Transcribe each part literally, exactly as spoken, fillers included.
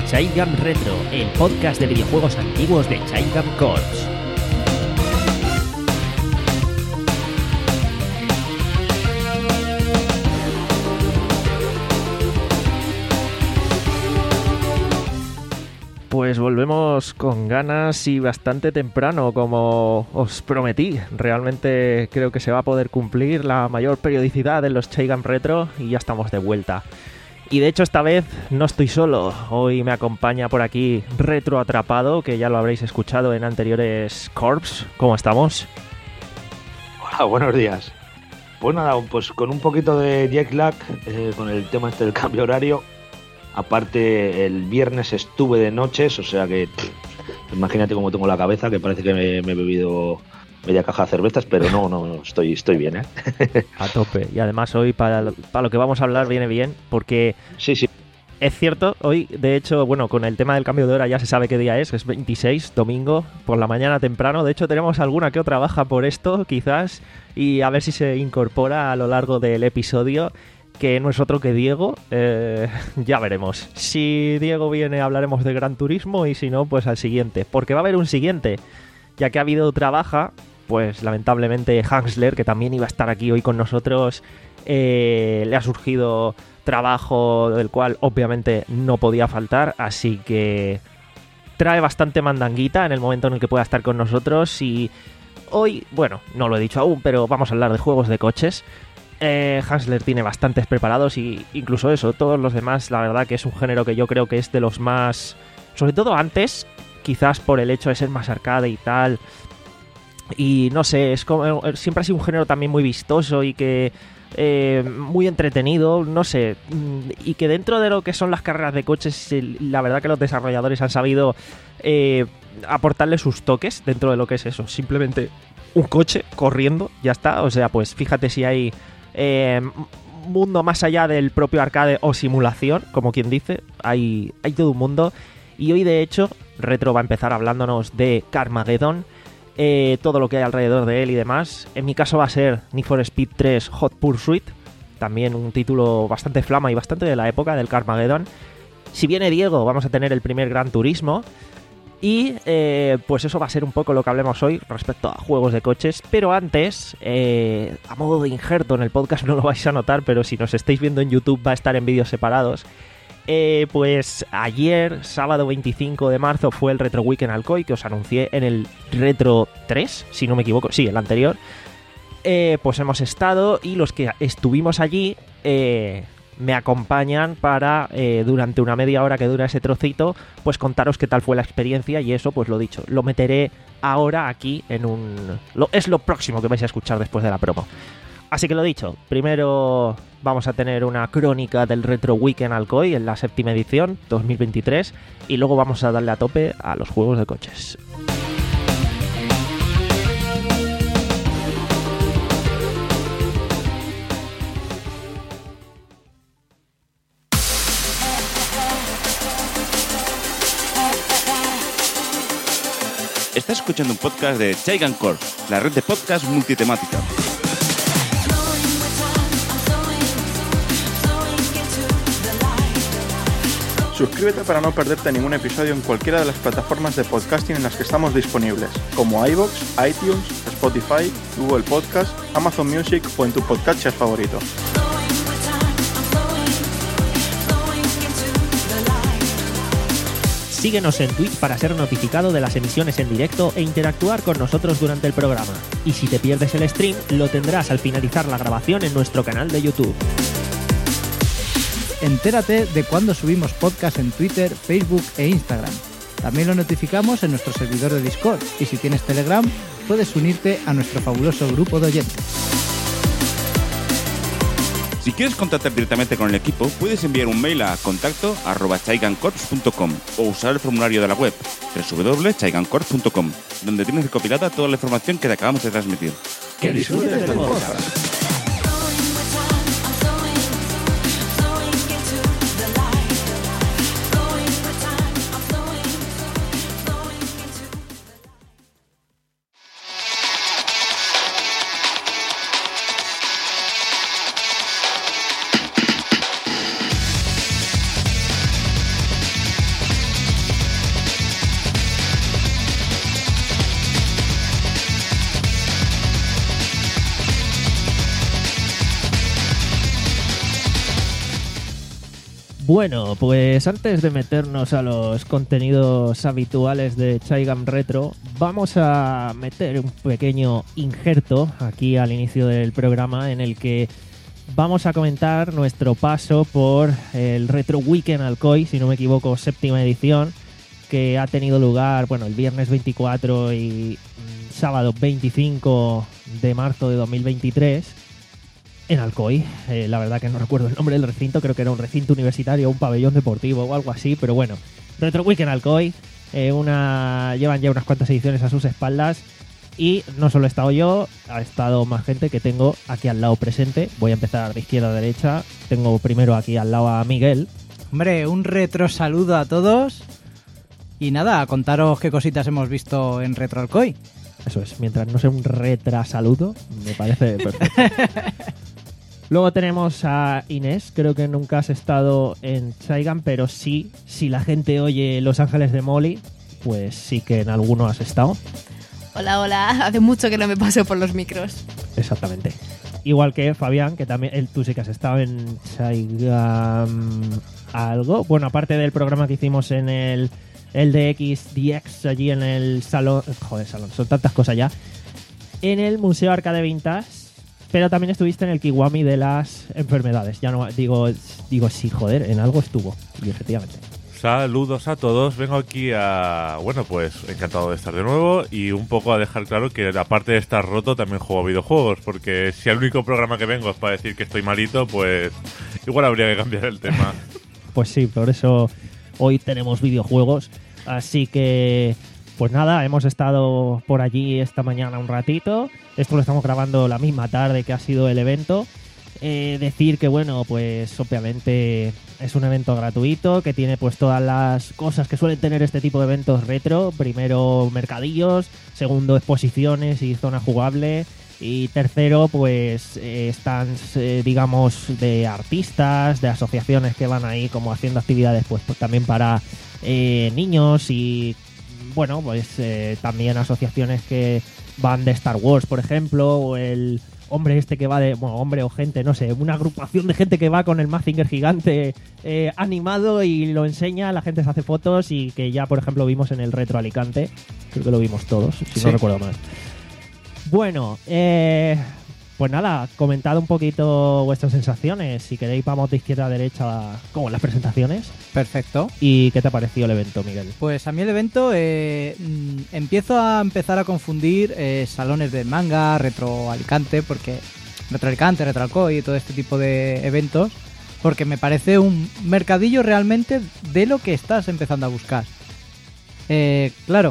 Chaingun Retro, el podcast de videojuegos antiguos de Chaingun Corps. Pues volvemos con ganas y bastante temprano, como os prometí. Realmente creo que se va a poder cumplir la mayor periodicidad en los Chaingun Retro y ya estamos de vuelta. Y de hecho esta vez no estoy solo. Hoy me acompaña por aquí Retro Atrapado, que ya lo habréis escuchado en anteriores Corps. ¿Cómo estamos? Hola, buenos días. Pues nada, pues con un poquito de jet lag, eh, con el tema este del cambio horario. Aparte, el viernes estuve de noches, o sea que pff, imagínate cómo tengo la cabeza, que parece que me, me he bebido media caja de cervezas, pero no, no, no estoy, estoy bien, ¿eh? A tope. Y además hoy para, para lo que vamos a hablar viene bien, porque sí, sí. Es cierto, hoy de hecho, bueno, con el tema del cambio de hora ya se sabe qué día es, es veintiséis, domingo, por la mañana temprano. De hecho tenemos alguna que otra baja por esto, quizás, y a ver si se incorpora a lo largo del episodio, que no es otro que Diego. eh, ya veremos. Si Diego viene hablaremos de Gran Turismo y si no, pues al siguiente, porque va a haber un siguiente, ya que ha habido otra baja. Pues lamentablemente Hansler, que también iba a estar aquí hoy con nosotros, eh, le ha surgido trabajo del cual obviamente no podía faltar, así que trae bastante mandanguita en el momento en el que pueda estar con nosotros. Y hoy, bueno, no lo he dicho aún, pero vamos a hablar de juegos de coches. eh, Hansler tiene bastantes preparados y incluso eso, todos los demás, la verdad que es un género que yo creo que es de los más, sobre todo antes, quizás por el hecho de ser más arcade y tal. Y no sé, es como, siempre ha sido un género también muy vistoso y que eh, muy entretenido, no sé, y que dentro de lo que son las carreras de coches, la verdad que los desarrolladores han sabido eh, aportarle sus toques dentro de lo que es eso, simplemente un coche corriendo, ya está. O sea, pues fíjate si hay eh, mundo más allá del propio arcade o simulación, como quien dice, hay, hay todo un mundo. Y hoy de hecho Retro va a empezar hablándonos de Carmageddon, Eh, todo lo que hay alrededor de él y demás. En mi caso va a ser Need for Speed tres Hot Pursuit, también un título bastante flama y bastante de la época del Carmageddon. Si viene Diego, vamos a tener el primer Gran Turismo. Y eh, pues eso va a ser un poco lo que hablemos hoy respecto a juegos de coches. Pero antes, eh, a modo de injerto en el podcast, no lo vais a notar, pero si nos estáis viendo en YouTube va a estar en vídeos separados. Eh, pues ayer, sábado veinticinco de marzo, fue el Retro Weekend Alcoy, que os anuncié en el Retro tres, si no me equivoco, sí, el anterior. Eh, pues hemos estado y los que estuvimos allí eh, me acompañan para, eh, durante una media hora que dura ese trocito, pues contaros qué tal fue la experiencia. Y eso, pues lo dicho, lo meteré ahora aquí en un... Lo, es lo próximo que vais a escuchar después de la promo. Así que lo dicho, primero vamos a tener una crónica del Retro Weekend Alcoy en la séptima edición dos mil veintitrés y luego vamos a darle a tope a los juegos de coches. Estás escuchando un podcast de Chaingun Corps, la red de podcast multitemática. Suscríbete para no perderte ningún episodio en cualquiera de las plataformas de podcasting en las que estamos disponibles, como iVoox, iTunes, Spotify, Google Podcast, Amazon Music o en tu podcatcher favorito. Síguenos en Twitch para ser notificado de las emisiones en directo e interactuar con nosotros durante el programa. Y si te pierdes el stream, lo tendrás al finalizar la grabación en nuestro canal de YouTube. Entérate de cuando subimos podcast en Twitter, Facebook e Instagram. También lo notificamos en nuestro servidor de Discord y si tienes Telegram, puedes unirte a nuestro fabuloso grupo de oyentes. Si quieres contactar directamente con el equipo, puedes enviar un mail a contacto arroba chainguncorps punto com o usar el formulario de la web doble u doble u doble u punto chainguncorps punto com, donde tienes recopilada toda la información que te acabamos de transmitir. ¡Que disfrutes del podcast! Bueno, pues antes de meternos a los contenidos habituales de Chaigam Retro, vamos a meter un pequeño injerto aquí al inicio del programa en el que vamos a comentar nuestro paso por el Retro Weekend Alcoy, si no me equivoco, séptima edición, que ha tenido lugar, bueno, el viernes veinticuatro y mmm, sábado veinticinco de marzo de dos mil veintitrés. En Alcoy, eh, la verdad que no recuerdo el nombre del recinto, creo que era un recinto universitario, un pabellón deportivo o algo así, pero bueno, Retro Weekend Alcoy, eh, una, llevan ya unas cuantas ediciones a sus espaldas y no solo he estado yo, ha estado más gente que tengo aquí al lado presente. Voy a empezar de izquierda a derecha, tengo primero aquí al lado a Miguel. Hombre, un retro saludo a todos y nada, a contaros qué cositas hemos visto en Retro Alcoy. Eso es, mientras no sea un retrasaludo, me parece perfecto. Luego tenemos a Inés, creo que nunca has estado en Chaigam, pero sí, si la gente oye Los Ángeles de Molly, pues sí que en alguno has estado. Hola, hola, hace mucho que no me paso por los micros. Exactamente. Igual que Fabián, que también él, tú sí que has estado en Chaigam algo. Bueno, aparte del programa que hicimos en el, el D X D X, allí en el salón, joder, salón, son tantas cosas ya, en el Museo Arcade Vintage. Pero también estuviste en el Kiwami de las enfermedades. Ya no digo, digo sí, joder, en algo estuvo. Y efectivamente. Saludos a todos. Vengo aquí a... Bueno, pues encantado de estar de nuevo y un poco a dejar claro que aparte de estar roto también juego a videojuegos, porque si el único programa que vengo es para decir que estoy malito, pues igual habría que cambiar el tema. Pues sí, por eso hoy tenemos videojuegos. Así que... Pues nada, hemos estado por allí esta mañana un ratito. Esto lo estamos grabando la misma tarde que ha sido el evento. Eh, decir que, bueno, pues obviamente es un evento gratuito que tiene pues todas las cosas que suelen tener este tipo de eventos retro. Primero, mercadillos. Segundo, exposiciones y zona jugable. Y tercero, pues eh, stands, eh, digamos, de artistas, de asociaciones que van ahí como haciendo actividades pues, pues también para eh, niños y... Bueno, pues eh, también asociaciones que van de Star Wars, por ejemplo, o el hombre este que va de... Bueno, hombre o gente, no sé, una agrupación de gente que va con el Mazinger gigante eh, animado y lo enseña, la gente se hace fotos y que ya, por ejemplo, vimos en el Retro Alicante. Creo que lo vimos todos, si sí. no recuerdo mal. Bueno, eh... pues nada, comentad un poquito vuestras sensaciones. Si queréis, vamos de izquierda a derecha como en las presentaciones. Perfecto. ¿Y qué te ha parecido el evento, Miguel? Pues a mí el evento eh, mm, empiezo a empezar a confundir eh, salones de manga, Retro Alicante, porque Retro Alicante, Retro Alcoy y todo este tipo de eventos, porque me parece un mercadillo realmente de lo que estás empezando a buscar. Eh, claro,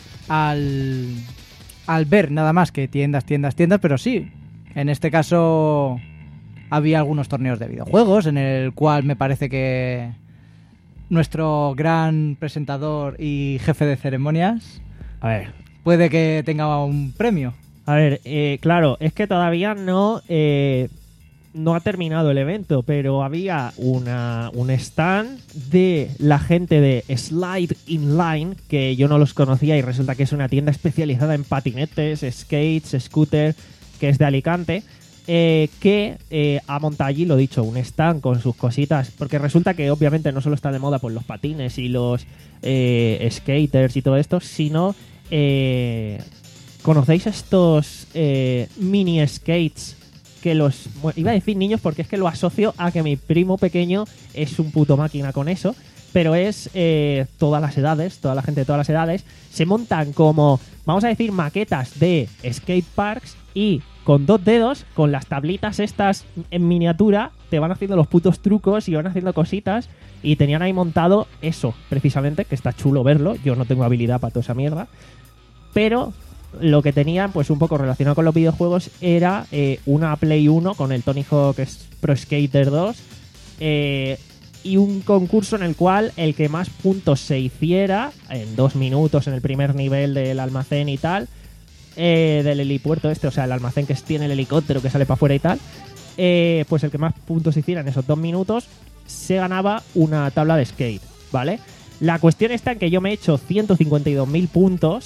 al, al ver nada más que tiendas, tiendas, tiendas, pero sí. En este caso había algunos torneos de videojuegos en el cual me parece que nuestro gran presentador y jefe de ceremonias a ver, puede que tenga un premio. A ver, eh, claro, es que todavía no eh, no ha terminado el evento, pero había una un stand de la gente de Slide Inline, que yo no los conocía y resulta que es una tienda especializada en patinetes, skates, scooter, que es de Alicante, eh, que eh, ha montado allí, lo dicho, un stand con sus cositas, porque resulta que obviamente no solo está de moda por los patines y los eh, skaters y todo esto, sino eh, ¿conocéis estos eh, mini skates? Que los... Bueno, iba a decir niños porque es que lo asocio a que mi primo pequeño es un puto máquina con eso, pero es eh, todas las edades, toda la gente de todas las edades, se montan como, vamos a decir, maquetas de skate parks y con dos dedos, con las tablitas estas en miniatura, te van haciendo los putos trucos y van haciendo cositas y tenían ahí montado eso, precisamente, que está chulo verlo, yo no tengo habilidad para toda esa mierda, pero... Lo que tenían, pues un poco relacionado con los videojuegos, era eh, una Play uno con el Tony Hawk Pro Skater dos eh, y un concurso en el cual el que más puntos se hiciera en dos minutos en el primer nivel del almacén y tal, eh, del helipuerto este, o sea, el almacén que tiene el helicóptero que sale para afuera y tal, eh, pues el que más puntos hiciera en esos dos minutos se ganaba una tabla de skate, ¿vale? La cuestión está en que yo me he hecho ciento cincuenta y dos mil puntos.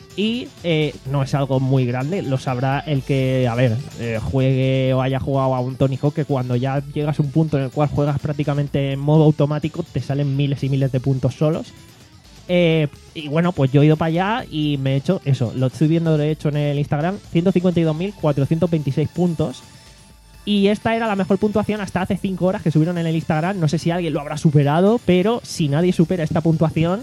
Y eh, no es algo muy grande, lo sabrá el que, a ver, eh, juegue o haya jugado a un Tony Hawk, que cuando ya llegas a un punto en el cual juegas prácticamente en modo automático, te salen miles y miles de puntos solos. Eh, y bueno, pues yo he ido para allá y me he hecho eso, lo estoy viendo de hecho en el Instagram, ciento cincuenta y dos mil cuatrocientos veintiséis puntos. Y esta era la mejor puntuación hasta hace cinco horas que subieron en el Instagram. No sé si alguien lo habrá superado, pero si nadie supera esta puntuación,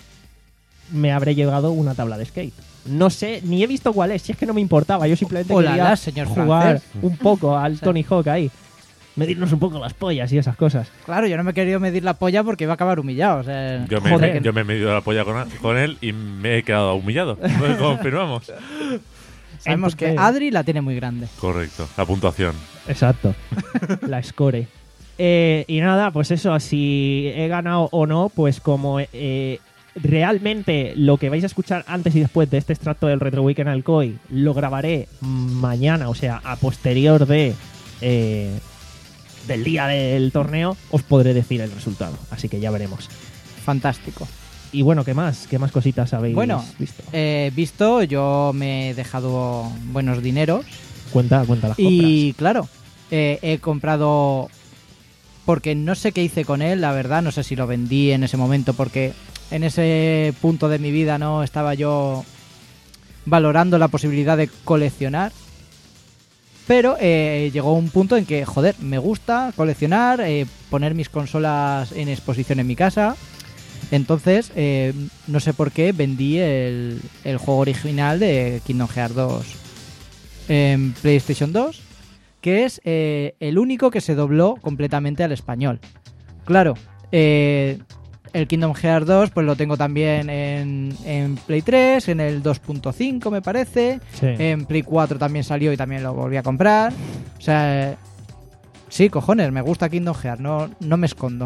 me habré llevado una tabla de skate. No sé, ni he visto cuál es, si es que no me importaba. Yo simplemente Hola, quería señor jugar francés. un poco al Sí. Tony Hawk ahí. Medirnos un poco las pollas y esas cosas. Claro, yo no me he querido medir la polla porque iba a acabar humillado. O sea, Yo me, Joder. yo me he medido la polla con, con él y me he quedado humillado. Lo confirmamos. sabemos que Entonces- Adri la tiene muy grande. Correcto, la puntuación. Exacto. La score. Eh, y nada, pues eso, si he ganado o no, pues como eh, realmente lo que vais a escuchar antes y después de este extracto del Retro Weekend Alcoy lo grabaré mañana, o sea, a posterior de eh, del día del torneo, os podré decir el resultado. Así que ya veremos. Fantástico. Y bueno, ¿qué más? ¿Qué más cositas habéis Bueno, visto? eh, visto, yo me he dejado buenos dineros. Cuenta, cuenta las compras. Y claro, eh, he comprado, porque no sé qué hice con él, la verdad, no sé si lo vendí en ese momento, porque en ese punto de mi vida no estaba yo valorando la posibilidad de coleccionar. Pero eh, llegó un punto en que, joder, me gusta coleccionar, eh, poner mis consolas en exposición en mi casa. Entonces, eh, no sé por qué vendí el, el juego original de Kingdom Hearts dos en PlayStation dos, que es eh, el único que se dobló completamente al español. Claro, eh, el Kingdom Hearts dos pues lo tengo también en, en Play tres, en el dos punto cinco me parece, Sí. en Play cuatro también salió y también lo volví a comprar. O sea, eh, sí, cojones, me gusta Kingdom Hearts, no, no me escondo.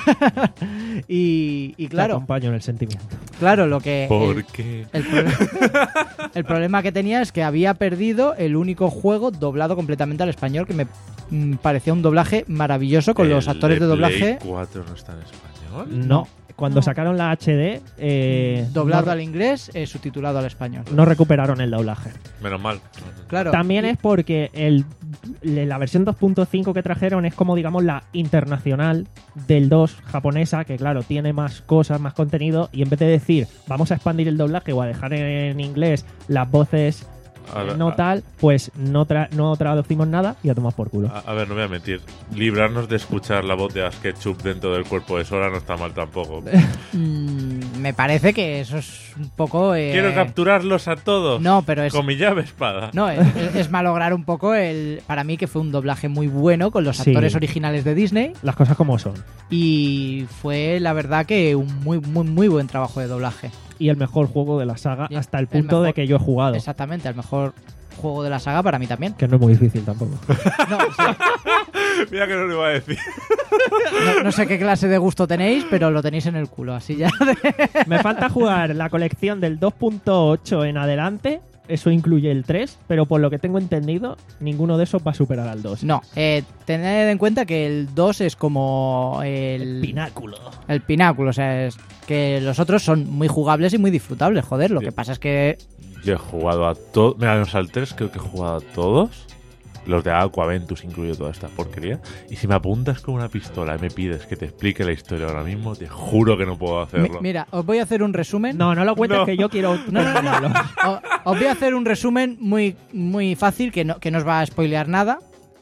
y, y Te claro, acompaño en el sentimiento. claro, lo que... ¿Por el- qué? el, pro- el problema que tenía es que había perdido el único juego doblado completamente al español, que me mm, parecía un doblaje maravilloso con los ¿El actores de doblaje Play cuatro no está en español? No. Cuando No. sacaron la H D, eh, doblado no, al inglés, eh, subtitulado al español. no recuperaron el doblaje. Menos mal. Claro. También y- es porque el, la versión dos punto cinco que trajeron es como, digamos, la internacional del dos japonesa, que claro, tiene más cosas, más contenido, y en vez de decir, vamos a expandir el doblaje o a dejar en inglés las voces A ver, no a- tal, pues no, tra no traducimos nada y a tomar por culo. A, a ver, no voy a mentir. Librarnos de escuchar la voz de Ash Ketchum dentro del cuerpo de Sora no está mal tampoco. Mm, me parece que eso es un poco... eh, Quiero capturarlos a todos. No, pero es... Con mi llave espada. No, es, es- es malograr un poco el... Para mí que fue un doblaje muy bueno con los Sí. actores originales de Disney. Las cosas como son. Y fue, la verdad, que un muy, muy, muy buen trabajo de doblaje. Y el mejor juego de la saga Y hasta el el punto de mejor- que yo he jugado. Exactamente, el mejor juego de la saga para mí también. Que no es muy difícil tampoco. No, sí, Mira que no lo iba a decir. no- no sé qué clase de gusto tenéis, pero lo tenéis en el culo, así ya. Me falta jugar la colección del dos punto ocho en adelante. Eso incluye el tres, pero por lo que tengo entendido, ninguno de esos va a superar al dos. No, eh, tened en cuenta que el dos es como el, El pináculo. el pináculo, o sea, es que los otros son muy jugables y muy disfrutables, joder. Lo que pasa es que Yo he jugado a todos. Mira, menos al tres creo que he jugado a todos. Los de Aqua Ventus, incluido toda esta porquería. Y si me apuntas con una pistola y me pides que te explique la historia ahora mismo, te juro que no puedo mi- hacerlo. mira, os voy a hacer un resumen. No, no lo cuentes No. que yo quiero. No, no, no, no. terminarlo. O- Os voy a hacer un resumen muy, muy fácil que no, que no os va a spoilear nada,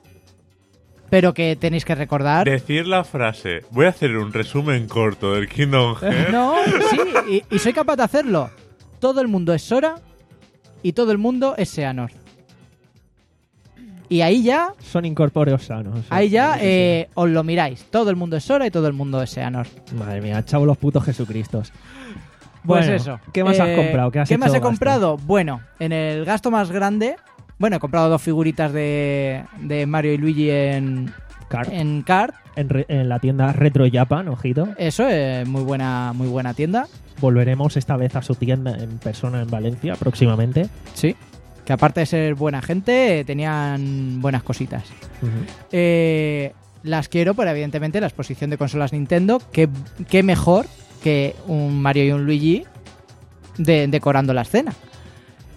pero que tenéis que recordar. Decir la frase, voy a hacer un resumen corto del Kingdom Hearts. No, sí, y, y soy capaz de hacerlo. Todo el mundo es Sora y todo el mundo es Xehanort. Y ahí ya, Son incorpóreos sanos. ahí ya Sí, sí, sí. eh, os lo miráis. Todo el mundo es Sora y todo el mundo es Xehanort. Madre mía, chavo los putos Jesucristos. Pues Bueno, eso. ¿Qué más has Eh, comprado? ¿Qué has ¿Qué hecho más he gasto? comprado? Bueno, en el gasto más grande, bueno, he comprado dos figuritas de, de Mario y Luigi en, Cart. en Card. En, re- en la tienda Retro Japan, ojito. Eso es muy buena, muy buena tienda. Volveremos esta vez a su tienda en persona en Valencia próximamente. Sí. Que aparte de ser buena gente, eh, tenían buenas cositas. Ujú. Eh, las quiero, pero evidentemente la exposición de consolas Nintendo, que, que mejor que un Mario y un Luigi de- decorando la escena.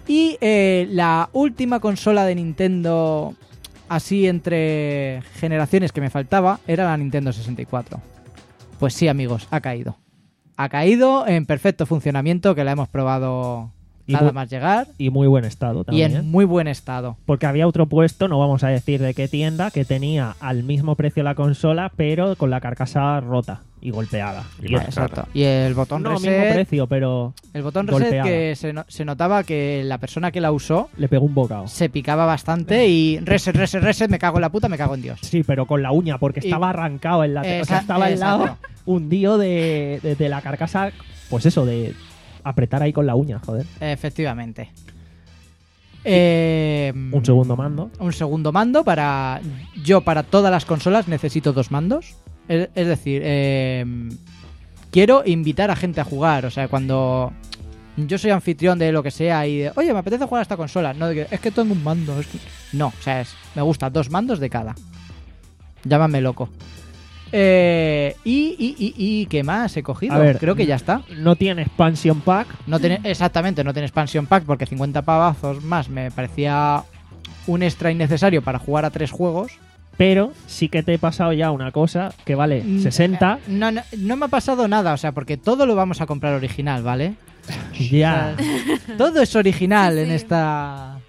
Y eh, la última consola de Nintendo, así entre generaciones que me faltaba, era la Nintendo sesenta y cuatro. Pues sí, amigos, ha caído. Ha caído en perfecto funcionamiento, que la hemos probado Y nada muy- más llegar. Y muy buen estado Y también. en muy buen estado. Porque había otro puesto, no vamos a decir de qué tienda, que tenía al mismo precio la consola, pero con la carcasa rota y golpeada. Y Y más es- cara. Exacto. Y el botón no, mismo reset, precio, pero el botón reset golpeada. que se, no- se notaba que la persona que la usó le pegó un bocado. se picaba bastante y reset, reset, reset, me cago en la puta, me cago en Dios. Sí, pero con la uña, porque Y- estaba arrancado en la... te- o sea, Esa- estaba al lado exacto. hundido de, de, de la carcasa, pues eso, de apretar ahí con la uña, joder. Efectivamente. Eh, Un segundo mando. Un segundo mando para... Yo para todas las consolas necesito dos mandos. Es, es decir, eh, quiero invitar a gente a jugar. O sea, cuando yo soy anfitrión de lo que sea y de, oye, me apetece jugar a esta consola. No, de que, es que tengo un mando. Es que... No, o sea, es, me gusta dos mandos de cada. Llámame loco. Eh, y, y, y, y ¿qué más he cogido? A ver, Creo que ya está. No tiene expansion pack, No tiene, exactamente, no tiene expansion pack porque cincuenta pavazos más me parecía un extra innecesario para jugar a tres juegos. pero sí que te he pasado ya una cosa que vale Mm, sesenta. eh, No, no, no me ha pasado nada, o sea, porque todo lo vamos a comprar original, ¿vale? Ya. Todo es original Sí, en sí. esta...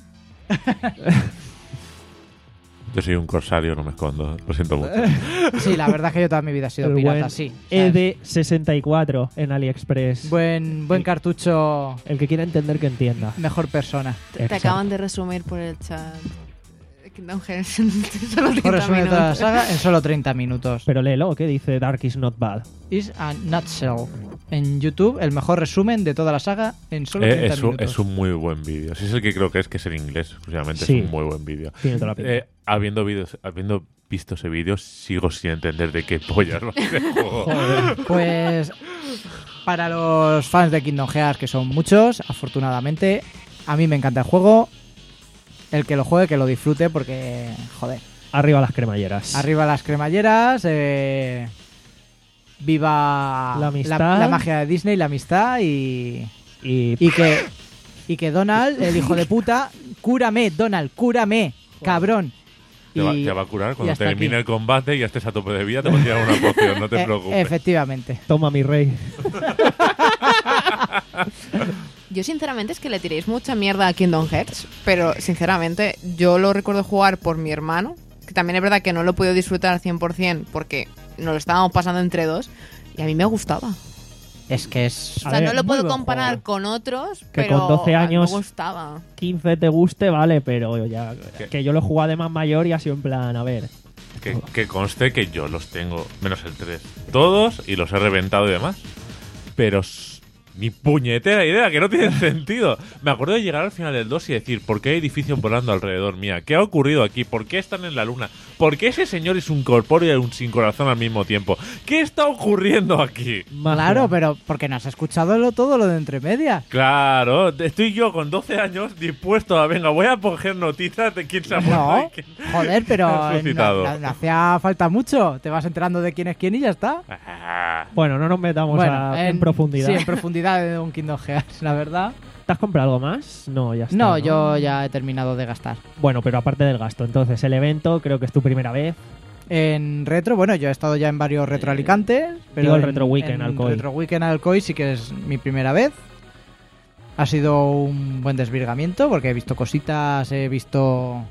Yo soy un corsario, no me escondo. Lo siento mucho. Sí, la verdad es que yo toda mi vida he sido El pirata, buen sí. ¿sabes? E D sesenta y cuatro en AliExpress. Buen, buen cartucho, El que quiera entender que entienda. mejor persona. Te Exacto. acaban de resumir por el chat. Kingdom Hearts en solo Por treinta resumen de toda la minutos. saga en solo treinta minutos. Pero léelo, ¿qué dice Dark is not bad? Is a nutshell. En YouTube, el mejor resumen de toda la saga en solo Eh, treinta es, un, minutos. es un muy buen vídeo. Si es el que creo que es, que es en inglés, exclusivamente. Sí. Es un muy buen vídeo. Tiene toda la pinta. Eh, habiendo, vídeos- habiendo visto ese vídeo, sigo sin entender de qué pollas va ese juego. Pues para los fans de Kingdom Hearts, que son muchos, afortunadamente, a mí me encanta el juego. El que lo juegue, que lo disfrute, porque, joder, Arriba las cremalleras. arriba las cremalleras, eh, viva La amistad. la magia de Disney, la amistad y, Y, y que y que Donald, el hijo de puta, cúrame, Donald, cúrame, cabrón. Te va, Y- te va a curar cuando hasta termine aquí. el combate y ya estés a tope de vida. Te va a tirar una poción, no te Eh, preocupes. efectivamente. toma mi rey. Yo sinceramente es que le tiréis mucha mierda a Kingdom Hearts, pero sinceramente yo lo recuerdo jugar por mi hermano, que también es verdad que no lo he podido disfrutar al cien por cien porque nos lo estábamos pasando entre dos y a mí me gustaba. Es que es... O A sea, ver, no lo muy puedo buen comparar juego. con otros, Que pero con doce a mí años- me gustaba. quince te guste, vale, pero ya. ¿Qué? Que yo lo he jugado de más mayor y ha sido en plan, a ver. Que, que conste que yo los tengo, menos el tres, todos y los he reventado y demás. Pero s- ni puñetera idea, que no tiene sentido. Me acuerdo de llegar al final del dos y decir, ¿por qué hay edificios volando alrededor mía? ¿Qué ha ocurrido aquí? ¿Por qué están en la luna? ¿Por qué ese señor es un corpóreo y un sin corazón al mismo tiempo? ¿Qué está ocurriendo aquí? Magia. Claro, pero porque no has escuchado lo, todo lo de entre medias. Claro, estoy yo con doce años dispuesto a, venga, voy a coger noticias de quién se ha muerto No, y quién... joder, pero Ha no, suscitado. no- no hacía falta mucho. Te vas enterando de quién es quién y ya está. Ah, Bueno, no nos metamos a- en, profundidad. Sí, en profundidad de un Kingdom Hearts, la verdad. ¿Te has comprado algo más? No, ya está. No, yo ya he terminado de gastar. Bueno, pero aparte del gasto. Entonces, el evento creo que es tu primera vez. En retro, bueno, yo he estado ya en varios retro Alicantes, pero digo el en- Retro Weekend en Alcoy. Retro Weekend Alcoy sí que es mi primera vez. Ha sido un buen desvirgamiento porque he visto cositas, he visto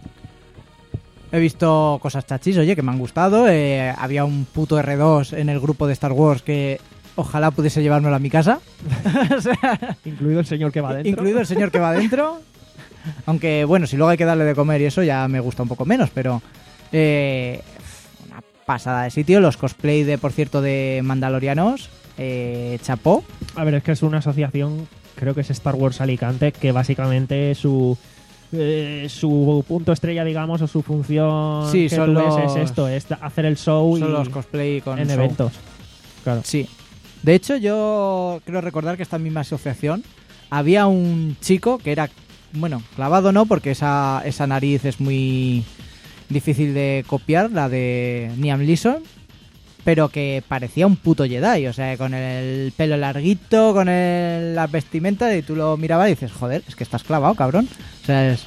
he visto cosas chachis, oye, que me han gustado. Eh, había un puto R dos en el grupo de Star Wars que ojalá pudiese llevármelo a mi casa. O sea, Incluido el señor que va dentro. incluido el señor que va dentro. Aunque, bueno, si luego hay que darle de comer y eso ya me gusta un poco menos, pero... eh, una pasada de sitio. Los cosplay, de por cierto, de mandalorianos. Eh, chapó. A ver, es que es una asociación, creo que es Star Wars Alicante, que básicamente su... eh, su punto estrella, digamos, o su función Sí, que son tú ves los- es esto, es hacer el show Son y los cosplay con en show. eventos. Claro. Sí. De hecho, yo creo recordar que esta misma asociación había un chico que era, bueno, clavado no, porque esa, esa nariz es muy difícil de copiar, la de Liam Neeson. pero que parecía un puto Jedi, o sea, con el pelo larguito, con el, las vestimentas, y tú lo mirabas y dices, joder, es que estás clavado, cabrón. O sea, es, es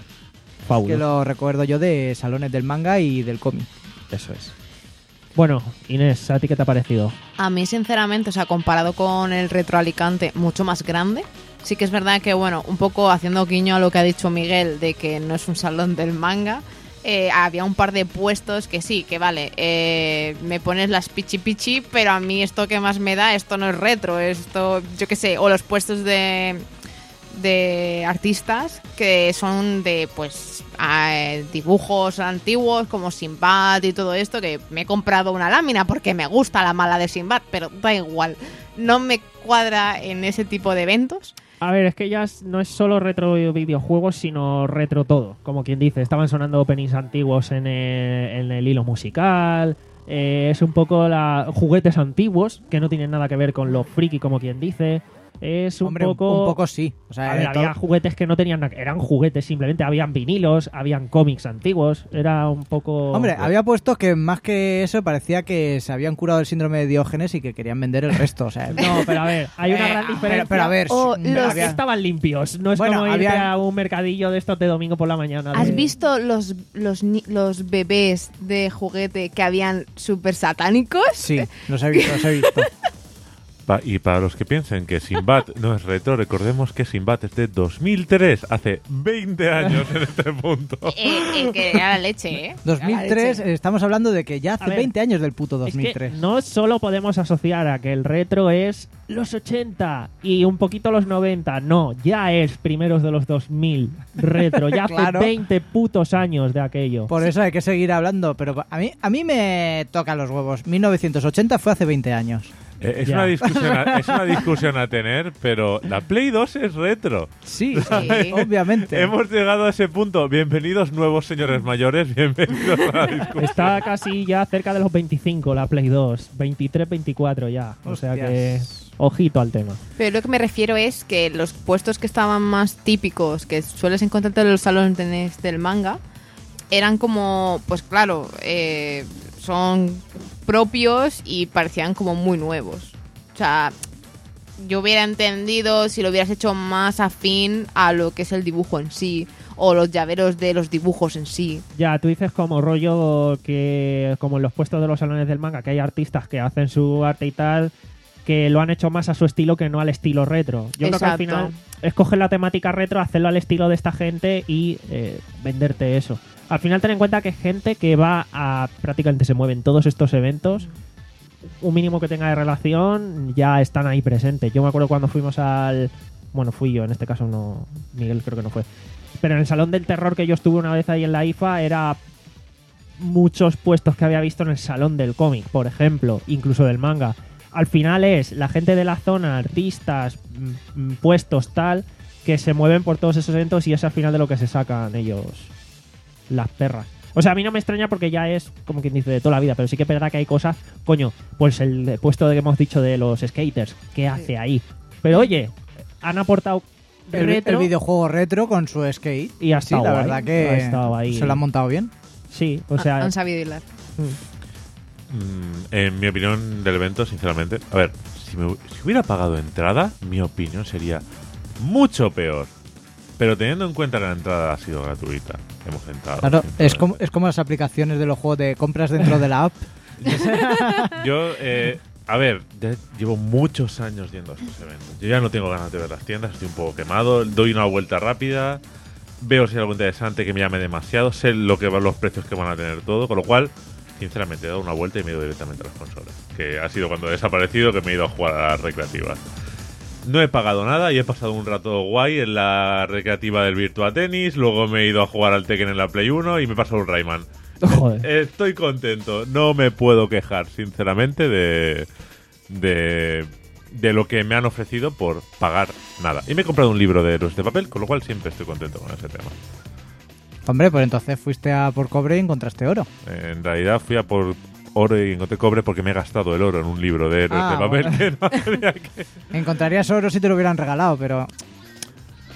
que lo recuerdo yo de salones del manga y del cómic. Eso es. Bueno, Inés, ¿a ti qué te ha parecido? A mí, sinceramente, o sea, comparado con el Retro Alicante, mucho más grande. Sí que es verdad que, bueno, un poco haciendo guiño a lo que ha dicho Miguel, de que no es un salón del manga, eh, había un par de puestos que sí, que vale, eh, me pones las pichi pichi, pero a mí esto que más me da, esto no es retro, esto, yo qué sé, o los puestos de... de artistas que son de pues eh, dibujos antiguos como Sinbad y todo esto, que me he comprado una lámina porque me gusta la mala de Sinbad, pero da igual, no me cuadra en ese tipo de eventos. A ver, es que ya no es solo retro videojuegos, sino retro todo. Como quien dice, estaban sonando openings antiguos en el, en el hilo musical. Eh, es un poco la juguetes antiguos que no tienen nada que ver con lo friki, como quien dice. Es un Hombre, poco... un poco sí. O sea, a ver, había todo... juguetes que no tenían... Eran juguetes simplemente. Habían vinilos, habían cómics antiguos. Era un poco... Hombre, había puestos que más que eso parecía que se habían curado el síndrome de Diógenes y que querían vender el resto. O sea, no, pero a ver, hay una eh, gran diferencia. Pero, pero a ver... O mm, los- había- Estaban limpios. No es Bueno, como irte había- a un mercadillo de estos de domingo por la mañana. ¿Has de- visto los, los, ni- los bebés de juguete que habían súper satánicos? Sí, los he visto, los he visto. Pa- y para los que piensen que Sinbad no es retro, recordemos que Sinbad es de dos mil tres, hace veinte años en este punto. Eh, eh, que era la leche, ¿eh? dos mil tres, Era la leche. eh, estamos hablando de que ya A hace ver, veinte años del puto Es dos mil que tres. no solo podemos asociar a que el retro es los ochenta y un poquito los noventa. No, ya es primeros de los dos mil retro. Ya hace Claro. veinte putos años de aquello. Por eso hay que seguir hablando, pero a mí, a mí me toca los huevos. mil novecientos ochenta fue hace veinte años. Eh, es, Ya. una discusión a, es una discusión a tener, pero la Play dos es retro. Sí, Sí. obviamente. Hemos llegado a ese punto. Bienvenidos, nuevos señores mayores. Bienvenidos a la discusión. Está casi ya cerca de los veinticinco la Play dos. veintitrés, veinticuatro ya. O sea Hostias. que... Ojito al tema. Pero lo que me refiero es que los puestos que estaban más típicos, que sueles encontrarte en los salones del manga, eran como, pues claro, eh, son propios y parecían como muy nuevos. O sea, yo hubiera entendido si lo hubieras hecho más afín a lo que es el dibujo en sí, o los llaveros de los dibujos en sí. Ya, tú dices como rollo que, como en los puestos de los salones del manga, que hay artistas que hacen su arte y tal, que lo han hecho más a su estilo que no al estilo retro. Yo creo que al Exacto. final es coger la temática retro, hacerlo al estilo de esta gente y eh, venderte eso. Al final ten en cuenta que gente que va a... prácticamente se mueve en todos estos eventos, un mínimo que tenga de relación, ya están ahí presentes. Yo me acuerdo cuando fuimos al... Bueno, fui yo, en este caso no... Miguel creo que no fue. Pero en el Salón del Terror que yo estuve una vez ahí en la I F A era muchos puestos que había visto en el Salón del Cómic, por ejemplo, incluso del manga. Al final es la gente de la zona, artistas, mm, puestos tal, que se mueven por todos esos eventos y es al final de lo que se sacan ellos las perras. O sea, a mí no me extraña porque ya es como quien dice de toda la vida, pero sí que es verdad que hay cosas, coño, pues el puesto que hemos dicho de los skaters, ¿qué hace ahí? Pero oye, han aportado El, retro el videojuego retro con su skate. y ha Sí, estado la ahí, verdad que ha estado ahí. se lo han montado bien. Sí, o sea, Han, han sabido hilar. Mm, en mi opinión del evento, sinceramente, a ver, si, me, hu- si hubiera pagado entrada, mi opinión sería mucho peor. Pero teniendo en cuenta que la entrada ha sido gratuita, hemos entrado. Claro, simplemente. es como, es como las aplicaciones de los juegos de compras dentro de la app. Yo, eh, a ver, ya llevo muchos años yendo a estos eventos. Yo ya no tengo ganas de ver las tiendas, estoy un poco quemado. Doy una vuelta rápida, veo si hay algo interesante que me llame demasiado, sé lo que los precios que van a tener todo, con lo cual, sinceramente, he dado una vuelta y me he ido directamente a las consolas. Que ha sido cuando he desaparecido que me he ido a jugar a las recreativas. No he pagado nada y he pasado un rato guay en la recreativa del Virtua Tennis, luego me he ido a jugar al Tekken en la Play uno y me he pasado un Rayman. joder. Estoy contento, no me puedo quejar, sinceramente, de, de, de lo que me han ofrecido por pagar nada. Y me he comprado un libro de Héroes de Papel, con lo cual siempre estoy contento con ese tema. Hombre, pues entonces fuiste a por cobre y encontraste oro. En realidad fui a por oro y encontré cobre porque me he gastado el oro en un libro de Héroes Ah, de Papel bueno. que no tenía que... Encontrarías oro si te lo hubieran regalado, pero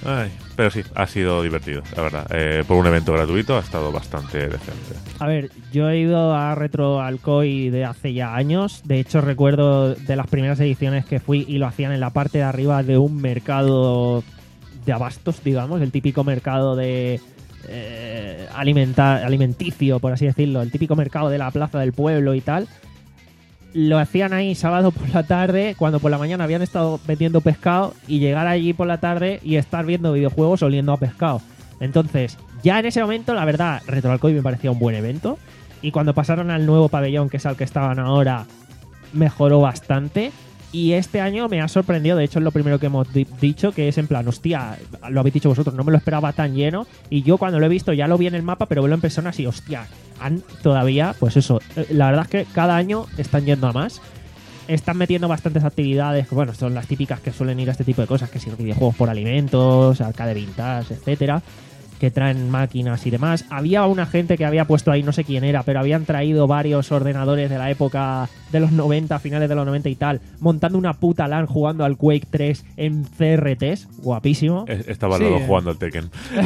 Ay, pero sí, ha sido divertido, la verdad. Eh, por un evento gratuito ha estado bastante decente. A ver, yo he ido a Retro Alcoy de hace ya años. De hecho, recuerdo de las primeras ediciones que fui y lo hacían en la parte de arriba de un mercado de abastos, digamos, el típico mercado de eh, alimenta- alimenticio, por así decirlo, el típico mercado de la plaza del pueblo y tal. Lo hacían ahí sábado por la tarde, cuando por la mañana habían estado vendiendo pescado, y llegar allí por la tarde y estar viendo videojuegos oliendo a pescado. Entonces, ya en ese momento, la verdad, Retro Alcoy me parecía un buen evento. Y cuando pasaron al nuevo pabellón, que es al que estaban ahora, mejoró bastante. Y este año me ha sorprendido, de hecho es lo primero que hemos di- dicho, que es en plan, hostia, lo habéis dicho vosotros, no me lo esperaba tan lleno. Y yo cuando lo he visto ya lo vi en el mapa, pero verlo en persona así, hostia, han todavía, pues eso, la verdad es que cada año están yendo a más. Están metiendo bastantes actividades, que bueno, son las típicas que suelen ir a este tipo de cosas, que si videojuegos por alimentos, arcade vintage, etcétera, que traen máquinas y demás. Había una gente que había puesto ahí, no sé quién era, pero habían traído varios ordenadores de la época de los noventa, finales de los noventa y tal, montando una puta LAN jugando al Quake tres en C R Ts. Guapísimo. Es- Estaba al lado Sí, eh. jugando al Tekken.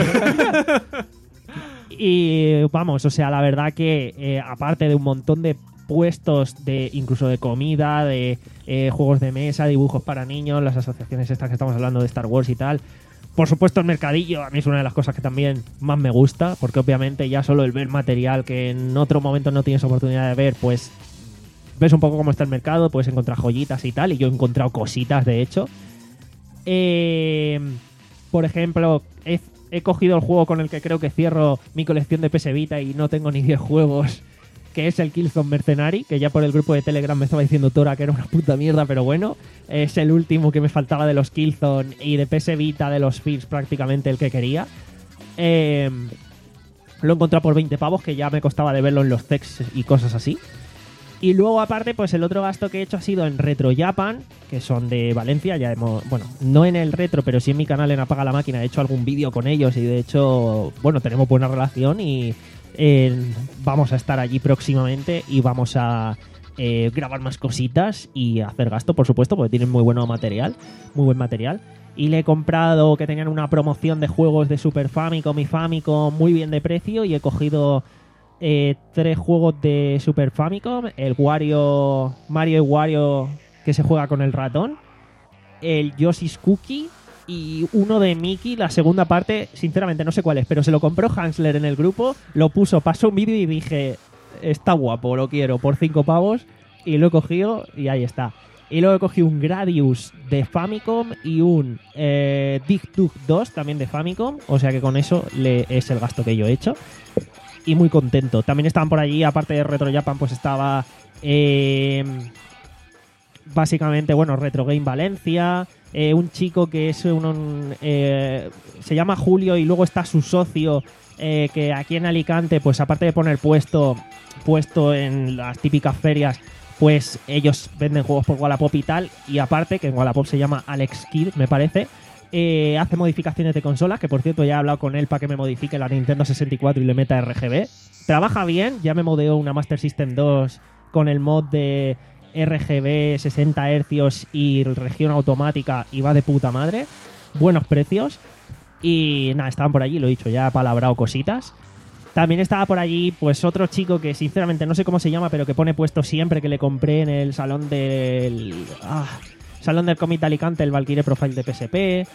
Y vamos, o sea, la verdad que eh, aparte de un montón de puestos de incluso de comida, de eh, juegos de mesa, dibujos para niños, las asociaciones estas que estamos hablando de Star Wars y tal. Por supuesto, el mercadillo a mí es una de las cosas que también más me gusta, porque obviamente ya solo el ver material que en otro momento no tienes oportunidad de ver, pues ves un poco cómo está el mercado, puedes encontrar joyitas y tal, y yo he encontrado cositas, de hecho. Eh, por ejemplo, he, he cogido el juego con el que creo que cierro mi colección de P S Vita y no tengo ni diez juegos, que es el Killzone Mercenary, que ya por el grupo de Telegram me estaba diciendo Tora que era una puta mierda, pero bueno, es el último que me faltaba de los Killzone, y de P S Vita, de los Fears, prácticamente el que quería. Eh, lo he encontrado por veinte pavos, que ya me costaba de verlo en los techs y cosas así. Y luego, aparte, pues el otro gasto que he hecho ha sido en Retro Japan, que son de Valencia. Ya hemos, bueno, no en el retro, pero sí en mi canal en Apaga la Máquina he hecho algún vídeo con ellos, y de hecho, bueno, tenemos buena relación y eh, vamos a estar allí próximamente y vamos a eh, grabar más cositas y hacer gasto, por supuesto, porque tienen muy buen material, muy buen material. Y le he comprado, que tenían una promoción de juegos de Super Famicom y Famicom muy bien de precio, y he cogido Eh, tres juegos de Super Famicom: el Wario, Mario y Wario, que se juega con el ratón, el Yoshi's Cookie y uno de Mickey, la segunda parte. Sinceramente no sé cuál es, pero se lo compró Hansler en el grupo, lo puso, pasó un vídeo y dije, está guapo, lo quiero, por cinco pavos, y lo he cogido y ahí está. Y luego he cogido un Gradius de Famicom y un eh, Dig Dug dos también de Famicom, o sea que con eso le, es el gasto que yo he hecho. Y muy contento. También estaban por allí, aparte de Retro Japan, pues estaba eh, básicamente, bueno, Retro Game Valencia, eh, un chico que es un, un eh, se llama Julio, y luego está su socio, eh, que aquí en Alicante, pues aparte de poner puesto puesto en las típicas ferias, pues ellos venden juegos por Wallapop y tal, y aparte, que en Wallapop se llama Alex Kid, me parece. Eh, hace modificaciones de consolas, que por cierto ya he hablado con él para que me modifique la Nintendo sesenta y cuatro y le meta R G B. Trabaja bien, ya me modeó una Master System dos con el mod de R G B, sesenta hercios y región automática, y va de puta madre. Buenos precios. Y nada, estaban por allí, lo he dicho, ya he palabrado cositas. También estaba por allí pues otro chico que sinceramente no sé cómo se llama, pero que pone puesto siempre, que le compré en el salón del... Ah, Salón del Cómic de Alicante, el Valkyrie Profile de P S P.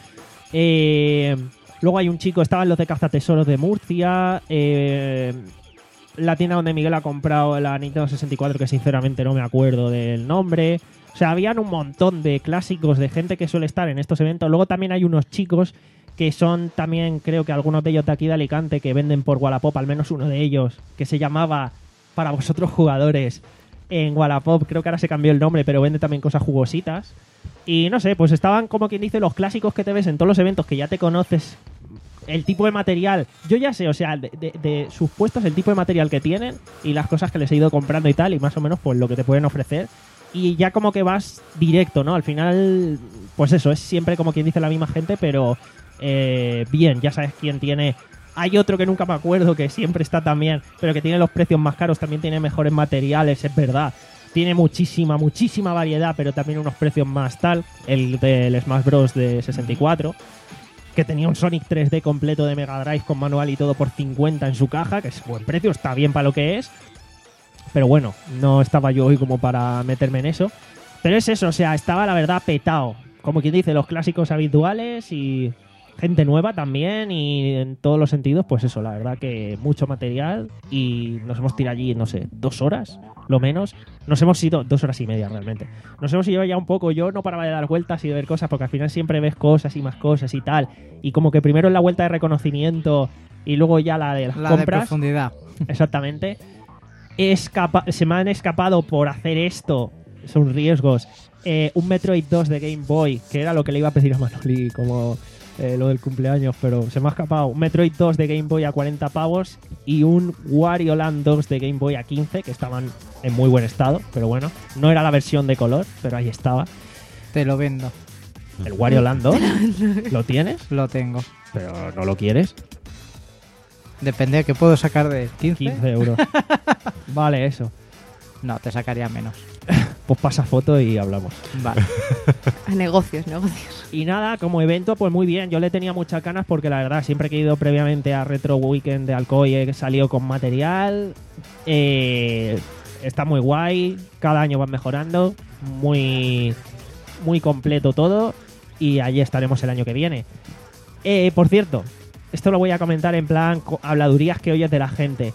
Eh, luego hay un chico, estaban los de Cazatesoros de Murcia. Eh, la tienda donde Miguel ha comprado la Nintendo sesenta y cuatro, que sinceramente no me acuerdo del nombre. O sea, habían un montón de clásicos de gente que suele estar en estos eventos. Luego también hay unos chicos que son también, creo que algunos de ellos de aquí de Alicante, que venden por Wallapop, al menos uno de ellos, que se llamaba Para Vosotros Jugadores en Wallapop. Creo que ahora se cambió el nombre, pero vende también cosas jugositas. Y no sé, pues estaban, como quien dice, los clásicos que te ves en todos los eventos, que ya te conoces el tipo de material. Yo ya sé, o sea, de, de, de sus puestos, el tipo de material que tienen y las cosas que les he ido comprando y tal, y más o menos pues lo que te pueden ofrecer. Y ya como que vas directo, ¿no? Al final, pues eso, es siempre como quien dice la misma gente, pero eh, bien, ya sabes quién tiene. Hay otro que nunca me acuerdo, que siempre está también, pero que tiene los precios más caros, también tiene mejores materiales, es verdad. Tiene muchísima, muchísima variedad, pero también unos precios más tal. El del Smash Bros. De sesenta y cuatro. que tenía un Sonic tres D completo de Mega Drive con manual y todo por cincuenta en su caja, que es buen precio, está bien para lo que es. Pero bueno, no estaba yo hoy como para meterme en eso. Pero es eso, o sea, estaba la verdad petado. Como quien dice, los clásicos habituales y gente nueva también, y en todos los sentidos, pues eso, la verdad que mucho material, y nos hemos tirado allí, no sé, dos horas, lo menos. Nos hemos ido, dos horas y media realmente. Nos hemos ido ya un poco, yo no paraba de dar vueltas y de ver cosas, porque al final siempre ves cosas y más cosas y tal, y como que primero es la vuelta de reconocimiento y luego ya la de las La de compras. profundidad. Exactamente. Escapa- se me han escapado por hacer esto, son riesgos, eh, un Metroid dos de Game Boy, que era lo que le iba a pedir a Manoli como eh, lo del cumpleaños, pero se me ha escapado. Un Metroid dos de Game Boy a cuarenta pavos y un Wario Land dos de Game Boy a quince, que estaban en muy buen estado, pero bueno, no era la versión de color, pero ahí estaba. Te lo vendo. El Wario Land dos, ¿lo tienes? Lo tengo. Pero no lo quieres. Depende de qué puedo sacar de quince. quince euros. Vale, eso. No, te sacaría menos. Pues pasa foto y hablamos. Vale. Negocios, negocios. Y nada, como evento, pues muy bien. Yo le tenía muchas ganas porque la verdad, siempre que he ido previamente a Retro Weekend de Alcoy he salido con material. Eh, está muy guay. Cada año van mejorando. Muy, muy completo todo. Y allí estaremos el año que viene. Eh, por cierto, esto lo voy a comentar en plan co- habladurías que oyes de la gente.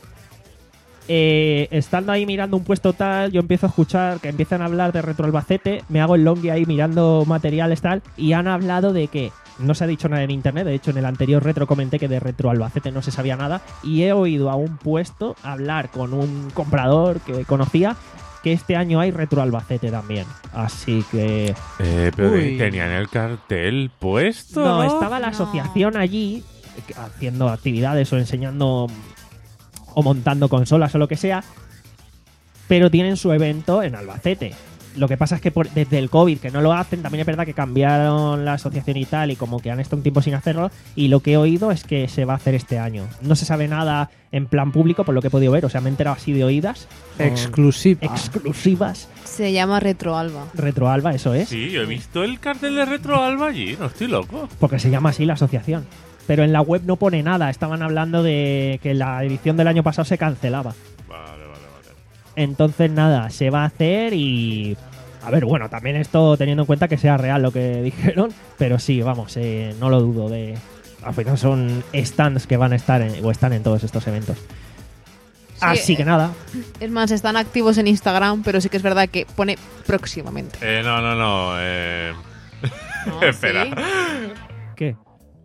Eh, estando ahí mirando un puesto tal, yo empiezo a escuchar que empiezan a hablar de Retro Albacete, me hago el longi ahí mirando materiales tal, y han hablado de que no se ha dicho nada en internet. De hecho, en el anterior retro comenté que de Retro Albacete no se sabía nada, y he oído a un puesto hablar con un comprador que conocía que este año hay Retro Albacete también. Así que Eh, pero Uy. tenían el cartel puesto. no, No, estaba la No. asociación allí eh, haciendo actividades o enseñando o montando consolas o lo que sea, pero tienen su evento en Albacete. Lo que pasa es que por- desde el COVID, que no lo hacen, también es verdad que cambiaron la asociación y tal, y como que han estado un tiempo sin hacerlo, y lo que he oído es que se va a hacer este año. No se sabe nada en plan público, por lo que he podido ver, o sea, me he enterado así de oídas. con Exclusiva. Exclusivas. Se llama Retro Alba. Retro Alba, eso es. Sí, yo he visto el cartel de Retro Alba allí, no estoy loco. Porque se llama así la asociación. Pero en la web no pone nada. Estaban hablando de que la edición del año pasado se cancelaba. Vale, vale, vale. Entonces, nada, se va a hacer y... A ver, bueno, también esto teniendo en cuenta que sea real lo que dijeron, pero sí, vamos, eh, no lo dudo de... Al final son stands que van a estar en, o están en todos estos eventos. Así eh, que nada, Es más, están activos en Instagram, pero sí que es verdad que pone próximamente. Eh, no, no, no. Eh... ¿No? Espera. ¿Sí? ¿qué?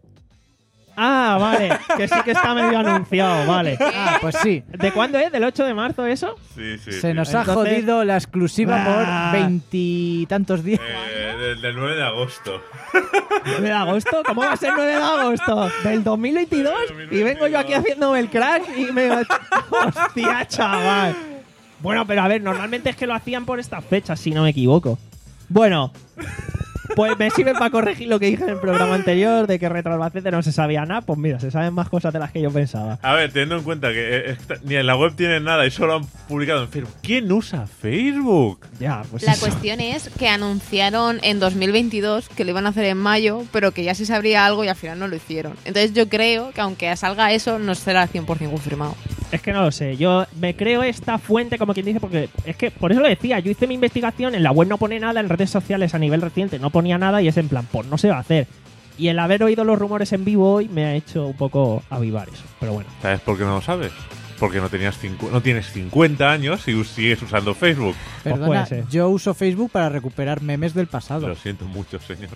Ah, vale, que sí que está medio anunciado, vale. Ah, pues sí. ¿De cuándo es? ¿Del ocho de marzo eso? Sí, sí. Se sí. nos ha Entonces- jodido la exclusiva Ah. por veintitantos días. Eh, del, del nueve de agosto. ¿nueve de agosto? ¿Cómo va a ser nueve de agosto? ¿Del dos mil veintidós? Y vengo yo aquí haciéndome el crack y me... ¡Hostia, chaval! Bueno, pero a ver, normalmente es que lo hacían por estas fechas, si no me equivoco. Bueno, pues me sirve para corregir lo que dije en el programa anterior de que Retro Albacete no se sabía nada. Pues mira, se saben más cosas de las que yo pensaba. A ver, teniendo en cuenta que eh, esta- ni en la web tienen nada y solo han publicado en Facebook. ¿Quién usa Facebook? Ya, pues La eso. cuestión es que anunciaron en dos mil veintidós que lo iban a hacer en mayo, pero que ya se sabría algo y al final no lo hicieron. Entonces yo creo que aunque salga eso, no será cien por ciento confirmado. Es que no lo sé, yo me creo esta fuente como quien dice, porque es que por eso lo decía, yo hice mi investigación, en la web no pone nada, en redes sociales a nivel reciente no ponía nada y es en plan, pues no se va a hacer. Y el haber oído los rumores en vivo hoy me ha hecho un poco avivar eso, pero bueno. ¿Sabes por qué no lo sabes? Porque no, tenías cincu- no tienes cincuenta años y us- sigues usando Facebook. Perdona, puede ser. yo uso Facebook para recuperar memes del pasado. Lo siento mucho, señor.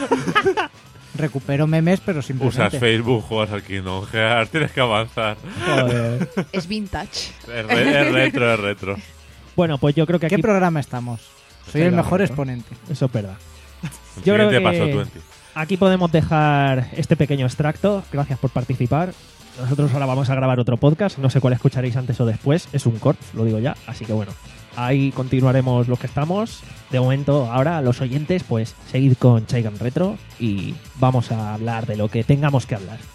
Recupero memes, pero sin Usas presente. Facebook, juegas al Kingdom Hearts, tienes que avanzar. Joder. Es vintage. Es, re- es retro, es retro. Bueno, pues yo creo que ¿Qué aquí programa estamos? Soy el Venga, mejor ¿no? exponente. eso es verdad. El Yo creo siguiente que- paso, veinte. Aquí podemos dejar este pequeño extracto. Gracias por participar. Nosotros ahora vamos a grabar otro podcast. No sé cuál escucharéis antes o después. Es un corp, lo digo ya. Así que bueno, ahí continuaremos los que estamos. De momento, ahora los oyentes, pues seguid con Chaigan Retro y vamos a hablar de lo que tengamos que hablar.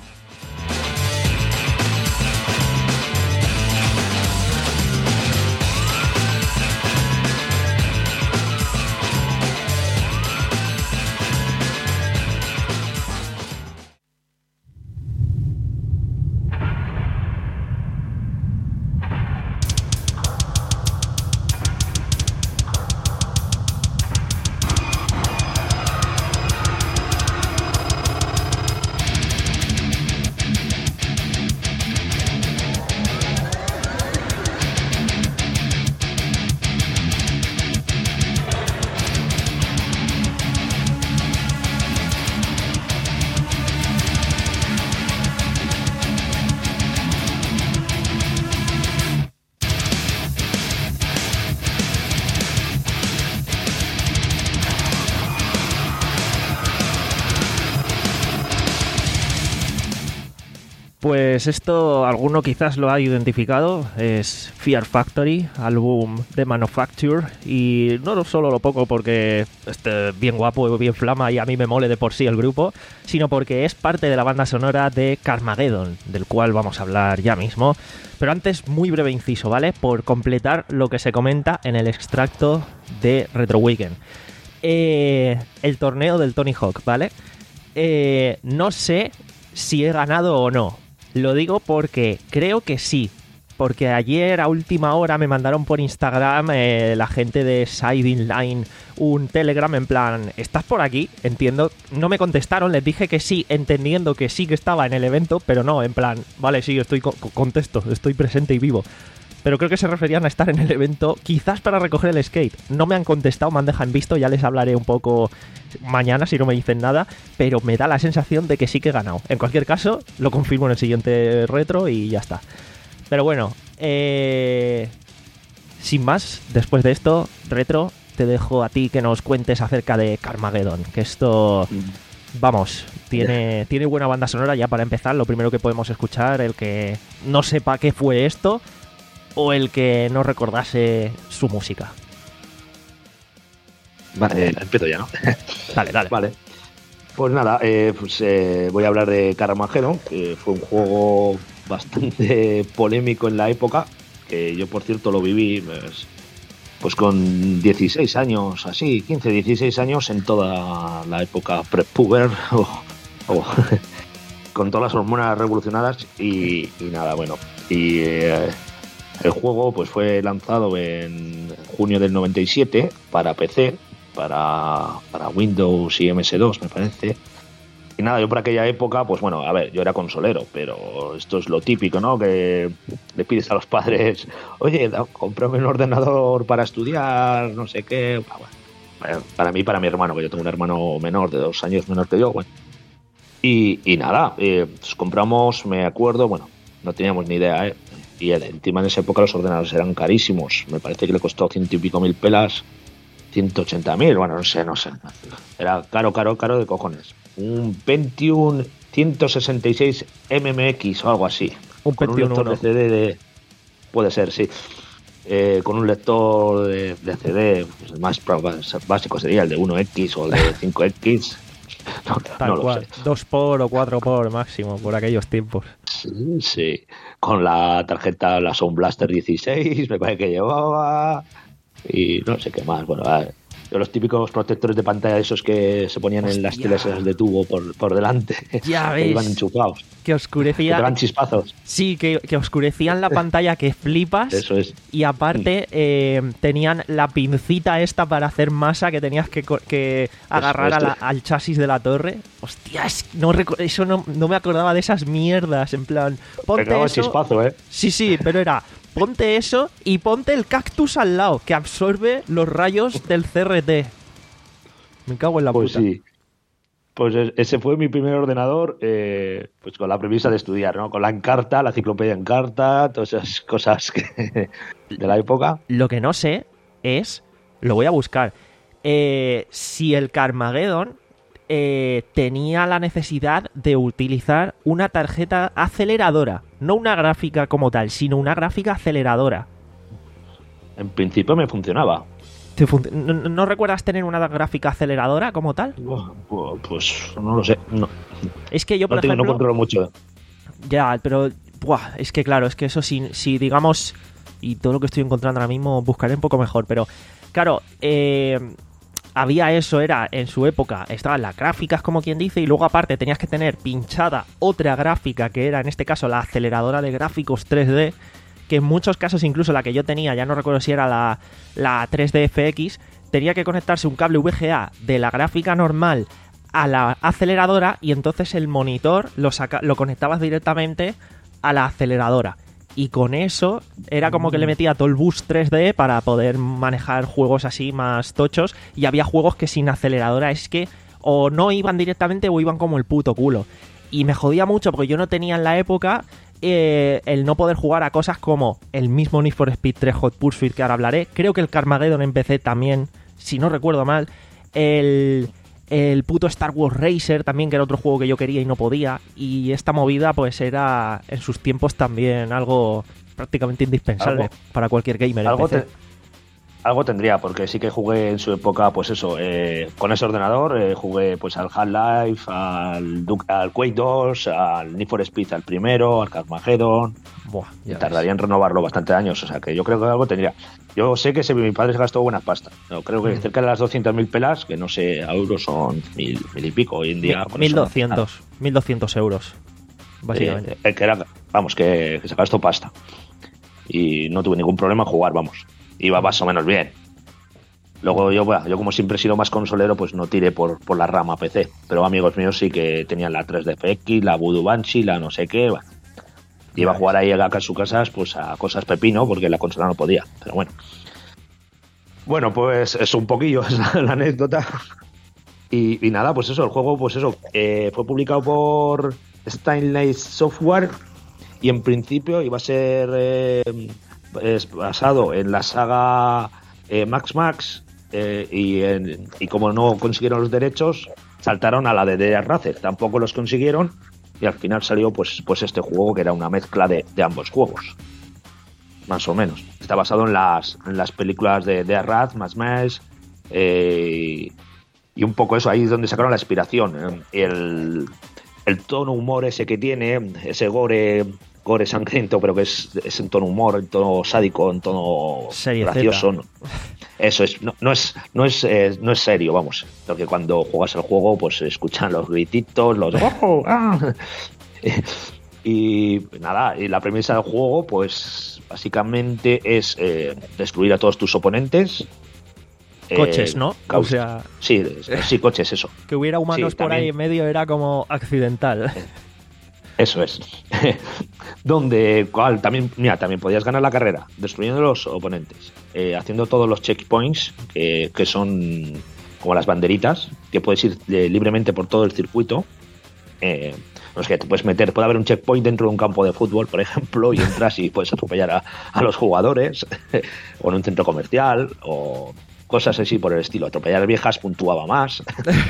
Pues esto alguno quizás lo ha identificado, es Fear Factory, álbum de Manufacture, y no solo lo pongo porque esté bien guapo, bien flama y a mí me mole de por sí el grupo, sino porque es parte de la banda sonora de Carmageddon, del cual vamos a hablar ya mismo. Pero antes, muy breve inciso, ¿vale? Por completar lo que se comenta en el extracto de Retro Weekend. Eh, el torneo del Tony Hawk, ¿vale? Eh, no sé si he ganado o no. Lo digo porque creo que sí. Porque ayer a última hora me mandaron por Instagram eh, la gente de Siding Line un telegram en plan, ¿estás por aquí? Entiendo. No me contestaron, les dije que sí, entendiendo que sí que estaba en el evento, pero no, en plan, vale, sí, estoy co- contesto, estoy presente y vivo. Pero creo que se referían a estar en el evento, quizás para recoger el skate. No me han contestado, me han dejado en visto, ya les hablaré un poco mañana si no me dicen nada, pero me da la sensación de que sí que he ganado. En cualquier caso, lo confirmo en el siguiente retro y ya está. Pero bueno, eh... sin más, después de esto, retro, te dejo a ti que nos cuentes acerca de Carmageddon, que esto... Vamos, tiene, tiene buena banda sonora ya para empezar. Lo primero que podemos escuchar, el que no sepa qué fue esto o el que no recordase su música. Vale, empiezo ya, ¿no? Dale, dale. Vale. Pues nada, eh, pues, eh, voy a hablar de Carmageddon, que fue un juego bastante polémico en la época, que yo, por cierto, lo viví pues, pues con dieciséis años, así, quince, dieciséis años, en toda la época prepuber, o, o, con todas las hormonas revolucionadas y, y nada, bueno. Y eh, el juego pues fue lanzado en junio del noventa y siete para P C, para, para Windows y M S dos, me parece. Y nada, yo por aquella época, pues bueno, a ver, yo era consolero, pero esto es lo típico, ¿no? Que le pides a los padres, oye, cómprame un ordenador para estudiar, no sé qué. Bueno, para mí, para mi hermano, que yo tengo un hermano menor, de dos años menor que yo, bueno. Y, y nada, eh, pues compramos, me acuerdo, bueno, no teníamos ni idea, ¿eh? Y encima en esa época los ordenadores eran carísimos. Me parece que le costó ciento y pico mil pelas, ciento ochenta mil, bueno, no sé, no sé. Era caro, caro, caro de cojones. Un Pentium ciento sesenta y seis M M X o algo así. Un con Pentium un lector uno. de C D de... Puede ser, sí. Eh, con un lector de, de C D, pues el más básico sería el de uno equis o el de cinco equis. No, Tal no lo cual, sé. dos por o cuatro por máximo, por aquellos tiempos. Sí, sí. Con la tarjeta, la Sound Blaster dieciséis, me parece que llevaba. Y no sé qué más. Bueno, a ver, los típicos protectores de pantalla, esos que se ponían en las Hostia. teles esas de tubo por, por delante. Ya Que ves. iban enchufados. Que Que oscurecía. te dan chispazos. Sí, que, que oscurecían la pantalla que flipas. Eso es. Y aparte eh, tenían la pincita esta para hacer masa que tenías que, co- que agarrar a la- al chasis de la torre. Hostia, es- no reco- eso no, no me acordaba de esas mierdas. En plan, Te ponte daba eso. chispazo, ¿eh? Sí, sí, pero era ponte eso y ponte el cactus al lado que absorbe los rayos del C R T. Me cago en la Pues puta. sí. Pues es- ese fue mi primer ordenador, eh, pues con la premisa de estudiar, ¿no? Con la Encarta, la enciclopedia Encarta, todas esas cosas que, de la época. Lo que no sé es, lo voy a buscar, eh, si el Carmageddon eh, tenía la necesidad de utilizar una tarjeta aceleradora, no una gráfica como tal, sino una gráfica aceleradora. En principio me funcionaba. ¿Te func- ¿No, no recuerdas tener una gráfica aceleradora como tal? Buah, Pues no lo sé. No, Es que yo, por no, tengo, no ejemplo... controlo mucho. Ya, pero buah, es que claro, es que eso si, si digamos, y todo lo que estoy encontrando ahora mismo buscaré un poco mejor, pero claro, eh, había eso, era en su época, estaban las gráficas como quien dice, y luego aparte tenías que tener pinchada otra gráfica que era en este caso la aceleradora de gráficos tres D, que en muchos casos incluso la que yo tenía, ya no recuerdo si era la, la tres D F X, tenía que conectarse un cable V G A de la gráfica normal a la aceleradora y entonces el monitor lo, saca, lo conectabas directamente a la aceleradora. Y con eso era como que le metía todo el boost tres D para poder manejar juegos así más tochos. Y había juegos que sin aceleradora es que o no iban directamente o iban como el puto culo. Y me jodía mucho porque yo no tenía en la época eh, el no poder jugar a cosas como el mismo Need for Speed tres Hot Pursuit que ahora hablaré. Creo que el Carmageddon en P C también, si no recuerdo mal. El... el puto Star Wars Racer también, que era otro juego que yo quería y no podía, y esta movida pues era en sus tiempos también algo prácticamente indispensable ¿Algo? para cualquier gamer en Algo, P C. te- algo tendría, porque sí que jugué en su época, pues eso, eh, con ese ordenador, eh, jugué pues al Half-Life, al, Duke- al Quake dos, al Need for Speed, al primero, al Carmageddon. Buah, Y ya tardaría en renovarlo bastante años, o sea que yo creo que algo tendría. Yo sé que se, mi padre se gastó buena pasta, no, creo que Mm. cerca de las doscientas mil pelas, que no sé, a euros son mil, mil y pico hoy en día. ves. con mil eso no- doscientos, mil doscientos euros, básicamente. Eh, eh, que era, vamos, que, que se gastó pasta. Y no tuve ningún problema en jugar, vamos. Iba más o menos bien. Luego yo, bueno, yo como siempre he sido más consolero, pues no tiré por, por la rama P C. Pero amigos míos sí que tenían la tres D F X, la Voodoo Banshee, la no sé qué. Bueno. Iba a jugar ahí acá en sus casas pues a cosas pepino, porque la consola no podía. Pero bueno. Bueno, pues eso un poquillo es la, la anécdota. Y, y nada, pues eso, el juego, pues eso, eh, fue publicado por Steinley Software y en principio iba a ser eh, es basado en la saga eh, Max Max eh, y, en- y como no consiguieron los derechos, saltaron a la de D R Racer, tampoco los consiguieron y al final salió pues, pues este juego que era una mezcla de, de ambos juegos. Más o menos. Está basado en las, en las películas de D R Raz, Max Max, eh, y un poco eso, ahí es donde sacaron la inspiración. ¿eh? El, el tono humor ese que tiene, ese gore, gore sangriento, pero que es, es en tono humor, en tono sádico, en tono Serie gracioso. Z. ¿no? Eso es, no, no es, no es, eh, no es serio, vamos. Porque cuando juegas el juego, pues se escuchan los grititos, los ¡oh! ¡Ah! Y nada, y la premisa del juego, pues básicamente es eh, destruir a todos tus oponentes. Coches, eh, ¿no? O caus- sea, Sí, sí, coches, eso. que hubiera humanos Sí, por ahí también. en medio era como accidental. Eso es. Donde, cual, también, mira, también podías ganar la carrera destruyendo a los oponentes, eh, haciendo todos los checkpoints que, que son como las banderitas, que puedes ir eh, libremente por todo el circuito. Eh, no sé, te puedes meter, puede haber un checkpoint dentro de un campo de fútbol, por ejemplo, y entras y puedes atropellar a, a los jugadores, o en un centro comercial, o cosas así por el estilo. Atropellar viejas puntuaba más.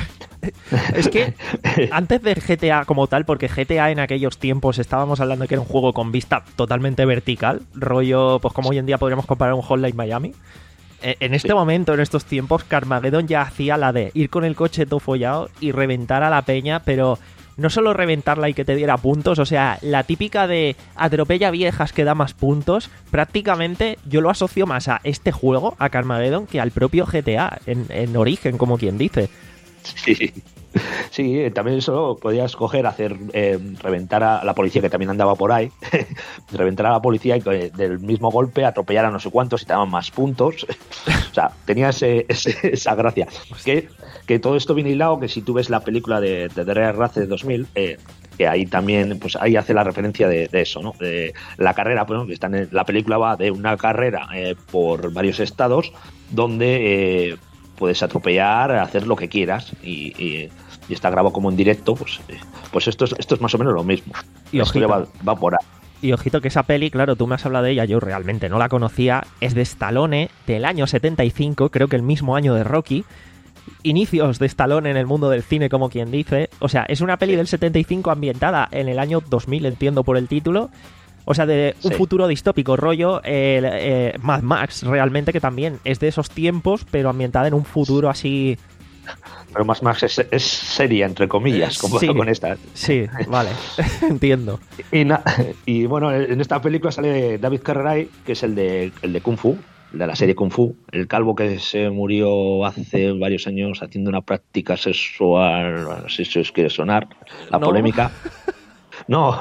Es que antes de G T A como tal, porque G T A en aquellos tiempos estábamos hablando que era un juego con vista totalmente vertical, rollo, pues como hoy en día podríamos comparar un Hotline Miami. Eh, En este Sí. momento, en estos tiempos, Carmageddon ya hacía la de ir con el coche todo follado y reventar a la peña, pero no solo reventarla y que te diera puntos, o sea, la típica de atropella viejas que da más puntos, prácticamente yo lo asocio más a este juego, a Carmageddon, que al propio G T A, en, en origen, como quien dice. Sí, sí, eh, también eso podías coger, hacer eh, reventar a la policía que también andaba por ahí, reventar a la policía y que del mismo golpe atropellar a no sé cuántos y te daban más puntos. O sea, tenía ese, ese- esa gracia. Que, que todo esto viene hilado, que si tú ves la película de, de D R Race de dos mil, eh, que ahí también, pues ahí hace la referencia de, de eso, ¿no? De la carrera, pues, ¿no? Que está en el- la película va de una carrera eh, por varios estados donde... eh, puedes atropellar, hacer lo que quieras y, y, y está grabado como en directo, pues, eh, pues esto, es, esto es más o menos lo mismo. Y La historia ojito. va, va por ahí. Y ojito que esa peli, claro, tú me has hablado de ella, yo realmente no la conocía, es de Stallone, del año setenta y cinco, creo que el mismo año de Rocky, inicios de Stallone en el mundo del cine, como quien dice, o sea, es una peli del setenta y cinco ambientada en el año dos mil, entiendo por el título, o sea, de un Sí. futuro distópico, rollo eh, eh, Mad Max, realmente, que también es de esos tiempos, pero ambientada en un futuro así... Pero más más es, es seria, entre comillas, como Sí. con esta. Sí, vale, entiendo. Y, na- y bueno, en esta película sale David Carradine, que es el de, el de Kung Fu, de la serie Kung Fu, el calvo que se murió hace varios años haciendo una práctica sexual, no sé si os quiere sonar, la No. polémica. No,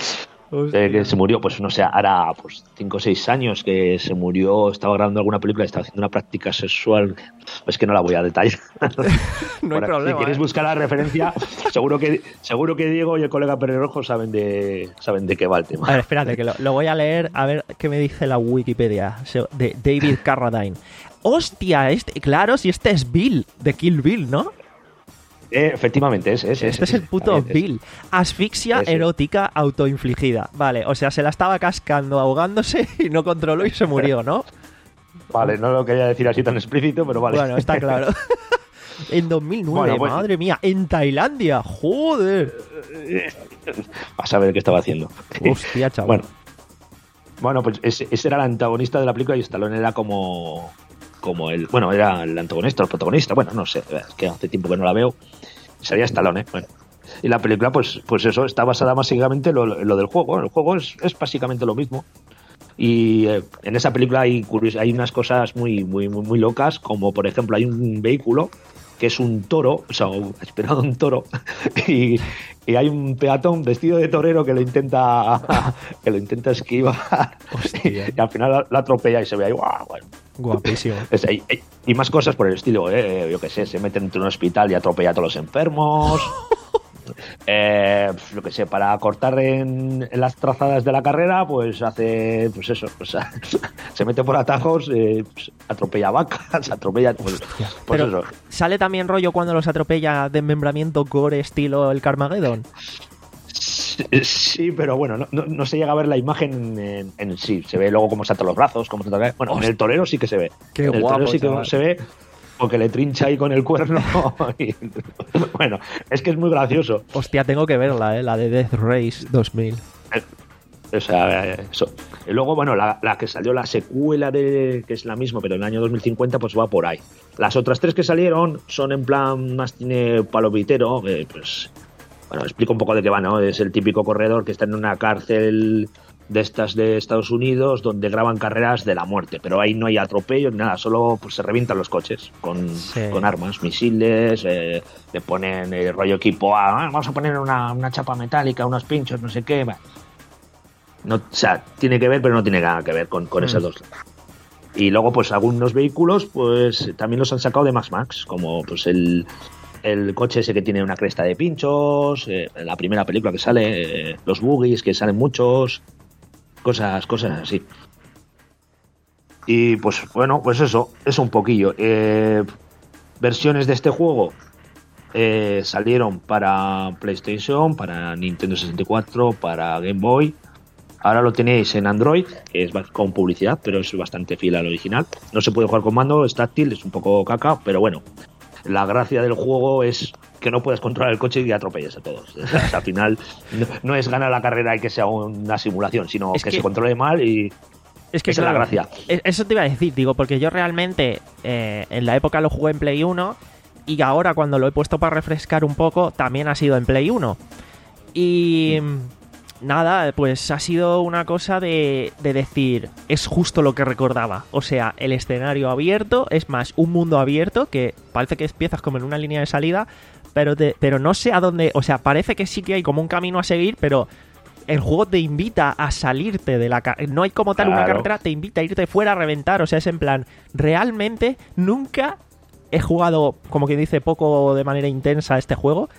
eh, que se murió, pues no sé, hará pues cinco o seis años que se murió, estaba grabando alguna película y estaba haciendo una práctica sexual, es que no la voy a detallar. No hay Por- problema. Si quieres ¿eh? buscar la referencia, seguro que seguro que Diego y el colega Pérez Rojo saben de saben de qué va el tema. A ver, espérate, que lo, lo voy a leer a ver qué me dice la Wikipedia Se- de David Carradine. ¡Hostia! Este, claro, si este es Bill, de Kill Bill, ¿no? Eh, efectivamente, es, es, Este es el puto es- es- Bill. Asfixia Ese. erótica autoinfligida. Vale, o sea, se la estaba cascando, ahogándose y no controló y se murió, ¿no? Vale, no lo quería decir así tan explícito, pero vale. Bueno, está claro. En dos mil nueve, Bueno, pues- madre mía. En Tailandia, joder. Vas a ver qué estaba haciendo. Hostia, chaval. Bueno, bueno, pues ese, ese era el antagonista de la película y Stallone era como, como el, bueno, era el antagonista, el protagonista. Bueno, no sé, es que hace tiempo que no la veo. Sería Stallone, ¿eh? Bueno. Y la película, pues, pues eso, está basada básicamente en lo, en lo del juego. El juego es, es básicamente lo mismo. Y eh, en esa película hay, curios- hay unas cosas muy, muy, muy, muy locas, como por ejemplo hay un vehículo que es un toro, o sea, esperado un toro, y, y hay un peatón vestido de torero que lo intenta que lo intenta esquivar Hostia. y al final lo atropella y se ve ahí, ¡guau! Bueno, Guapísimo. es- y, y más cosas por el estilo, ¿eh? Yo qué sé, se mete entre un hospital y atropella a todos los enfermos. Eh, lo que sé, para cortar en, en las trazadas de la carrera, pues hace, pues eso, pues, se mete por atajos, eh, pues, atropella vacas, atropella, pues, pues Pero eso. ¿sale también rollo cuando los atropella desmembramiento gore estilo el Carmageddon? Sí, pero bueno, no, no, no se llega a ver la imagen en, en sí. Se ve luego cómo saltan los brazos, cómo se toca. Bueno, en el torero sí que se ve. Qué en el guapo, torero sí que chaval. se ve porque le trincha ahí con el cuerno. y- bueno, es que es muy gracioso. Hostia, tengo que verla, ¿eh? La de Death Race dos mil. O sea, eso. Y luego, bueno, la, la que salió, la secuela de que es la misma, pero en el año dos mil cincuenta, pues va por ahí. Las otras tres que salieron son en plan más cine palopitero, eh, pues. Bueno, explico un poco de qué va, ¿no? Es el típico corredor que está en una cárcel de estas de Estados Unidos donde graban carreras de la muerte, pero ahí no hay atropello ni nada, solo pues, se revientan los coches con, Sí. con armas, misiles, eh, le ponen el rollo equipo A, "Ah, vamos a poner una, una chapa metálica, unos pinchos, no sé qué. Va. No, o sea, tiene que ver, pero no tiene nada que ver con, con Mm. esos dos. Y luego, pues algunos vehículos, pues también los han sacado de Max Max, como pues el el coche ese que tiene una cresta de pinchos, eh, la primera película que sale, eh, los buggies que salen muchos, cosas, cosas así. Y pues bueno, pues eso, eso un poquillo. Eh, versiones de este juego eh, salieron para PlayStation, para Nintendo sesenta y cuatro, para Game Boy. Ahora lo tenéis en Android, que es con publicidad, pero es bastante fiel al original. No se puede jugar con mando, es táctil, es un poco caca, pero bueno. La gracia del juego es que no puedes controlar el coche y atropelles a todos. O sea, al final no, no es ganar la carrera y que sea una simulación, sino Es que, que- se controle mal y Es que esa es la claro, gracia. e- Eso te iba a decir, digo, porque yo realmente eh, en la época lo jugué en Play uno y ahora cuando lo he puesto para refrescar un poco también ha sido en Play uno. Y nada, pues ha sido una cosa de, de decir, es justo lo que recordaba. O sea, el escenario abierto, es más, un mundo abierto que parece que empiezas como en una línea de salida, pero, te- pero no sé a dónde, o sea, parece que sí que hay como un camino a seguir, pero el juego te invita a salirte de la carretera. No hay como tal una Claro. carretera, te invita a irte fuera a reventar. O sea, es en plan, realmente nunca he jugado, como quien dice, poco de manera intensa este juego.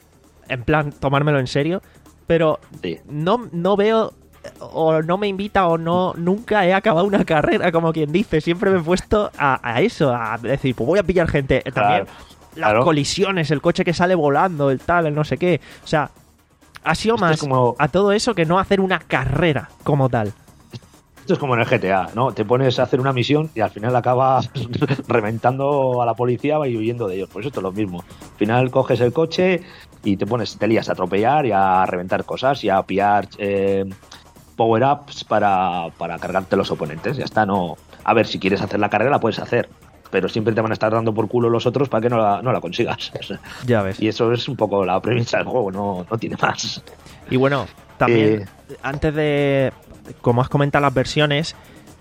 En plan, tomármelo en serio. Pero Sí. no, no veo o no me invita o no, nunca he acabado una carrera, como quien dice. Siempre me he puesto a, a eso, a decir, pues voy a pillar gente. También Claro, las claro. colisiones, el coche que sale volando, el tal, el no sé qué. O sea, ha sido Esto más es como- a todo eso que no hacer una carrera como tal. Esto es como en el G T A, ¿no? Te pones a hacer una misión y al final acabas reventando a la policía y huyendo de ellos. Pues esto es lo mismo. Al final coges el coche y te pones, te lías a atropellar y a reventar cosas y a pillar eh, power-ups para, para cargarte los oponentes. Ya está, no. A ver, si quieres hacer la carrera la puedes hacer, pero siempre te van a estar dando por culo los otros para que no la, no la consigas. O sea, Ya ves. y eso es un poco la premisa del juego, no, no tiene más. Y bueno, también, Eh, antes de, como has comentado las versiones,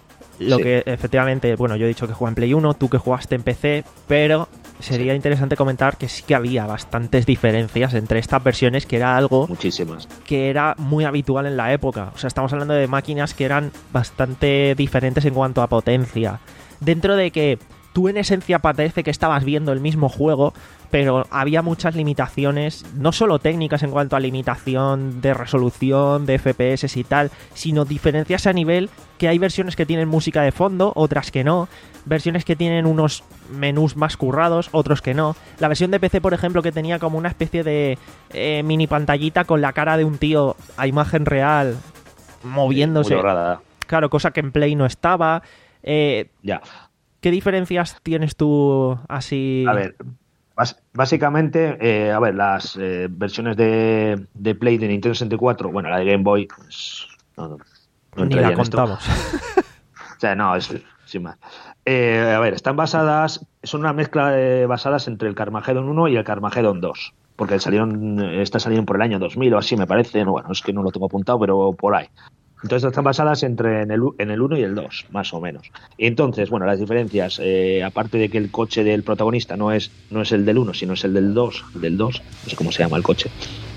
lo Sí. que efectivamente, bueno, yo he dicho que juega en Play uno, tú que jugaste en P C, pero sería interesante comentar que sí que había bastantes diferencias entre estas versiones, que era algo Muchísimas. que era muy habitual en la época. O sea, estamos hablando de máquinas que eran bastante diferentes en cuanto a potencia. Dentro de que tú en esencia parece que estabas viendo el mismo juego, pero había muchas limitaciones, no solo técnicas en cuanto a limitación de resolución, de F P S y tal, sino diferencias a nivel que hay versiones que tienen música de fondo, otras que no, versiones que tienen unos menús más currados, otros que no. La versión de P C, por ejemplo, que tenía como una especie de eh, mini pantallita con la cara de un tío a imagen real moviéndose. Muy dorada. Claro, cosa que en Play no estaba. Eh, Ya. ¿Qué diferencias tienes tú así? A ver, Bas- básicamente, eh, a ver, las eh, versiones de, de Play de Nintendo sesenta y cuatro, bueno, la de Game Boy, pues, no, no, no Ni entraría la en esto. contamos. O sea, no, es sin más. Eh, a ver, están basadas, son una mezcla de, basadas entre el Carmageddon uno y el Carmageddon dos, porque salieron, estas salieron por el año dos mil o así, me parece. No, bueno, es que no lo tengo apuntado, pero por ahí. Entonces están basadas entre en el, u- en el uno y el dos, más o menos. Y entonces, bueno, las diferencias, eh, aparte de que el coche del protagonista no es, no es el del uno, sino es el del dos, del dos, no sé cómo se llama el coche.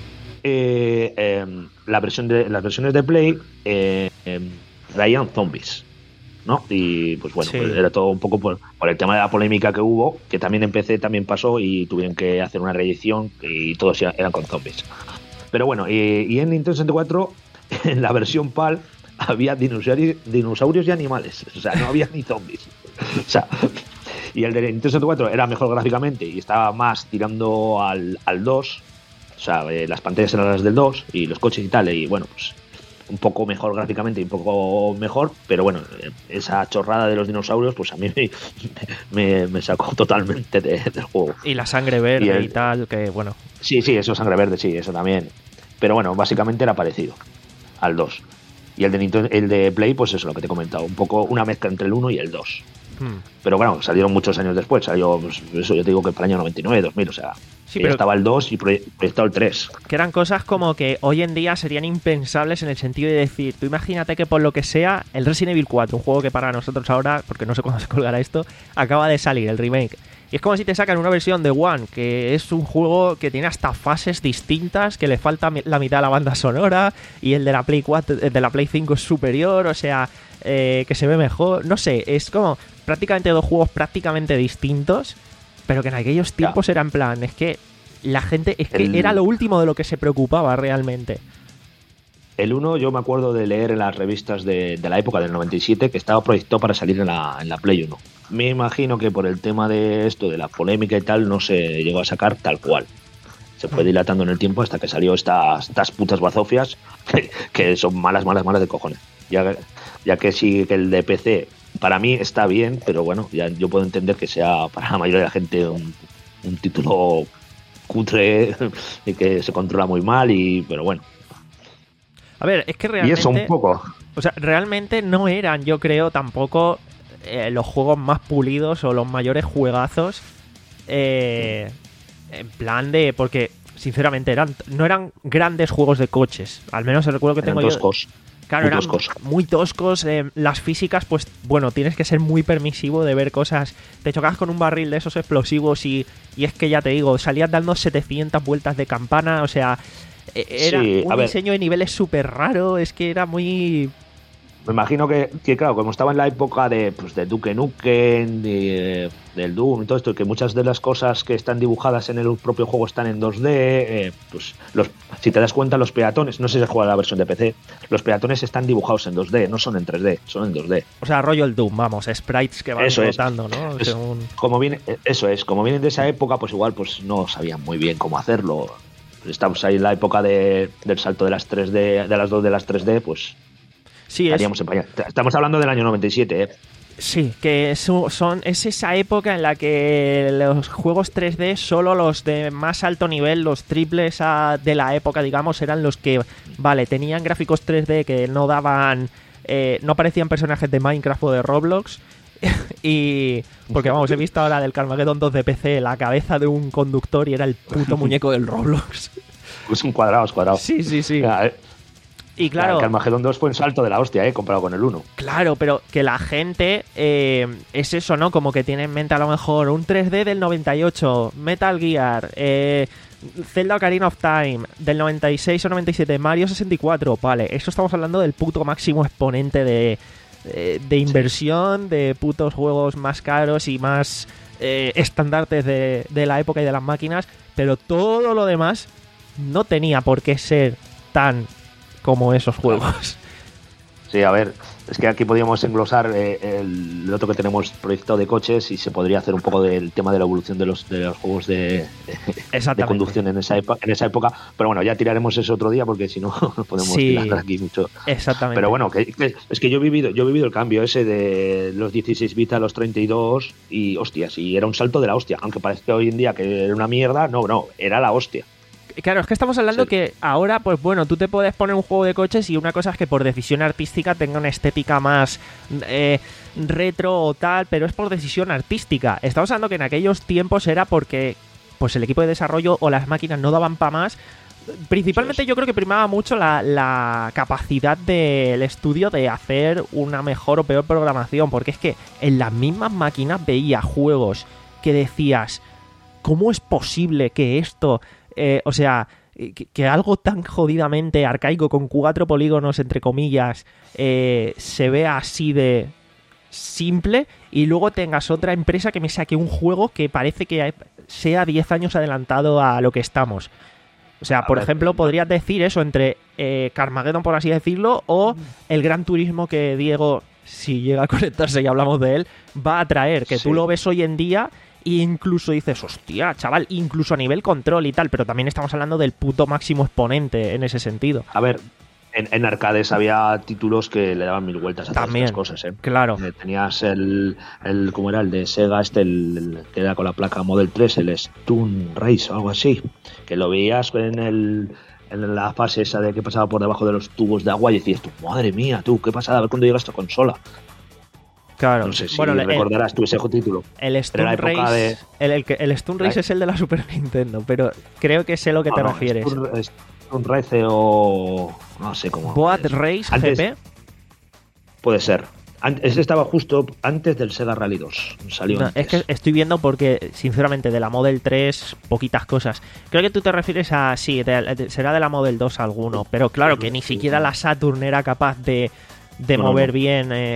Eh, eh, la versión de, las versiones de Play eh, eh, traían zombies, ¿no? Y pues bueno, Sí. pues era todo un poco por, por el tema de la polémica que hubo, que también en P C también pasó y tuvieron que hacer una reedición y todos ya eran con zombies. Pero bueno, y, y en Nintendo sesenta y cuatro, en la versión PAL, había dinosaurios, dinosaurios y animales. O sea, no había ni zombies. O sea, y el de Nintendo sesenta y cuatro era mejor gráficamente y estaba más tirando al, al dos. O sea, eh, las pantallas eran las del dos y los coches y tal. Y bueno, pues un poco mejor gráficamente y un poco mejor. Pero bueno, eh, esa chorrada de los dinosaurios, pues a mí me, me, me sacó totalmente de- del juego. Y la sangre verde Y y, el- tal, que bueno. Sí, sí, eso sangre verde, sí, eso también. Pero bueno, básicamente era parecido al dos. Y el de Nintendo, el de Play, pues eso, lo que te he comentado, un poco una mezcla entre el uno y el dos. Hmm. Pero bueno, salieron muchos años después, salió, pues, eso yo te digo que para el año noventa y nueve, dos mil, o sea, Sí, que pero- ya estaba el dos y proye- proyectado el tres. Que eran cosas como que hoy en día serían impensables en el sentido de decir, tú imagínate que por lo que sea, el Resident Evil cuatro, un juego que para nosotros ahora, porque no sé cuándo se colgará esto, acaba de salir, el remake. Y es como si te sacan una versión de One, que es un juego que tiene hasta fases distintas, que le falta mi- la mitad de la banda sonora, y el de la Play cuatro, el de la Play cinco es superior, o sea, eh, que se ve mejor. No sé, es como prácticamente dos juegos prácticamente distintos, pero que en aquellos tiempos era en plan, es que la gente, es que El- era lo último de lo que se preocupaba realmente. El uno yo me acuerdo de leer en las revistas de, de la época del noventa y siete que estaba proyectado para salir en la, en la Play uno. Me imagino que por el tema de esto, de la polémica y tal, no se llegó a sacar tal cual. Se fue dilatando en el tiempo hasta que salió estas, estas putas bazofias que, que son malas, malas, malas de cojones. Ya, ya que sí que el de P C para mí está bien, pero bueno, ya yo puedo entender que sea para la mayoría de la gente un, un título cutre y que se controla muy mal, y pero bueno. A ver, es que Y realmente... eso un poco. O sea, realmente no eran, yo creo, tampoco eh, los juegos más pulidos o los mayores juegazos. Eh, en plan de... Porque, sinceramente, eran no eran grandes juegos de coches. Al menos el recuerdo que Eran tengo yo... toscos. Claro, muy eran toscos. muy toscos. eh, las físicas, pues, bueno, tienes que ser muy permisivo de ver cosas. Te chocabas con un barril de esos explosivos y, y es que ya te digo, salías dando setecientas vueltas de campana. O sea, eh, era Sí, a un ver. diseño de niveles súper raro. Es que era muy... Me imagino que, que, claro, como estaba en la época de, pues, de Duke Nukem, de, del Doom y todo esto, que muchas de las cosas que están dibujadas en el propio juego están en dos D, eh, pues los, si te das cuenta, los peatones, no sé si has jugado la versión de P C, los peatones están dibujados en dos D, no son en tres D, son en dos D. O sea, rollo el Doom, vamos, sprites que van Eso es. rotando, ¿no? Es- Según... Como viene, eso es, como vienen de esa época, pues igual pues no sabían muy bien cómo hacerlo. Estamos ahí en la época de, del salto de las tres D, de las dos de las tres D, pues Sí, es, haríamos en pañal. Estamos hablando del año noventa y siete, ¿eh? sí, que es, son, es esa época en la que los juegos tres D, solo los de más alto nivel, los triples A de la época, digamos, eran los que, vale, tenían gráficos tres D que no daban, eh, no parecían personajes de Minecraft o de Roblox. Y porque vamos, he visto ahora del Carmageddon dos de P C la cabeza de un conductor y era el puto muñeco del Roblox. Pues un cuadrado, es cuadrado. Sí, sí, sí. Ya, eh. Y claro, El Armagedón dos fue un salto de la hostia, ¿eh? Comparado con el uno. claro, pero que la gente eh, es eso, ¿no? Como que tiene en mente a lo mejor un tres D del noventa y ocho, Metal Gear, eh, Zelda Ocarina of Time del noventa y seis o noventa y siete, Mario sesenta y cuatro, vale, eso estamos hablando del puto máximo exponente de, de, de inversión, de putos juegos más caros y más eh, estandartes de, de la época y de las máquinas, pero todo lo demás no tenía por qué ser tan como esos juegos. Sí, a ver, Es que aquí podríamos englosar eh, el, el otro que tenemos proyectado de coches y se podría hacer un poco del tema de la evolución de los, de los juegos de, de, de conducción en esa, epa, en esa época. Pero bueno, ya tiraremos eso otro día porque si no, no podemos sí, tirar aquí mucho. Exactamente. Pero bueno, que, que, es que yo he vivido yo he vivido el cambio ese de los dieciséis bits a los treinta y dos y hostias, y era un salto de la hostia. Aunque parece hoy en día que era una mierda, no, no, era la hostia. Claro, es que estamos hablando sí. que ahora, pues bueno, tú te puedes poner un juego de coches y una cosa es que por decisión artística tenga una estética más eh, retro o tal, pero es por decisión artística. Estamos hablando que en aquellos tiempos era porque pues el equipo de desarrollo o las máquinas no daban para más. Principalmente yo creo que primaba mucho la, la capacidad del estudio de hacer una mejor o peor programación, porque es que en las mismas máquinas veía juegos que decías, ¿cómo es posible que esto... Eh, o sea, que, que algo tan jodidamente arcaico con cuatro polígonos, entre comillas, eh, se vea así de simple y luego tengas otra empresa que me saque un juego que parece que sea diez años adelantado a lo que estamos? O sea, por ejemplo, podrías decir eso entre eh, Carmageddon, por así decirlo, o el Gran Turismo que Diego, si llega a conectarse y hablamos de él, va a traer, que sí. Tú lo ves hoy en día... E incluso dices, hostia, chaval, incluso a nivel control y tal, pero también estamos hablando del puto máximo exponente en ese sentido. A ver, en, en arcades había títulos que le daban mil vueltas a también, todas las cosas, ¿eh? Claro. Eh, tenías el, el, ¿cómo era? El de Sega, este, el, el que era con la placa Model tres, el Stun Race o algo así, que lo veías en el... en la fase esa de que pasaba por debajo de los tubos de agua y decías, tú, madre mía, tú, qué pasada, a ver cuándo llega esta consola. Claro. No sé si bueno, recordarás el, tú ese título. El Stun Race, de... el, el, el Stun Race es el de la Super Nintendo, pero creo que sé a lo que no, te no, refieres. Stun, Stun Race o... no sé cómo... Boat Race antes, G P. Puede ser. Ese estaba justo antes del Sega Rally dos. Salió no, antes. Es que estoy viendo porque, sinceramente, de la Model tres, poquitas cosas. Creo que tú te refieres a... Sí, de, de, será de la Model dos alguno, pero claro que ni siquiera la Saturn era capaz de, de no, mover no. bien... Eh...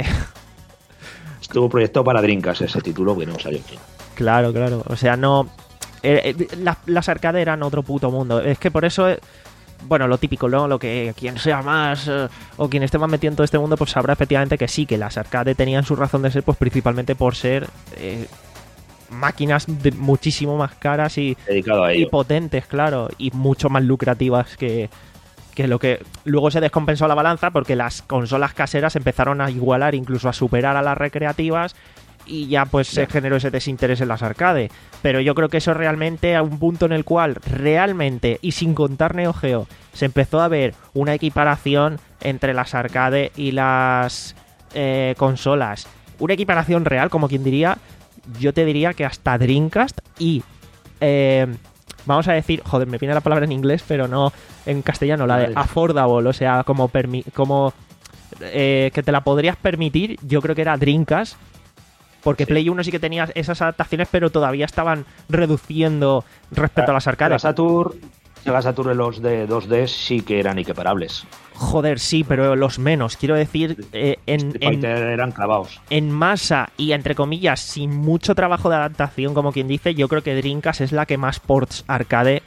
Estuvo proyectado para Dreamcast ese título que no salió aquí. Claro, claro. O sea, no... Eh, eh, las, las arcades eran otro puto mundo. Es que por eso... Eh, bueno, lo típico, ¿no? Lo que quien sea más... Eh, o quien esté más metido en todo este mundo, pues sabrá efectivamente que sí, que las arcades tenían su razón de ser, pues principalmente por ser... Eh, máquinas de muchísimo más caras y, y potentes, claro. Y mucho más lucrativas que... que lo que luego se descompensó la balanza porque las consolas caseras empezaron a igualar, incluso a superar a las recreativas y ya pues yeah. se generó ese desinterés en las arcades. Pero yo creo que eso realmente a un punto en el cual realmente, y sin contar Neo Geo, se empezó a ver una equiparación entre las arcades y las eh, consolas. Una equiparación real, como quien diría, yo te diría que hasta Dreamcast y... Eh, vamos a decir, joder, me viene la palabra en inglés, pero no en castellano, la de affordable, o sea, como, permi como eh, que te la podrías permitir, yo creo que era Dreamcast, porque sí. Play uno sí que tenía esas adaptaciones, pero todavía estaban reduciendo respecto a las arcades. La Saturn, Sega Saturn, los de dos D sí que eran equiparables. Joder, sí, pero los menos. Quiero decir, eh, en, en, eran clavados. En masa y, entre comillas, sin mucho trabajo de adaptación, como quien dice, yo creo que Dreamcast es la que más ports arcade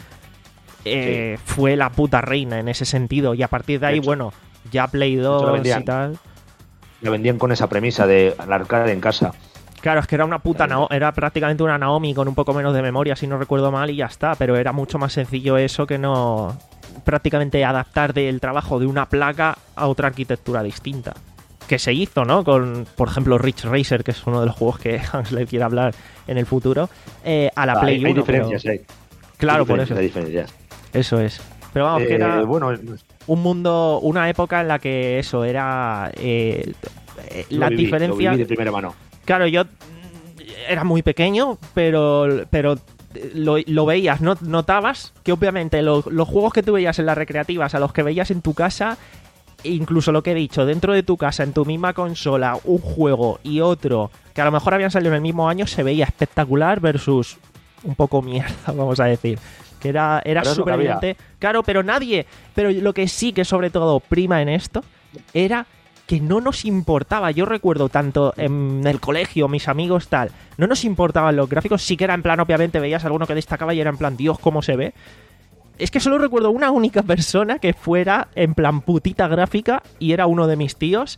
eh, sí. fue la puta reina en ese sentido. Y a partir de ahí, de hecho, bueno, ya Play dos vendían, y tal... La vendían con esa premisa de la arcade en casa. Claro, es que era una puta Naomi, era prácticamente una Naomi con un poco menos de memoria, si no recuerdo mal, y ya está. Pero era mucho más sencillo eso que no... prácticamente adaptar del trabajo de una placa a otra arquitectura distinta. Que se hizo, ¿no? Con, por ejemplo, Ridge Racer, que es uno de los juegos que Hansler quiere hablar en el futuro, eh, a la ah, Play hay, hay uno. Diferencias, pero... hay. Claro, hay por eso. Hay diferencias. Eso es. Pero vamos, eh, que era bueno, un mundo, una época en la que eso era... Eh, la viví, diferencia... Lo viví de primera mano. Claro, yo era muy pequeño, pero... pero Lo, lo veías, ¿no? Notabas que obviamente lo, los juegos que tú veías en las recreativas a los que veías en tu casa, incluso lo que he dicho, dentro de tu casa, en tu misma consola, un juego y otro que a lo mejor habían salido en el mismo año, se veía espectacular versus un poco mierda, vamos a decir. Que era, era súper evidente. Claro, pero nadie... Pero lo que sí que sobre todo prima en esto era... que no nos importaba. Yo recuerdo tanto en el colegio, mis amigos, tal, no nos importaban los gráficos, sí que era en plan, obviamente, veías alguno que destacaba y era en plan, Dios, cómo se ve. Es que solo recuerdo una única persona que fuera en plan putita gráfica y era uno de mis tíos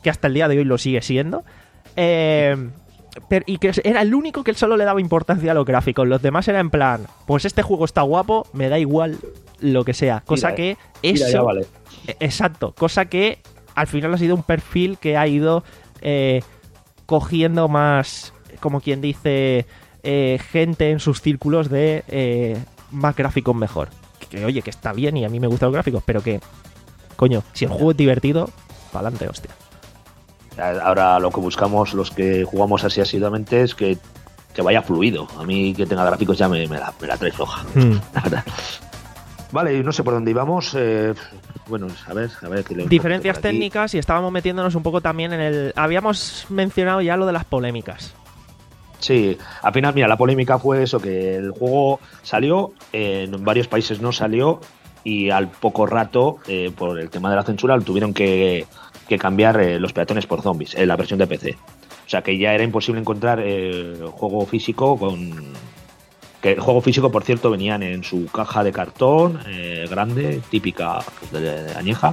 que hasta el día de hoy lo sigue siendo. Eh, pero, y que era el único que él solo le daba importancia a los gráficos. Los demás era en plan, pues este juego está guapo, me da igual lo que sea. Cosa Mira, que mira, eso... ya vale. Exacto, cosa que al final ha sido un perfil que ha ido eh, cogiendo más, como quien dice, eh, gente en sus círculos de eh, más gráficos mejor. Que, que oye, que está bien y a mí me gustan los gráficos, pero que, coño, si el juego es divertido, pa'lante, hostia. Ahora lo que buscamos los que jugamos así asiduamente es que, que vaya fluido. A mí que tenga gráficos ya me, me, la, me la trae floja. Hmm. La verdad. Vale, no sé por dónde íbamos. Eh, bueno, a ver, a ver. Que Diferencias técnicas y estábamos metiéndonos un poco también en el... Habíamos mencionado ya lo de las polémicas. Sí, al final, mira, la polémica fue eso, que el juego salió, eh, en varios países no salió y al poco rato, eh, por el tema de la censura, tuvieron que, que cambiar eh, los peatones por zombies en la versión de P C. O sea que ya era imposible encontrar eh, juego físico con... Que el juego físico, por cierto, venían en su caja de cartón eh, grande, típica de, de añeja,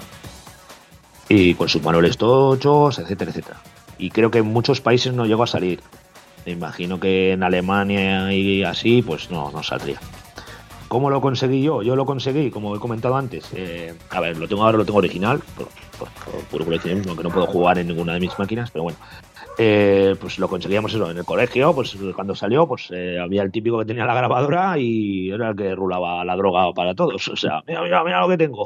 y con sus manuales tochos, etcétera, etcétera. Y creo que en muchos países no llegó a salir. Me imagino que en Alemania y así, pues no, no saldría. ¿Cómo lo conseguí yo? Yo lo conseguí, como he comentado antes. Eh, a ver, lo tengo ahora, lo tengo original, por, por, por puro coleccionismo, aunque no puedo jugar en ninguna de mis máquinas, pero bueno. Eh, pues lo conseguíamos eso en el colegio, pues cuando salió, pues eh, había el típico que tenía la grabadora y era el que rulaba la droga para todos. O sea, mira, mira, mira lo que tengo.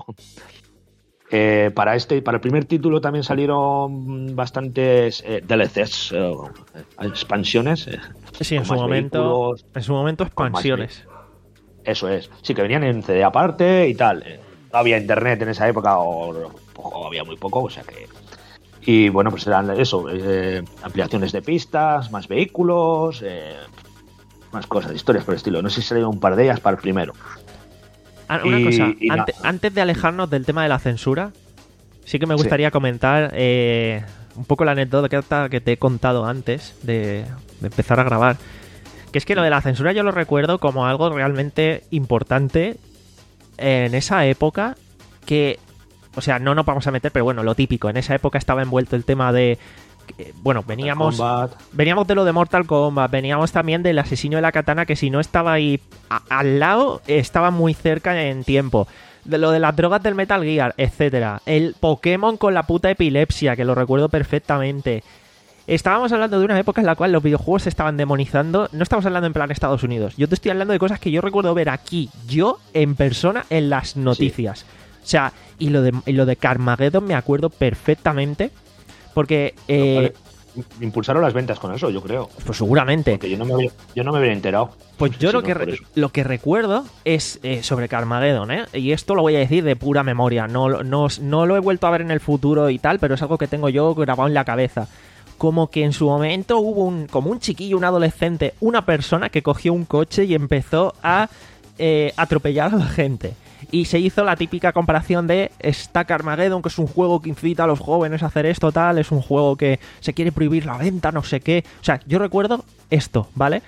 Eh, para este, para el primer título también salieron bastantes eh, D L Cs, eh, expansiones. Eh, Sí, en su momento, en su momento expansiones. Eso es. Sí, que venían en C D aparte y tal. Eh, no había internet en esa época o, o había muy poco, o sea que... Y bueno, pues eran eso, eh, ampliaciones de pistas, más vehículos, eh, más cosas, historias por el estilo. No sé si salieron un par de ellas para el primero. Ah, una y, cosa, y ante, antes de alejarnos del tema de la censura, sí que me gustaría sí. comentar eh, un poco la anécdota que te he contado antes de, de empezar a grabar. Que es que lo de la censura yo lo recuerdo como algo realmente importante en esa época que... O sea, no nos vamos a meter, pero bueno, lo típico. En esa época estaba envuelto el tema de... Bueno, veníamos veníamos de lo de Mortal Kombat, veníamos también del asesino de la katana, que si no estaba ahí a, al lado, estaba muy cerca en tiempo. De lo de las drogas del Metal Gear, etcétera. El Pokémon con la puta epilepsia, que lo recuerdo perfectamente. Estábamos hablando de una época en la cual los videojuegos se estaban demonizando. No estamos hablando en plan Estados Unidos. Yo te estoy hablando de cosas que yo recuerdo ver aquí, yo, en persona, en las noticias. Sí. O sea, y lo de y lo de Carmageddon me acuerdo perfectamente. Porque... Eh, impulsaron las ventas con eso, yo creo. Pues seguramente. Porque yo no me había, yo no me había enterado. Pues no yo sé lo, si que no re, lo que recuerdo es eh, sobre Carmageddon, ¿eh? Y esto lo voy a decir de pura memoria. No, no, no lo he vuelto a ver en el futuro y tal, pero es algo que tengo yo grabado en la cabeza. Como que en su momento hubo un como un chiquillo, un adolescente, una persona que cogió un coche y empezó a eh, atropellar a la gente. Y se hizo la típica comparación de está Carmageddon, que es un juego que incita a los jóvenes a hacer esto, tal, es un juego que se quiere prohibir la venta, no sé qué. O sea, yo recuerdo esto, ¿vale?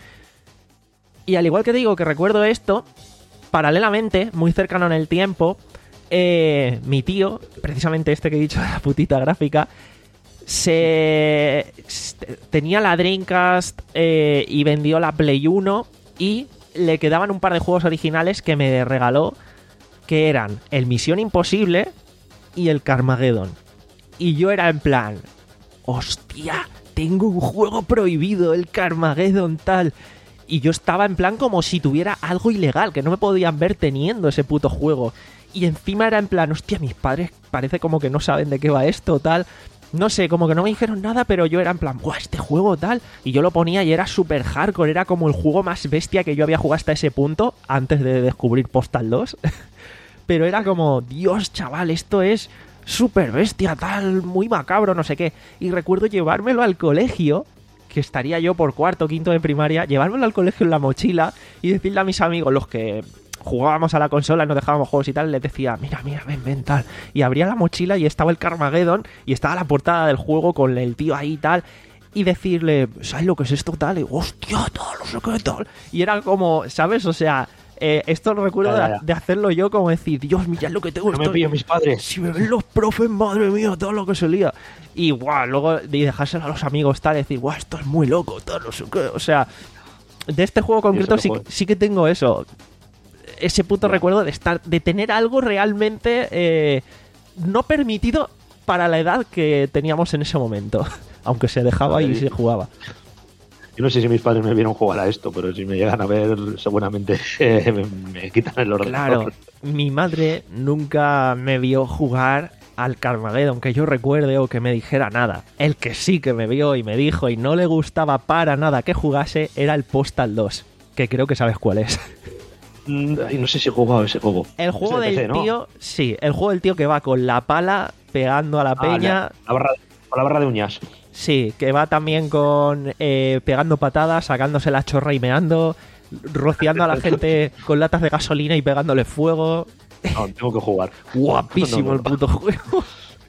Y al igual que digo que recuerdo esto, paralelamente, muy cercano en el tiempo, eh, mi tío, precisamente este que he dicho de la putita gráfica, se tenía la Dreamcast eh, y vendió la Play uno y le quedaban un par de juegos originales que me regaló, que eran el Misión Imposible y el Carmageddon. Y yo era en plan, hostia, tengo un juego prohibido, el Carmageddon tal. Y yo estaba en plan como si tuviera algo ilegal, que no me podían ver teniendo ese puto juego. Y encima era en plan, hostia, mis padres parece como que no saben de qué va esto, tal. No sé, como que no me dijeron nada, pero yo era en plan, ¡buah, este juego tal! Y yo lo ponía y era súper hardcore, era como el juego más bestia que yo había jugado hasta ese punto, antes de descubrir Postal dos. Pero era como, Dios, chaval, esto es súper bestia, tal, muy macabro, no sé qué. Y recuerdo llevármelo al colegio, que estaría yo por cuarto, quinto de primaria, llevármelo al colegio en la mochila y decirle a mis amigos, los que jugábamos a la consola y nos dejábamos juegos y tal, les decía, mira, mira, ven, ven, tal. Y abría la mochila y estaba el Carmageddon y estaba la portada del juego con el tío ahí tal. Y decirle, ¿sabes lo que es esto tal? Y hostia, tal, no sé qué tal. Y era como, ¿sabes? O sea, Eh, esto lo recuerdo Ya, ya, de, ya. de hacerlo yo, como decir, Dios, mira lo que tengo. No me esto- pillo mis padres. Si me ven los profes, madre mía, todo lo que se lía. Y guau, luego de dejárselo a los amigos tal, y decir, guau, esto es muy loco, tal, no sé qué. O sea, de este juego concreto eso sí, no fue. sí que tengo eso. Ese puto Ya. recuerdo de estar, de tener algo realmente eh, no permitido para la edad que teníamos en ese momento. Aunque se dejaba A ver, y se jugaba. Yo no sé si mis padres me vieron jugar a esto, pero si me llegan a ver, seguramente eh, me, me quitan el ordenador. Claro, mi madre nunca me vio jugar al Carmageddon, que yo recuerde o que me dijera nada. El que sí que me vio y me dijo y no le gustaba para nada que jugase era el Postal dos, que creo que sabes cuál es. Mm, ay, no sé si he jugado ese juego. El juego Es de del P C, ¿no? tío, sí, el juego del tío que va con la pala pegando a la Ah, peña. la, la barra, con la barra de uñas. Sí, que va también con eh, pegando patadas, sacándose la chorra y meando, rociando a la gente con latas de gasolina y pegándole fuego. No, tengo que jugar. Guapísimo No, no, el no. puto juego.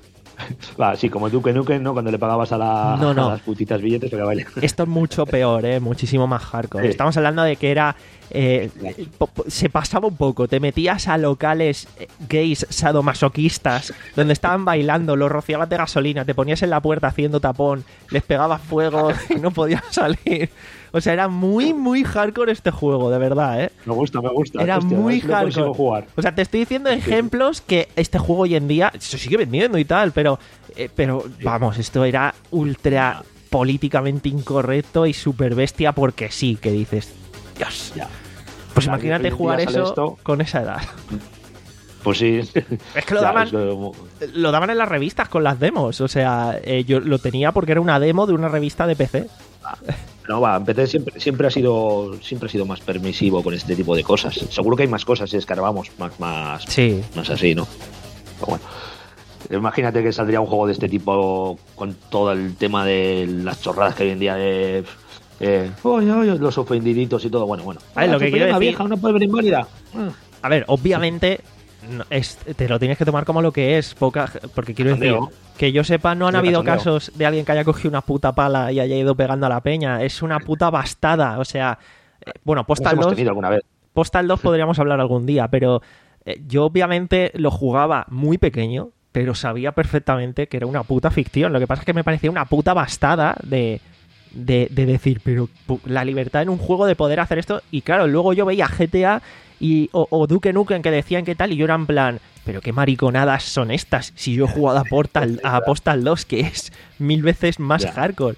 Va, sí, como Duke Nukem, ¿no? Cuando le pagabas a, la, No, no. a las putitas billetes para que baile. Esto es mucho peor, ¿eh? Muchísimo más hardcore. Sí. Estamos hablando de que era... eh, po- po- se pasaba un poco. Te metías a locales eh, gays sadomasoquistas donde estaban bailando, los rociabas de gasolina, te ponías en la puerta haciendo tapón, les pegabas fuego y no podías salir. O sea, era muy, muy hardcore este juego, de verdad, ¿eh? Me gusta, me gusta. Era Hostia, a muy ver si lo consigo hardcore. jugar. O sea, te estoy diciendo ejemplos que este juego hoy en día se sigue vendiendo y tal, pero, eh, pero vamos, esto era ultra políticamente incorrecto y super bestia porque sí, que dices, Dios. Ya. Pues Claro, imagínate hoy en día jugar sale eso esto. con esa edad. Pues sí. Es que lo Ya, daban, es lo- lo daban en las revistas con las demos. O sea, eh, yo lo tenía porque era una demo de una revista de P C. No, va, en P C siempre, siempre ha sido siempre ha sido más permisivo con este tipo de cosas. Seguro que hay más cosas si escarbamos más, más, Sí. más así, ¿no? Pero bueno. Imagínate que saldría un juego de este tipo con todo el tema de las chorradas que hoy en día de eh, oye, oye, los ofendiditos y todo. Bueno, bueno. A ver, lo que Atropellé quiero a una decir- vieja, una pobre inválida. Ah, A ver, obviamente no, es- te lo tienes que tomar como lo que es, poca, porque quiero decir, Cachondeo. que yo sepa, no han Es habido cachondeo. casos de alguien que haya cogido una puta pala y haya ido pegando a la peña. Es una puta bastada. O sea, eh, bueno, Nos Postal hemos dos, tenido alguna vez. Postal dos podríamos hablar algún día, pero eh, yo obviamente lo jugaba muy pequeño, pero sabía perfectamente que era una puta ficción. Lo que pasa es que me parecía una puta bastada de, de, de decir, pero pu- la libertad en un juego de poder hacer esto. Y claro, luego yo veía G T A y, o, o Duke Nukem que decían que tal, y yo era en plan, pero qué mariconadas son estas si yo he jugado a Portal, a Postal dos, que es mil veces más Ya. hardcore.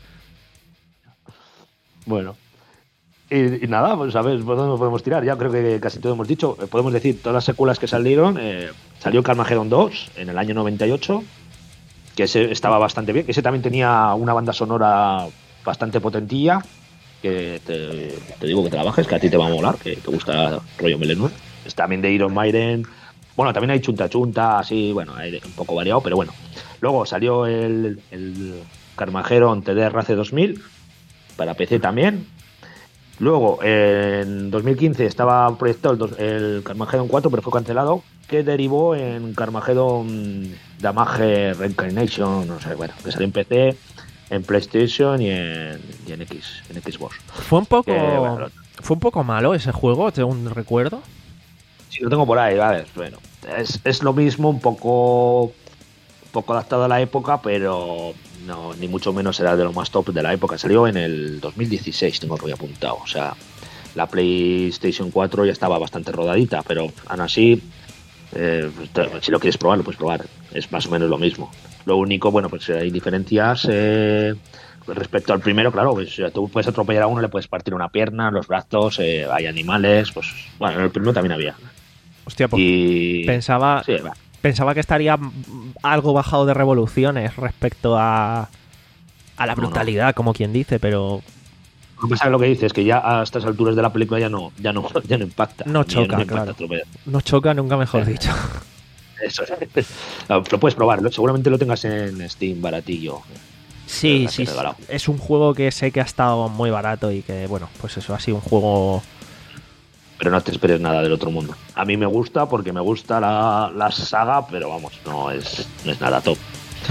Bueno. Y, y nada, pues a ver, ¿por dónde nos podemos tirar? Ya creo que casi todo hemos dicho. Eh, Podemos decir, todas las secuelas que salieron. Eh, salió Carmageddon dos en el año noventa y ocho, que ese estaba bastante bien. Que ese también tenía una banda sonora bastante potentilla. Que te, te digo que trabajes, que a ti te va a molar, que te gusta rollo Melenue. Es también de Iron Maiden. Bueno, también hay chunta chunta, así, bueno, hay un poco variado, pero bueno. Luego salió el, el Carmageddon T D R C dos mil para P C también. Luego, en dos mil quince estaba proyectado el, dos- el Carmageddon cuatro, pero fue cancelado, que derivó en Carmageddon Damage Reincarnation, no sé, bueno, que salió en P C, en PlayStation y en, y en X, en Xbox. Fue un poco, Que, bueno, fue un poco malo ese juego, según recuerdo. si lo tengo por ahí, ¿vale? Bueno, es, es lo mismo, un poco, un poco adaptado a la época, pero no, ni mucho menos era de lo más top de la época. Salió en el dos mil dieciséis, tengo por ahí apuntado. O sea, la PlayStation cuatro ya estaba bastante rodadita, pero aún así, eh, te- si lo quieres probar, lo puedes probar. Es más o menos lo mismo. Lo único, bueno, pues hay diferencias eh, respecto al primero, claro, pues tú puedes atropellar a uno, le puedes partir una pierna, los brazos, eh, hay animales, pues bueno, en el primero también había. Hostia, pues Y pensaba, sí, va. pensaba que estaría mm, algo bajado de revoluciones respecto a, a la No, no. brutalidad, como quien dice, pero Lo que pasa es que lo que dices, que ya a estas alturas de la película ya no, ya no, ya no impacta. No Ni- choca, no impacta claro. atropellar. no choca nunca mejor dicho. Eso es. Lo puedes probar, lo- seguramente lo tengas en Steam baratillo. Sí, Pero sí, sí. regalado. Es un juego que sé que ha estado muy barato y que, bueno, pues eso ha sido un juego... Pero no te esperes nada del otro mundo. A mí me gusta porque me gusta la, la saga, pero vamos, no es, no es nada top.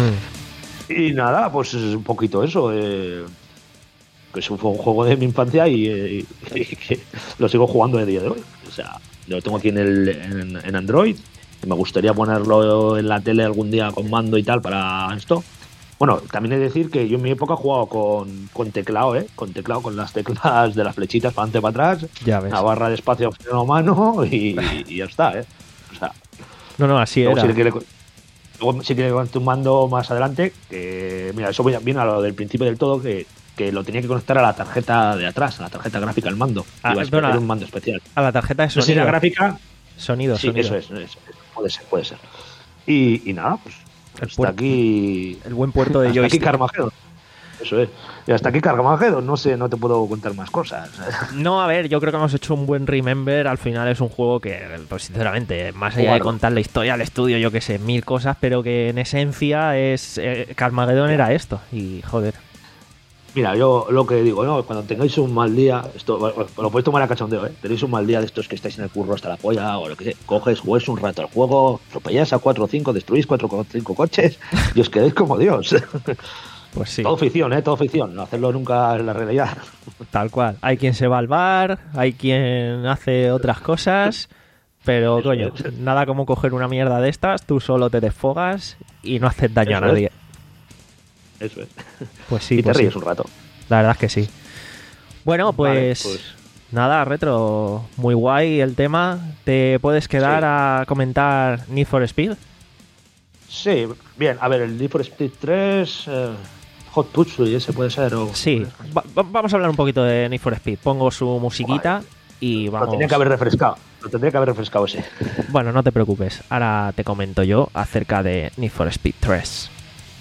Hmm. Y nada, pues es un poquito eso. Eh, que es un, fue un juego de mi infancia y, eh, y que lo sigo jugando de día de hoy. O sea, lo tengo aquí en, el, en, en Android. Y me gustaría ponerlo en la tele algún día con mando y tal para esto. Bueno, también he de decir que yo en mi época he jugado con, con teclado, ¿eh? Con teclado, con las teclas de las flechitas para adelante para atrás. Ya ves. Una barra de espacio freno a mano y, y ya está, ¿eh? O sea, No, no, así luego era. si quiere, luego si quiere con un mando más adelante, que mira, eso viene a lo del principio del todo, que, que lo tenía que conectar a la tarjeta de atrás, a la tarjeta gráfica del mando. Ah, Iba a perdona. ser un mando especial. A la tarjeta de No sé si sonido. era gráfica. Sonido, Sí, sonido. eso es, eso es. Puede ser, puede ser. Y, y nada, pues El hasta puer- aquí. El buen puerto de hasta aquí joystick. Carmageddon. Eso es. Y hasta aquí Carmageddon. No sé, no te puedo contar más cosas. No, a ver, yo creo que hemos hecho un buen remember. Al final es un juego que, pues sinceramente, más allá de Bueno. contar la historia al estudio, yo que sé, mil cosas, pero que en esencia es. Eh, Carmageddon era esto. Y joder. Mira, yo lo que digo, ¿no? Cuando tengáis un mal día, esto lo podéis tomar a cachondeo, ¿eh? Tenéis un mal día de estos que estáis en el curro hasta la polla o lo que sea, coges, jugáis un rato al juego, atropelláis a cuatro o cinco, destruís cuatro o cinco coches y os quedáis como Dios. Pues sí, Todo ficción, ¿eh? Todo ficción. No hacerlo nunca en la realidad. tal cual. Hay quien se va al bar, hay quien hace otras cosas, pero Eso coño, es. nada como coger una mierda de estas, tú solo te desfogas y no haces daño Eso a nadie. Eso es. Pues sí, y te pues sí. ríes un rato. La verdad es que sí. Bueno, pues, Vale, pues nada, Retro, muy guay el tema. ¿Te puedes quedar Sí. a comentar Need for Speed? sí, bien. A ver, el Need for Speed tres, eh, Hot Pursuit, ese puede ser. O, Sí, Va- va- vamos a hablar un poquito de Need for Speed. Pongo su musiquita y Lo vamos. tendría que haber refrescado. Lo tendría que haber refrescado ese. Bueno, no te preocupes. Ahora te comento yo acerca de Need for Speed tres.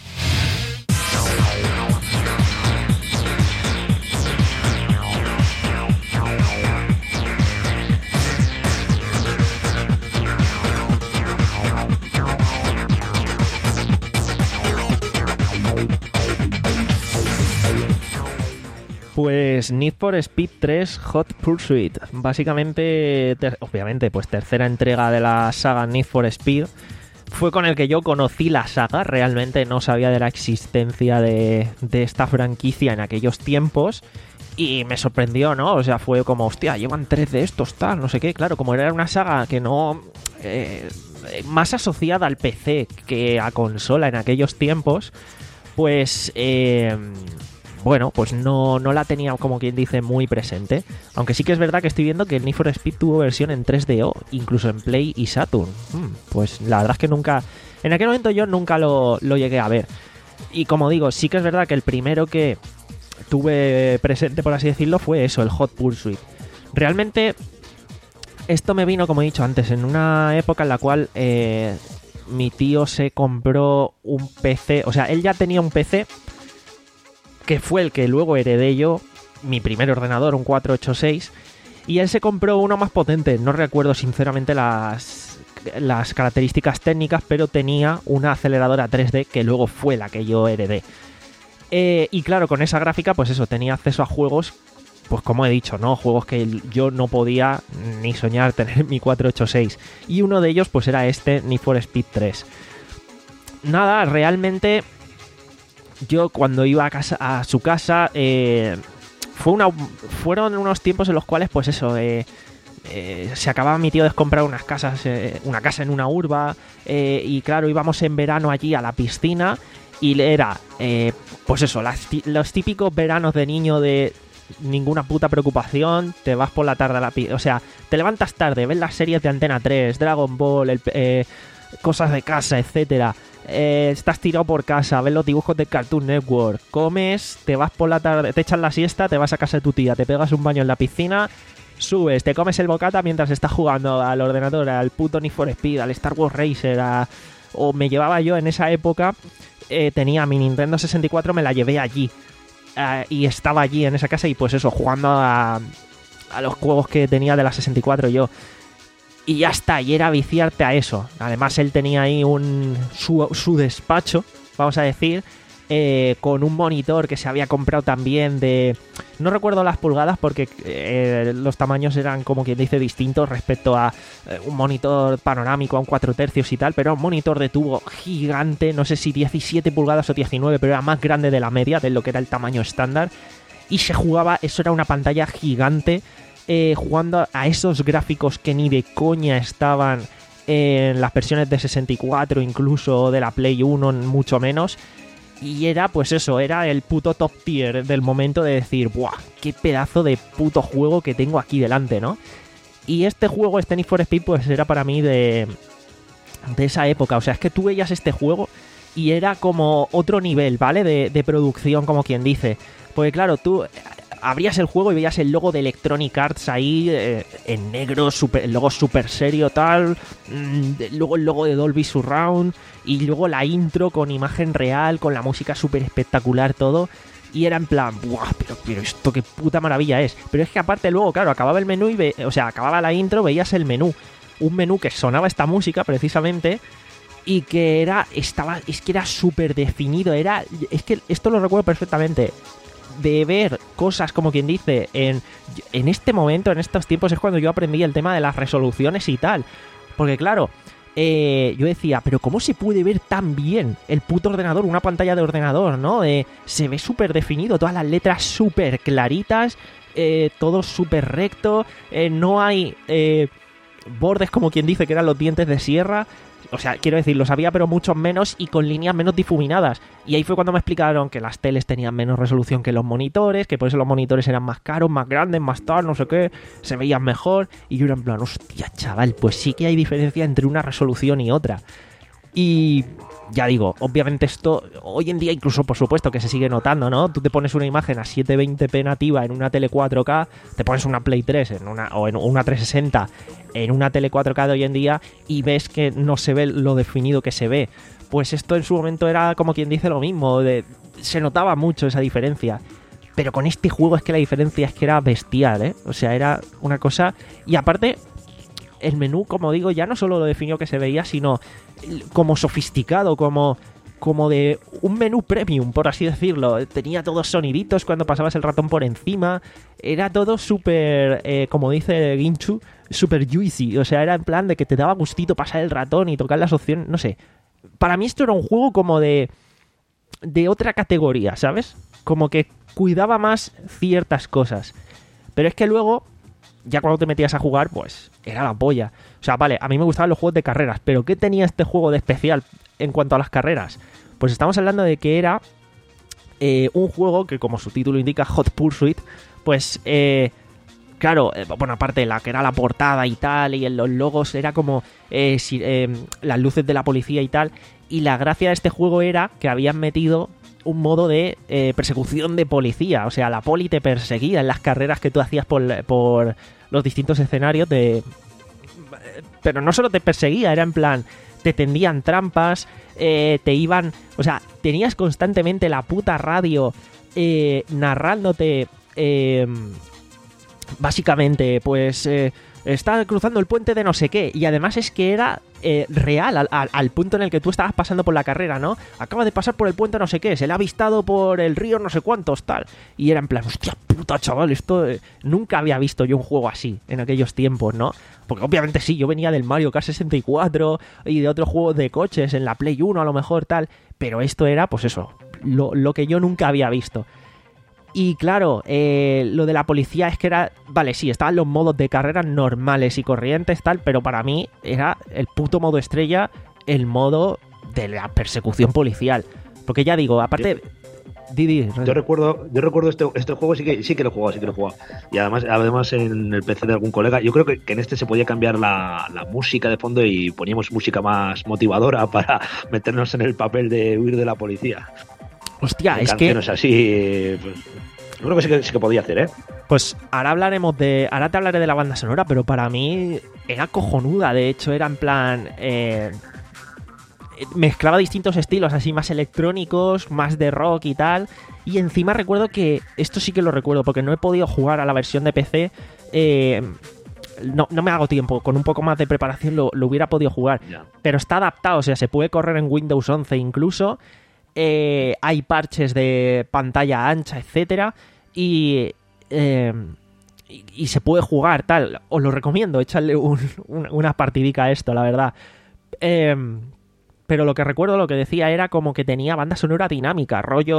Pues Need for Speed tres Hot Pursuit. Básicamente, ter- obviamente, pues tercera entrega de la saga Need for Speed. Fue con el que yo conocí la saga. Realmente no sabía de la existencia de, de esta franquicia en aquellos tiempos. Y me sorprendió, ¿no? O sea, fue como, hostia, llevan tres de estos, tal, no sé qué. Claro, como era una saga que no... eh, más asociada al P C que a consola en aquellos tiempos, pues... Eh, bueno, pues no, no la tenía, como quien dice, muy presente. Aunque sí que es verdad que estoy viendo que el Need for Speed tuvo versión en tres D O, incluso en Play y Saturn. Hmm, pues la verdad es que nunca... En aquel momento yo nunca lo, lo llegué a ver. Y como digo, sí que es verdad que el primero que tuve presente, por así decirlo, fue eso, el Hot Pursuit. Realmente, esto me vino, como he dicho antes, en una época en la cual eh, mi tío se compró un P C. O sea, él ya tenía un P C... que fue el que luego heredé yo, mi primer ordenador, un cuatrocientos ochenta y seis, y él se compró uno más potente. No recuerdo sinceramente las, las características técnicas, pero tenía una aceleradora tres D que luego fue la que yo heredé. Eh, y claro, con esa gráfica, pues eso, tenía acceso a juegos, pues como he dicho, ¿no? Juegos que yo no podía ni soñar tener en mi cuatrocientos ochenta y seis. Y uno de ellos, pues era este Need for Speed tres. Nada, realmente... Yo cuando iba a casa a su casa eh, fue una fueron unos tiempos en los cuales pues eso eh, eh, se acababa mi tío de comprar unas casas eh, una casa en una urba eh, y claro íbamos en verano allí a la piscina y era eh, pues eso las, los típicos veranos de niño de ninguna puta preocupación, te vas por la tarde a la piscina, o sea, te levantas tarde, ves las series de Antena tres, Dragon Ball, el, eh, cosas de casa, etcétera. Eh, estás tirado por casa, ves los dibujos de Cartoon Network, comes, te vas por la tarde, te echas la siesta, te vas a casa de tu tía, te pegas un baño en la piscina, subes, te comes el bocata mientras estás jugando al ordenador, al puto Need for Speed, al Star Wars Racer, a... o me llevaba yo en esa época, eh, tenía mi Nintendo sesenta y cuatro, me la llevé allí, eh, y estaba allí en esa casa y pues eso, jugando a, a los juegos que tenía de la sesenta y cuatro yo. Y ya está, y era viciarte a eso. Además, él tenía ahí un su, su despacho, vamos a decir, eh, con un monitor que se había comprado también de... No recuerdo las pulgadas porque eh, los tamaños eran, como quien dice, distintos respecto a eh, un monitor panorámico, a un cuatro tercios y tal, pero era un monitor de tubo gigante, no sé si diecisiete pulgadas o diecinueve, pero era más grande de la media, de lo que era el tamaño estándar, y se jugaba, eso era una pantalla gigante, eh, jugando a esos gráficos que ni de coña estaban en las versiones de sesenta y cuatro, incluso de la Play uno, mucho menos. Y era, pues eso, era el puto top tier del momento de decir, ¡buah! ¡Qué pedazo de puto juego que tengo aquí delante!, ¿no? Y este juego, este Need for Speed, pues era para mí de, de esa época. O sea, es que tú veías este juego y era como otro nivel, ¿vale? De, de producción, como quien dice. Porque claro, tú abrías el juego y veías el logo de Electronic Arts ahí eh, en negro, super, el logo súper serio tal, mmm, luego el logo de Dolby Surround y luego la intro con imagen real, con la música súper espectacular, todo. Y era en plan, ¡buah! Pero, pero esto qué puta maravilla es. Pero es que aparte luego, claro, acababa el menú y ve, o sea, acababa la intro, veías el menú. Un menú que sonaba esta música precisamente y que era, estaba, es que era súper definido. Era, es que esto lo recuerdo perfectamente. De ver cosas, como quien dice, en, en este momento, en estos tiempos, es cuando yo aprendí el tema de las resoluciones y tal. Porque claro, eh, yo decía, pero ¿cómo se puede ver tan bien el puto ordenador? Una pantalla de ordenador, ¿no? Eh, se ve súper definido, todas las letras súper claritas, eh, todo súper recto, eh, no hay eh, bordes, como quien dice, que eran los dientes de sierra. O sea, quiero decir, los había pero muchos menos y con líneas menos difuminadas. Y ahí fue cuando me explicaron que las teles tenían menos resolución que los monitores, que por eso los monitores eran más caros, más grandes, más tal, no sé qué, se veían mejor. Y yo era en plan, hostia, chaval, pues sí que hay diferencia entre una resolución y otra. Y ya digo, obviamente esto hoy en día incluso por supuesto que se sigue notando, ¿no? Tú te pones una imagen a setecientos veinte p nativa en una tele cuatro K, te pones una Play tres en una, o en una trescientos sesenta en una tele cuatro K de hoy en día y ves que no se ve lo definido que se ve. Pues esto en su momento era como quien dice lo mismo, de, se notaba mucho esa diferencia. Pero con este juego es que la diferencia es que era bestial, ¿eh? O sea, era una cosa... Y aparte, el menú, como digo, ya no solo lo definió que se veía, sino como sofisticado, como, como de un menú premium, por así decirlo. Tenía todos soniditos cuando pasabas el ratón por encima. Era todo súper, eh, como dice Ginchu, súper juicy. O sea, era en plan de que te daba gustito pasar el ratón y tocar las opciones, no sé. Para mí esto era un juego como de, de otra categoría, ¿sabes? Como que cuidaba más ciertas cosas. Pero es que luego, ya cuando te metías a jugar, pues era la polla. O sea, vale, a mí me gustaban los juegos de carreras, pero ¿qué tenía este juego de especial en cuanto a las carreras? Pues estamos hablando de que era eh, un juego que, como su título indica, Hot Pursuit, pues, eh, claro, eh, bueno, aparte de la que era la portada y tal, y en los logos era como eh, si, eh, las luces de la policía y tal, y la gracia de este juego era que habían metido un modo de eh, persecución de policía. O sea, la poli te perseguía en las carreras que tú hacías por, por los distintos escenarios de... Pero no solo te perseguía, era en plan, te tendían trampas, eh, te iban... O sea, tenías constantemente la puta radio eh, narrándote... Eh, básicamente, pues... Eh, está cruzando el puente de no sé qué. Y además es que era eh, real al, al, al punto en el que tú estabas pasando por la carrera, ¿no? Acaba de pasar por el puente no sé qué, se le ha avistado por el río no sé cuántos, tal. Y era en plan, hostia puta, chaval, esto... Eh, nunca había visto yo un juego así en aquellos tiempos, ¿no? Porque obviamente sí, yo venía del Mario Kart sesenta y cuatro y de otros juegos de coches en la Play uno a lo mejor, tal. Pero esto era, pues eso, lo, lo que yo nunca había visto. Y claro, eh, lo de la policía es que era... Vale, sí, estaban los modos de carreras normales y corrientes, tal, pero para mí era el puto modo estrella, el modo de la persecución policial. Porque ya digo, aparte... Didi, yo recuerdo, yo recuerdo este, este juego, sí que sí que lo he jugado, sí que lo he jugado. Y además, además en el P C de algún colega, yo creo que, que en este se podía cambiar la, la música de fondo y poníamos música más motivadora para meternos en el papel de huir de la policía. Hostia, en es que... así, pues, yo creo que sí, que sí que podía hacer, ¿eh? Pues ahora hablaremos de... Ahora te hablaré de la banda sonora, pero para mí era cojonuda. De hecho, era en plan... Eh, mezclaba distintos estilos, así más electrónicos, más de rock y tal. Y encima recuerdo que... Esto sí que lo recuerdo, porque no he podido jugar a la versión de P C... Eh, no, no me hago tiempo, con un poco más de preparación lo, lo hubiera podido jugar. Yeah. Pero está adaptado, o sea, se puede correr en Windows once incluso... Eh, hay parches de pantalla ancha, etcétera, y, eh, y, y se puede jugar, tal. Os lo recomiendo, echarle un, un, una partidica a esto, la verdad. Eh, pero lo que recuerdo, lo que decía era como que tenía banda sonora dinámica, rollo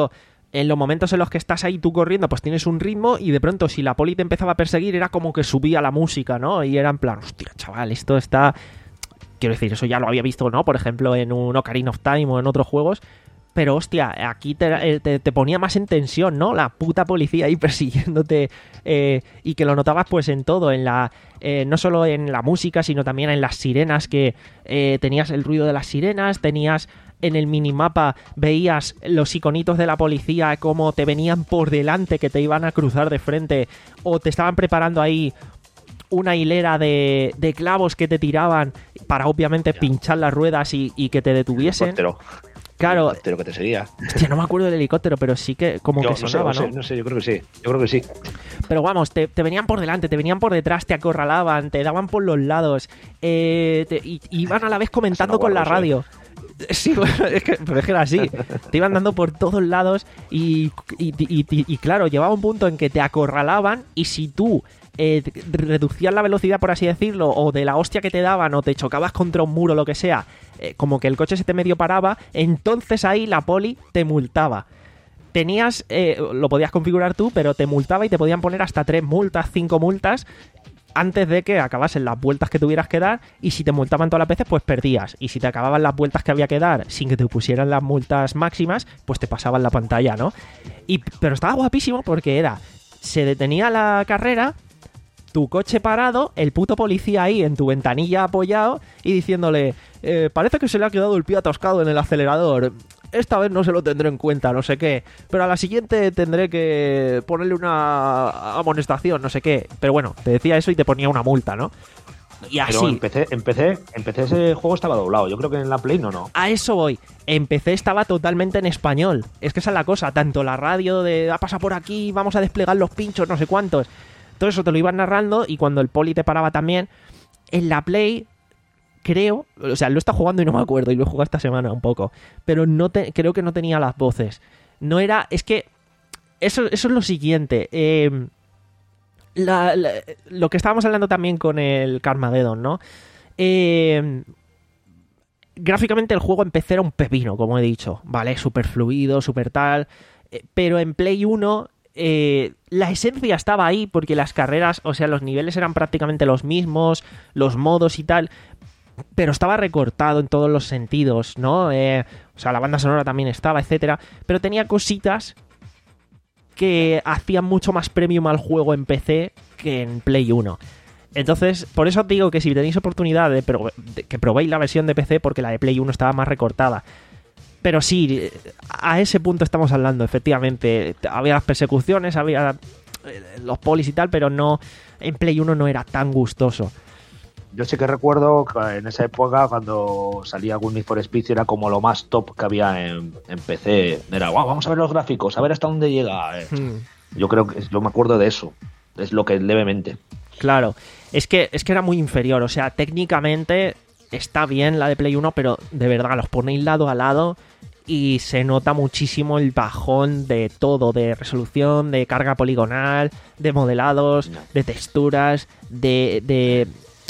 en los momentos en los que estás ahí tú corriendo, pues tienes un ritmo y de pronto si la poli te empezaba a perseguir era como que subía la música, ¿no? Y era en plan, hostia, chaval, esto está... Quiero decir, eso ya lo había visto, ¿no? Por ejemplo, en un Ocarina of Time o en otros juegos. Pero, hostia, aquí te, te, te ponía más en tensión, ¿no? La puta policía ahí persiguiéndote eh, y que lo notabas pues en todo, en la eh, no solo en la música, sino también en las sirenas, que eh, tenías el ruido de las sirenas, tenías en el minimapa, veías los iconitos de la policía, como te venían por delante, que te iban a cruzar de frente, o te estaban preparando ahí una hilera de, de clavos que te tiraban para obviamente pinchar las ruedas y, y que te detuviesen. Helicóptero. Claro. Helicóptero que te seguía. Hostia, no me acuerdo del helicóptero, pero sí que como yo, que no sonaba, sé, no ¿no? sé, no sé, yo creo que sí. Yo creo que sí. Pero vamos, te, te venían por delante, te venían por detrás, te acorralaban, te daban por los lados, eh, te, y, y iban a la vez comentando con la radio. Sí, bueno, es que, pero es que era así. Te iban dando por todos lados y, y, y, y, y claro, llegaba un punto en que te acorralaban y si tú eh, reducías la velocidad, por así decirlo, o de la hostia que te daban, o te chocabas contra un muro o lo que sea, eh, como que el coche se te medio paraba, entonces ahí la poli te multaba. Tenías, eh, lo podías configurar tú, pero te multaba y te podían poner hasta tres multas, cinco multas, antes de que acabasen las vueltas que tuvieras que dar, y si te multaban todas las veces, pues perdías. Y si te acababan las vueltas que había que dar sin que te pusieran las multas máximas, pues te pasaban la pantalla, ¿no? Y, pero estaba guapísimo porque era, se detenía la carrera, tu coche parado, el puto policía ahí en tu ventanilla apoyado y diciéndole, eh, parece que se le ha quedado el pie atascado en el acelerador. Esta vez no se lo tendré en cuenta, no sé qué. Pero a la siguiente tendré que ponerle una amonestación, no sé qué. Pero bueno, te decía eso y te ponía una multa, ¿no? Y así. Pero empecé, empecé, empecé ese juego estaba doblado. Yo creo que en la Play no, no. A eso voy. Empecé estaba totalmente en español. Es que esa es la cosa. Tanto la radio de, ah, pasa por aquí, vamos a desplegar los pinchos, no sé cuántos. Todo eso te lo iban narrando y cuando el poli te paraba también, en la Play... Creo, o sea, lo he estado jugando y no me acuerdo, y lo he jugado esta semana un poco, pero no te, creo que no tenía las voces. No era, es que eso, eso es lo siguiente. Eh, la, la, lo que estábamos hablando también con el Carmageddon, ¿no? Eh, gráficamente el juego en P C era un pepino, como he dicho, ¿vale? Súper fluido, súper tal, eh, pero en Play uno... Eh, la esencia estaba ahí porque las carreras, o sea, los niveles eran prácticamente los mismos, los modos y tal, pero estaba recortado en todos los sentidos, ¿no? Eh, o sea, la banda sonora también estaba, etcétera, pero tenía cositas que hacían mucho más premium al juego en P C que en Play uno. Entonces, por eso os digo que si tenéis oportunidad de, pro- de que probéis la versión de P C, porque la de Play uno estaba más recortada. Pero sí, a ese punto estamos hablando, efectivamente. Había las persecuciones, había los polis y tal, pero no, en Play uno no era tan gustoso. Yo sí que recuerdo que en esa época, cuando salía algún Need for Speed, era como lo más top que había en, en P C. Era, wow, vamos a ver los gráficos, a ver hasta dónde llega. Hmm. Yo creo que yo me acuerdo de eso. Es lo que levemente. Claro, es que, es que era muy inferior. O sea, técnicamente está bien la de Play uno, pero de verdad, los ponéis lado a lado y se nota muchísimo el bajón de todo, de resolución, de carga poligonal, de modelados, no. de texturas, de, de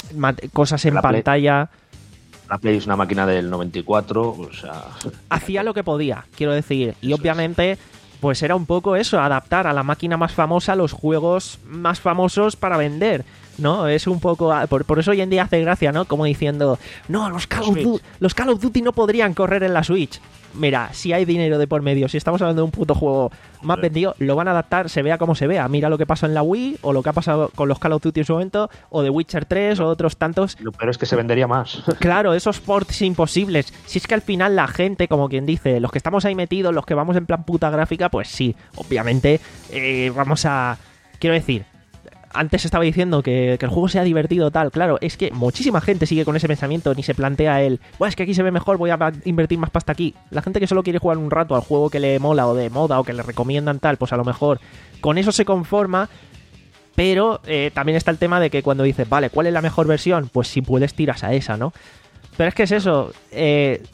cosas en la pantalla. Play, la Play es una máquina del noventa y cuatro, o sea... Hacía lo que podía, quiero decir, y eso obviamente... Es. Pues era un poco eso, adaptar a la máquina más famosa los juegos más famosos para vender, ¿no? Es un poco... Por, por eso hoy en día hace gracia, ¿no? Como diciendo, no, los Call of Duty, los Call of Duty no podrían correr en la Switch. Mira, si hay dinero de por medio, si estamos hablando de un puto juego más vendido, lo van a adaptar, se vea como se vea. Mira lo que pasó en la Wii, o lo que ha pasado con los Call of Duty en su momento, o The Witcher tres, o otros tantos. Pero es que se vendería más. Claro, esos ports imposibles. Si es que al final la gente, como quien dice, los que estamos ahí metidos, los que vamos en plan puta gráfica, pues sí, obviamente eh, vamos a... Quiero decir... Antes estaba diciendo que, que el juego sea divertido tal, claro, es que muchísima gente sigue con ese pensamiento, ni se plantea el, bueno, es que aquí se ve mejor, voy a invertir más pasta aquí. La gente que solo quiere jugar un rato al juego que le mola o de moda o que le recomiendan tal, pues a lo mejor con eso se conforma, pero eh, también está el tema de que cuando dices, vale, ¿cuál es la mejor versión? Pues si puedes tiras a esa, ¿no? Pero es que es eso, eh...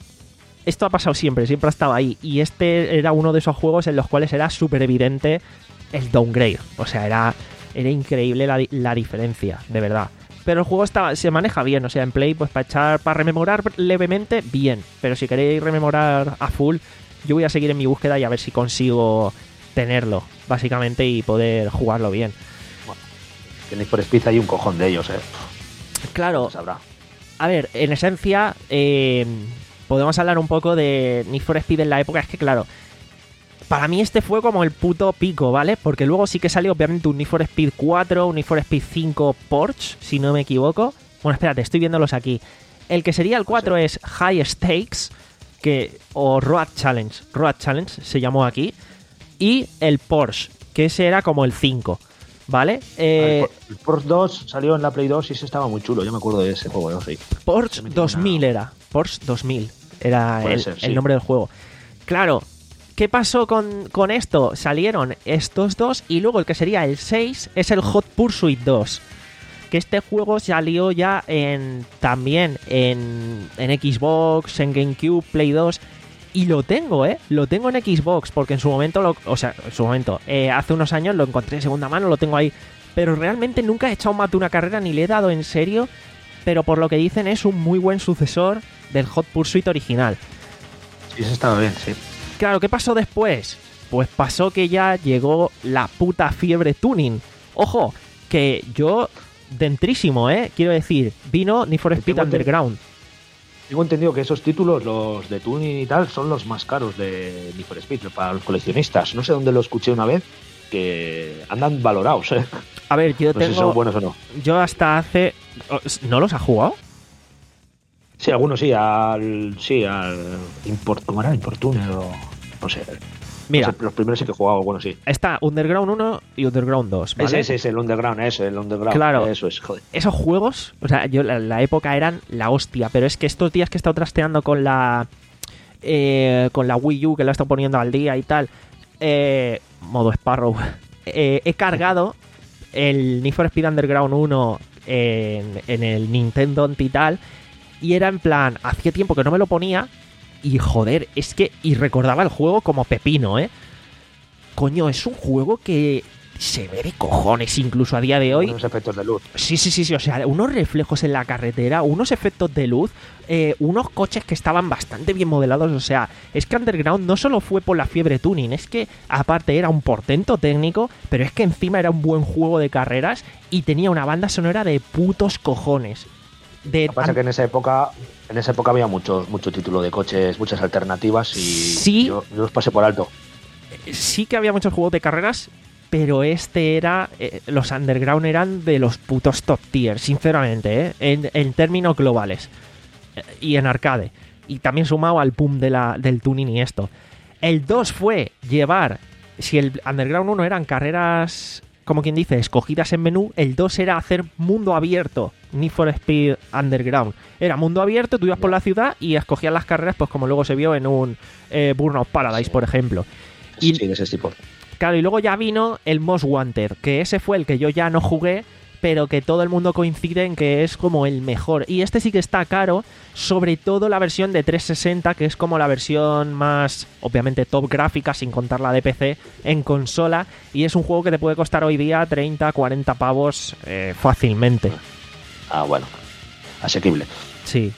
esto ha pasado siempre, siempre ha estado ahí, y este era uno de esos juegos en los cuales era súper evidente el downgrade, o sea, era... Era increíble la, la diferencia, de verdad. Pero el juego está, se maneja bien, o sea, en Play, pues para echar, para rememorar levemente, bien. Pero si queréis rememorar a full, yo voy a seguir en mi búsqueda y a ver si consigo tenerlo, básicamente, y poder jugarlo bien. Bueno, en Need for Speed hay un cojón de ellos, ¿eh? Claro. Sabrá. A ver, en esencia, eh, podemos hablar un poco de Need for Speed en la época. Es que, claro, para mí este fue como el puto pico, ¿vale? Porque luego sí que salió, obviamente, un Need for Speed cuatro, un Need for Speed cinco Porsche, si no me equivoco. Bueno, espérate, estoy viéndolos aquí. El que sería el cuatro sí. es High Stakes, que o Road Challenge. Road Challenge se llamó aquí. Y el Porsche, que ese era como el cinco. ¿Vale? Eh, el Porsche dos salió en la Play dos y ese estaba muy chulo. Yo me acuerdo de ese juego, ¿no? Sí. Porsche dos mil una... era. Porsche dos mil era el, ser, sí. el nombre del juego. Claro, ¿qué pasó con, con esto? Salieron estos dos y luego el que sería el seis es el Hot Pursuit dos. Que este juego salió ya en también en, en Xbox, en GameCube, Play dos. Y lo tengo, ¿eh? Lo tengo en Xbox, porque en su momento, lo, o sea, en su momento, eh, hace unos años lo encontré de segunda mano, lo tengo ahí. Pero realmente nunca he echado más de una carrera ni le he dado en serio. Pero por lo que dicen es un muy buen sucesor del Hot Pursuit original. Sí, eso estaba bien, sí. Claro, ¿qué pasó después? Pues pasó que ya llegó la puta fiebre tuning. Ojo, que yo, dentrísimo, ¿eh? Quiero decir, vino Need for Speed Underground. Tengo entendido que esos títulos, los de tuning y tal, son los más caros de Need for Speed para los coleccionistas. No sé dónde lo escuché una vez, que andan valorados, ¿eh? A ver, yo no tengo... sé si son buenos o no. Yo hasta hace... ¿No los ha jugado? Sí, algunos sí, al... Sí, al... Import... ¿Cómo era? Importuner o... No sé... Mira, no sé, los primeros sí que he jugado, bueno, sí. Está Underground uno y Underground dos, ¿vale? Ese, ese es el Underground, ese, el Underground. Claro, eso es, joder. Esos juegos, o sea, yo la, la época eran la hostia, pero es que estos días que he estado trasteando con la eh, con la Wii U, que la he estado poniendo al día y tal, eh, modo Sparrow, eh, he cargado el Need for Speed Underground uno en, en el Nintendo y tal, y era en plan, hacía tiempo que no me lo ponía. Y joder, es que... Y recordaba el juego como pepino, ¿eh? Coño, es un juego que se ve de cojones incluso a día de hoy. Unos efectos de luz. Sí, sí, sí, sí. O sea, unos reflejos en la carretera, unos efectos de luz, eh, unos coches que estaban bastante bien modelados. O sea, es que Underground no solo fue por la fiebre tuning, es que aparte era un portento técnico, pero es que encima era un buen juego de carreras y tenía una banda sonora de putos cojones. De... Lo que pasa es que en esa época en esa época había mucho, mucho título de coches, muchas alternativas y sí, yo, yo los pasé por alto. Sí que había muchos juegos de carreras, pero este era... Eh, los Underground eran de los putos top tier, sinceramente, ¿eh? En, en términos globales. Eh, y en arcade. Y también sumado al boom de la, del tuning y esto. El dos fue llevar... Si el Underground uno eran carreras... como quien dice, escogidas en menú, el dos era hacer mundo abierto, Need for Speed Underground. Era mundo abierto, tú ibas por la ciudad y escogías las carreras, pues como luego se vio en un eh, Burnout Paradise, sí, por ejemplo. Y, sí, de ese tipo. Claro, y luego ya vino el Most Wanted, que ese fue el que yo ya no jugué, pero que todo el mundo coincide en que es como el mejor. Y este sí que está caro, sobre todo la versión de trescientos sesenta, que es como la versión más, obviamente, top gráfica, sin contar la de P C, en consola. Y es un juego que te puede costar hoy día treinta, cuarenta pavos eh, fácilmente. Ah, bueno. Asequible. Sí.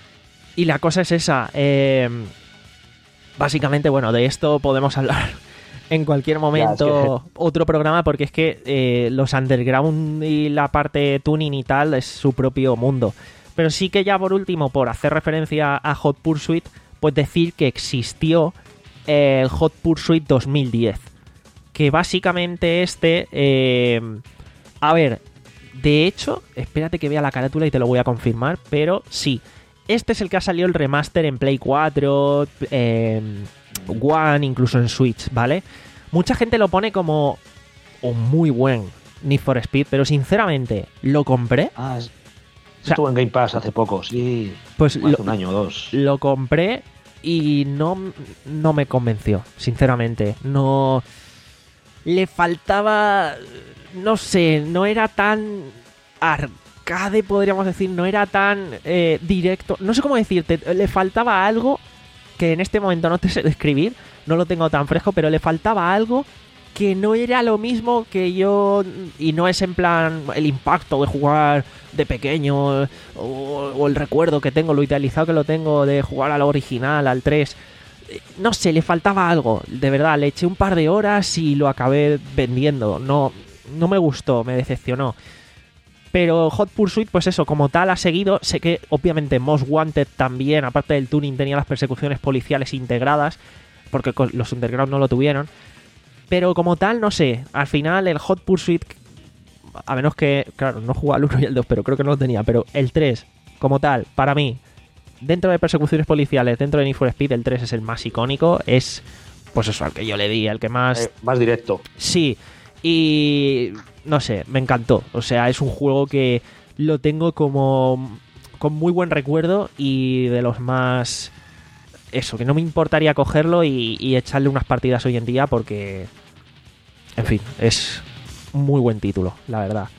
Y la cosa es esa. Eh, básicamente, bueno, de esto podemos hablar... en cualquier momento ya, es que... otro programa, porque es que eh, los Underground y la parte tuning y tal es su propio mundo. Pero sí que ya por último, por hacer referencia a Hot Pursuit, pues decir que existió el Hot Pursuit dos mil diez, que básicamente este eh, a ver, de hecho, espérate que vea la carátula y te lo voy a confirmar, pero sí, este es el que ha salido el remaster en Play cuatro, eh, One, incluso en Switch, ¿vale? Mucha gente lo pone como un muy buen Need for Speed, pero sinceramente, ¿lo compré? Ah, es... o sea, estuvo en Game Pass hace poco, sí. Pues hace lo, un año o dos. Lo compré y no, no me convenció, sinceramente. No... Le faltaba... No sé, no era tan arcade, podríamos decir, no era tan eh, directo. No sé cómo decirte, le faltaba algo... que en este momento no te sé describir, no lo tengo tan fresco, pero le faltaba algo que no era lo mismo que yo, y no es en plan el impacto de jugar de pequeño o, o el recuerdo que tengo, lo idealizado que lo tengo de jugar al original, al tres. no sé, le faltaba algo, de verdad, le eché un par de horas y lo acabé vendiendo, no, no me gustó, me decepcionó. Pero Hot Pursuit, pues eso, como tal ha seguido, sé que obviamente Most Wanted también, aparte del tuning, tenía las persecuciones policiales integradas, porque los Underground no lo tuvieron, pero como tal, no sé, al final el Hot Pursuit, a menos que, claro, no jugaba el uno y el dos, pero creo que no lo tenía, pero el tres, como tal, para mí, dentro de persecuciones policiales, dentro de Need for Speed, el tres es el más icónico, es, pues eso, al que yo le di, el que más... Eh, más directo. Sí, y no sé, me encantó, o sea, es un juego que lo tengo como con muy buen recuerdo y de los más... Eso, que no me importaría cogerlo y, y echarle unas partidas hoy en día porque, en fin, es un muy buen título, la verdad.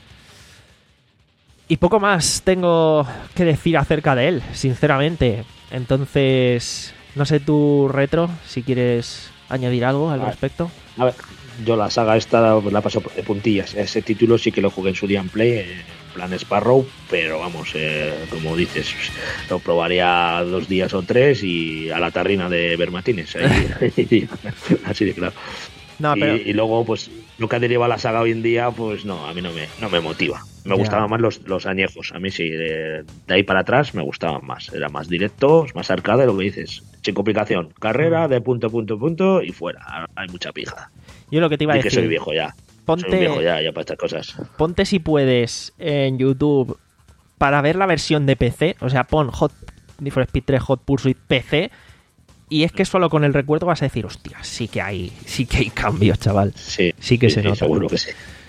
Y poco más tengo que decir acerca de él, sinceramente. Entonces, no sé tú, Retro, si quieres añadir algo al respecto. A ver, yo la saga esta la paso de puntillas. Ese título sí que lo jugué en su día en Play, en plan Sparrow, pero vamos, eh, como dices, lo probaría dos días o tres y a la tarrina de Bermatines. Ahí, así de claro. No, pero... y, y luego, pues, lo que deriva la saga hoy en día, pues no, a mí no me, no me motiva. Me Ya. gustaban más los, los añejos. A mí sí, de, de ahí para atrás me gustaban más. Era más directo, más arcade, lo que dices. Sin complicación. Carrera de punto, punto, punto y fuera. Ahora hay mucha pija. Yo lo que te iba a Y que decir... soy viejo ya. Ponte, soy viejo ya, ya para estas cosas. Ponte si puedes en YouTube para ver la versión de P C. O sea, pon Hot Need for Speed tres Hot Pursuit P C. Y es que solo con el recuerdo vas a decir, hostia, sí que hay, sí que hay cambios, chaval. Sí, sí que sí, se sí, nota. seguro que sí.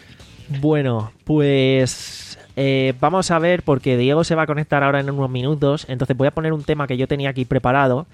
Bueno, pues eh, vamos a ver, porque Diego se va a conectar ahora en unos minutos. Entonces voy a poner un tema que yo tenía aquí preparado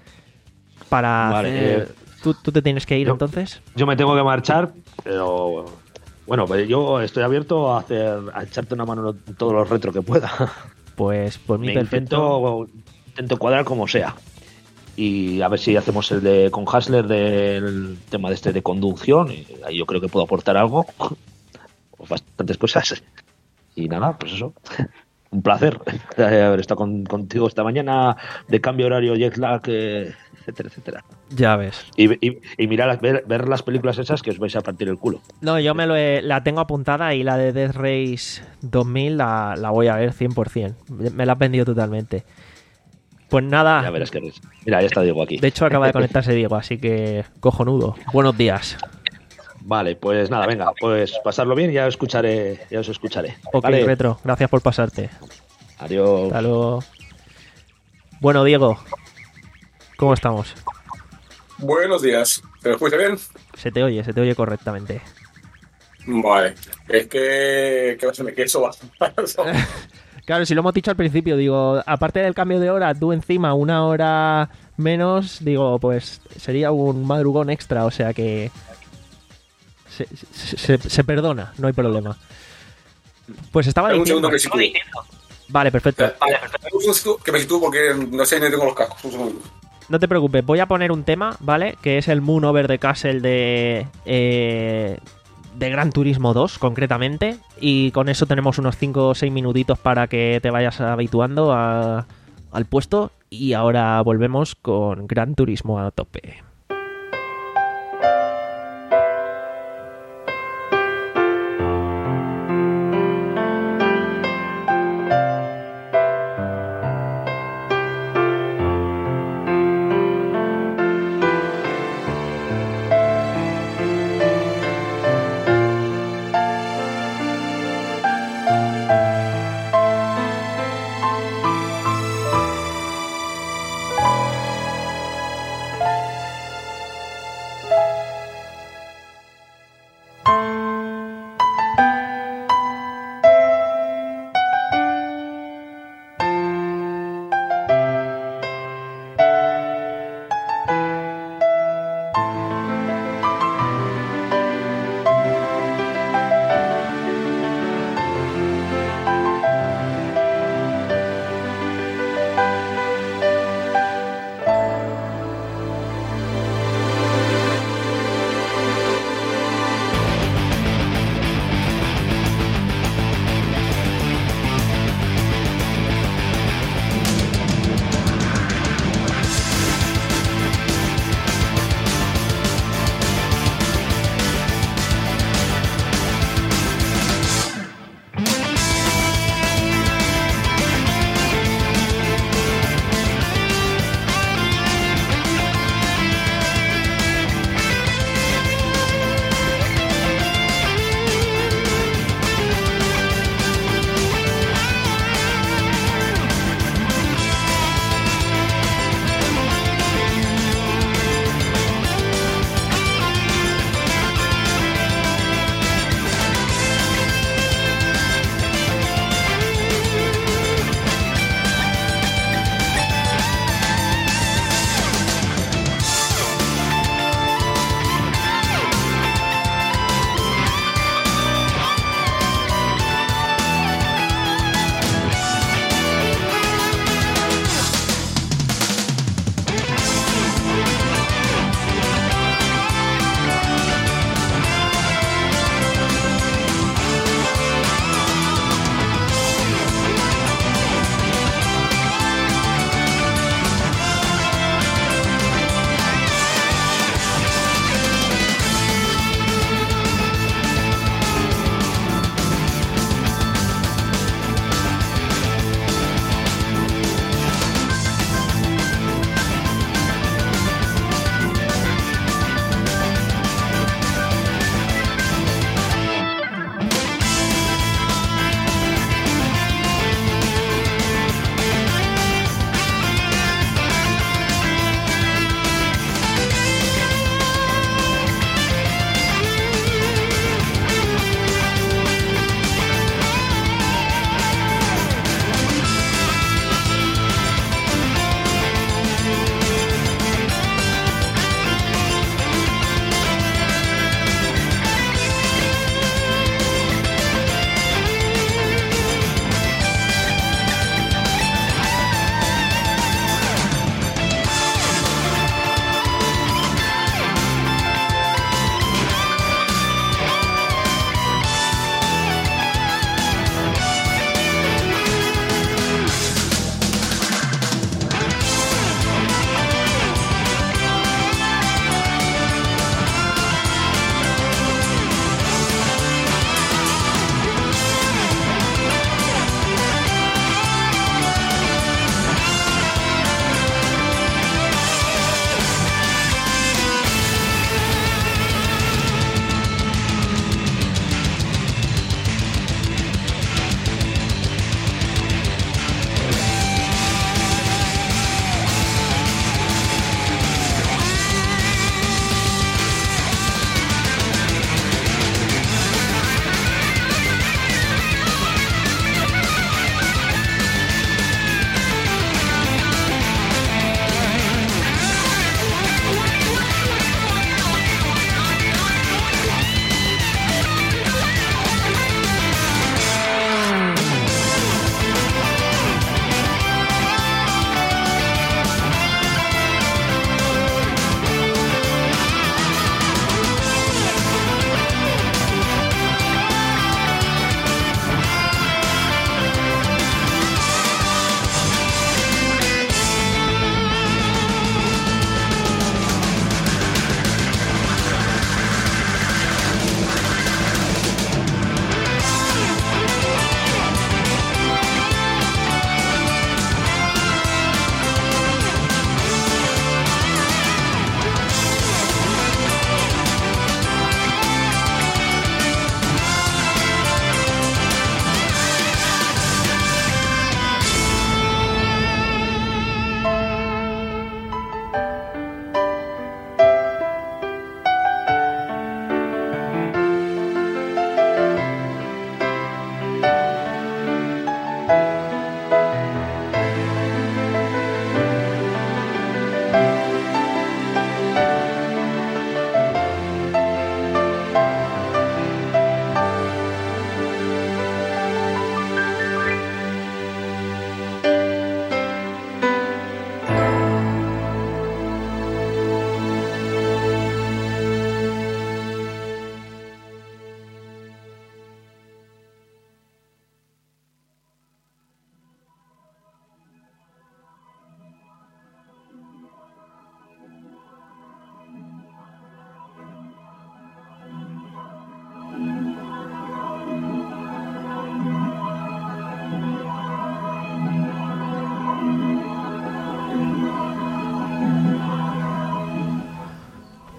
para Vale, hacer... eh, ¿Tú, ¿Tú te tienes que ir yo- entonces? Yo me tengo que marchar, pero bueno, pues yo estoy abierto a hacer a echarte una mano en todos los retros que pueda. Pues por mí Me perfecto. intento, intento cuadrar como sea. Y a ver si hacemos el de con Hasler del tema de este de conducción. Y ahí yo creo que puedo aportar algo. Pues bastantes cosas. Y nada, pues eso. Un placer haber estado con- contigo esta mañana de cambio horario, jet lag, eh, etcétera, etcétera. Ya ves. Y, y, y mirar, las- ver, ver las películas esas que os vais a partir el culo. No, yo me lo he- la tengo apuntada y la de Death Race dos mil la, la voy a ver cien por ciento. Me la has vendido totalmente. Pues nada, Ya verás que risa. Mira, ya está Diego aquí. de hecho acaba de conectarse Diego, así que cojonudo. Buenos días. Vale, pues nada, venga, pues pasarlo bien y ya os escucharé, ya os escucharé. Ok, Vale, Retro, gracias por pasarte. adiós. Hasta luego. Bueno, Diego, ¿cómo estamos? Buenos días. ¿Se me escucha bien? Se te oye, se te oye correctamente. Vale. Es que... que se me queso bastante. Claro, si lo hemos dicho al principio, digo, aparte del cambio de hora, tú encima una hora menos, digo, pues sería un madrugón extra, o sea que se, se- se- se perdona, no hay problema. Pues estaba Un diciendo... segundo que sitúo. Vale, perfecto. Un segundo que me sitúo porque no sé, no tengo los cascos. Un segundo. No te preocupes, voy a poner un tema, ¿vale? Que es el Moon Over the Castle de... eh, de Gran Turismo dos, concretamente. Y con eso tenemos unos cinco o seis minutitos para que te vayas habituando a- al puesto. Y ahora volvemos con Gran Turismo a tope.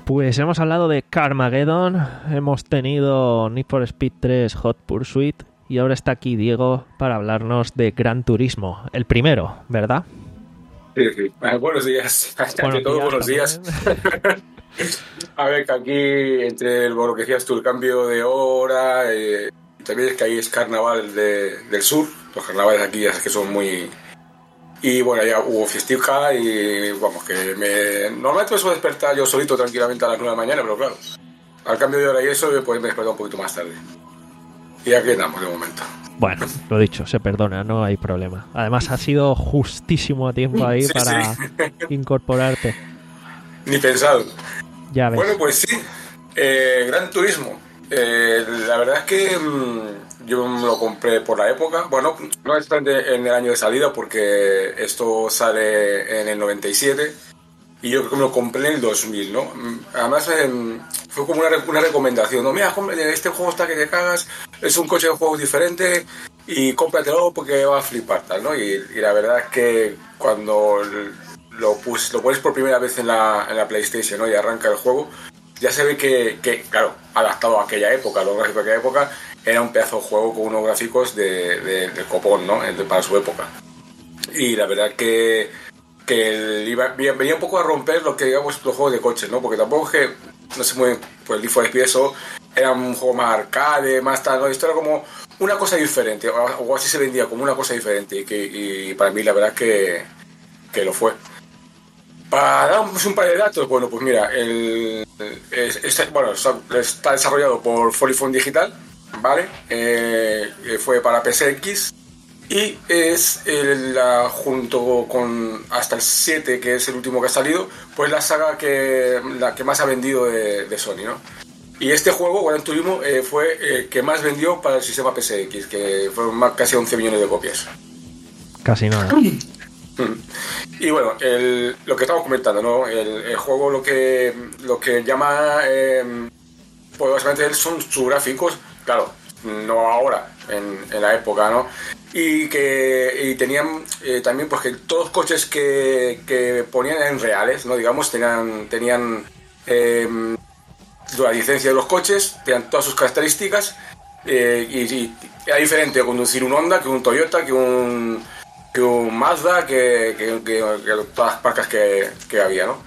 Pues hemos hablado de Carmageddon, hemos tenido Need for Speed tres Hot Pursuit y ahora está aquí Diego para hablarnos de Gran Turismo, el primero, ¿verdad? Sí, sí. Eh, buenos días. Ante todo, buenos días. A ver, que aquí, entre el, lo que decías tú, el cambio de hora, eh, también es que ahí es carnaval de, del sur, los carnavales aquí ya es que son muy... Y bueno, ya hubo fiestica y vamos, que me... Normalmente me suelo despertar yo solito tranquilamente a las nueve de la mañana, pero claro, al cambio de hora y eso, pues me desperto un poquito más tarde. Y aquí andamos de momento. Bueno, lo dicho, se perdona, no hay problema. Además, ha sido justísimo a tiempo ahí Sí, para sí. incorporarte. Ni pensado. Ya ves. Bueno, pues sí, eh, Gran Turismo. Eh, la verdad es que mmm, yo me lo compré por la época. Bueno, no exactamente en el año de salida, porque esto sale en el noventa y siete y yo creo que me lo compré en el dos mil, ¿no? Además, eh, fue como una, una recomendación, ¿no? Mira, este juego está que te cagas, es un coche de juegos diferente y cómpratelo porque va a flipar, tal, ¿no? Y, y la verdad es que cuando lo, pus, lo pones por primera vez en la, en la PlayStation, ¿no? Y arranca el juego, ya se ve que, que, claro, adaptado a aquella época, los gráficos de aquella época, era un pedazo de juego con unos gráficos de, de, de copón, ¿no? Para su época. Y la verdad que, que iba, venía un poco a romper lo que digamos los juegos de coches, ¿no? Porque tampoco es que, no sé muy bien, pues el Need for Speed eso era un juego más arcade, más tal, ¿no? Esto era como una cosa diferente, o, o así se vendía, como una cosa diferente, y, que, y para mí la verdad que, que lo fue. Para dar un par de datos, bueno, pues mira, el, es, es, bueno, está desarrollado por Polyphony Digital, ¿vale? Eh, fue para P S X y es el, la, junto con hasta el siete, que es el último que ha salido, pues la saga que, la que más ha vendido de, de Sony, ¿no? Y este juego, Gran Turismo, eh, fue el que más vendió para el sistema P S X, que fueron más, casi once millones de copias. Casi nada. Y bueno, el, lo que estamos comentando, ¿no? El, el juego lo que lo que llama eh, pues básicamente son sus gráficos, claro, no ahora, en, en la época, ¿no? Y que y tenían eh, también pues que todos los coches que, que ponían eran reales, ¿no? Digamos, tenían tenían eh, la licencia de los coches, tenían todas sus características, eh, y, y era diferente conducir un Honda que un Toyota, que un que un Mazda, que, que, que, que todas las marcas que, que había, ¿no?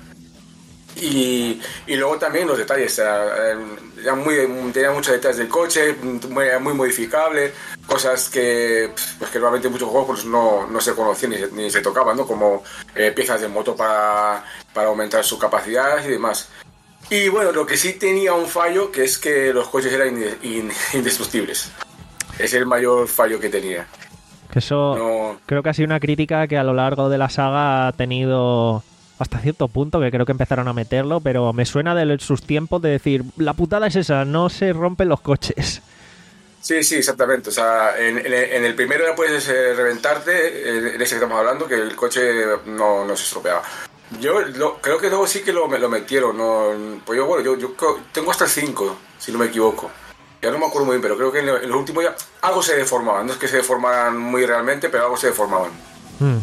Y, y luego también los detalles, eran muy, tenía muchos detalles del coche, muy, muy modificable, cosas que, pues, que realmente en muchos juegos pues, no, no se conocían ni se, ni se tocaban, ¿no? Como eh, piezas de moto para, para aumentar su capacidad y demás. Y bueno, lo que sí tenía un fallo, que es que los coches eran indestructibles. Es el mayor fallo que tenía. Que eso no. Creo que ha sido una crítica que a lo largo de la saga ha tenido hasta cierto punto, que creo que empezaron a meterlo, pero me suena de sus tiempos de decir, la putada es esa, no se rompen los coches. Sí, sí, exactamente. O sea, en, en, en el primero ya puedes eh, reventarte, en ese que estamos hablando, que el coche no, no se estropeaba. Yo lo, creo que luego sí que lo, lo metieron, no, pues yo, bueno, yo, yo tengo hasta el cinco, si no me equivoco. Ya no me acuerdo muy bien, pero creo que en, en los últimos ya algo se deformaban. No es que se deformaran muy realmente, pero algo se deformaban. Mm.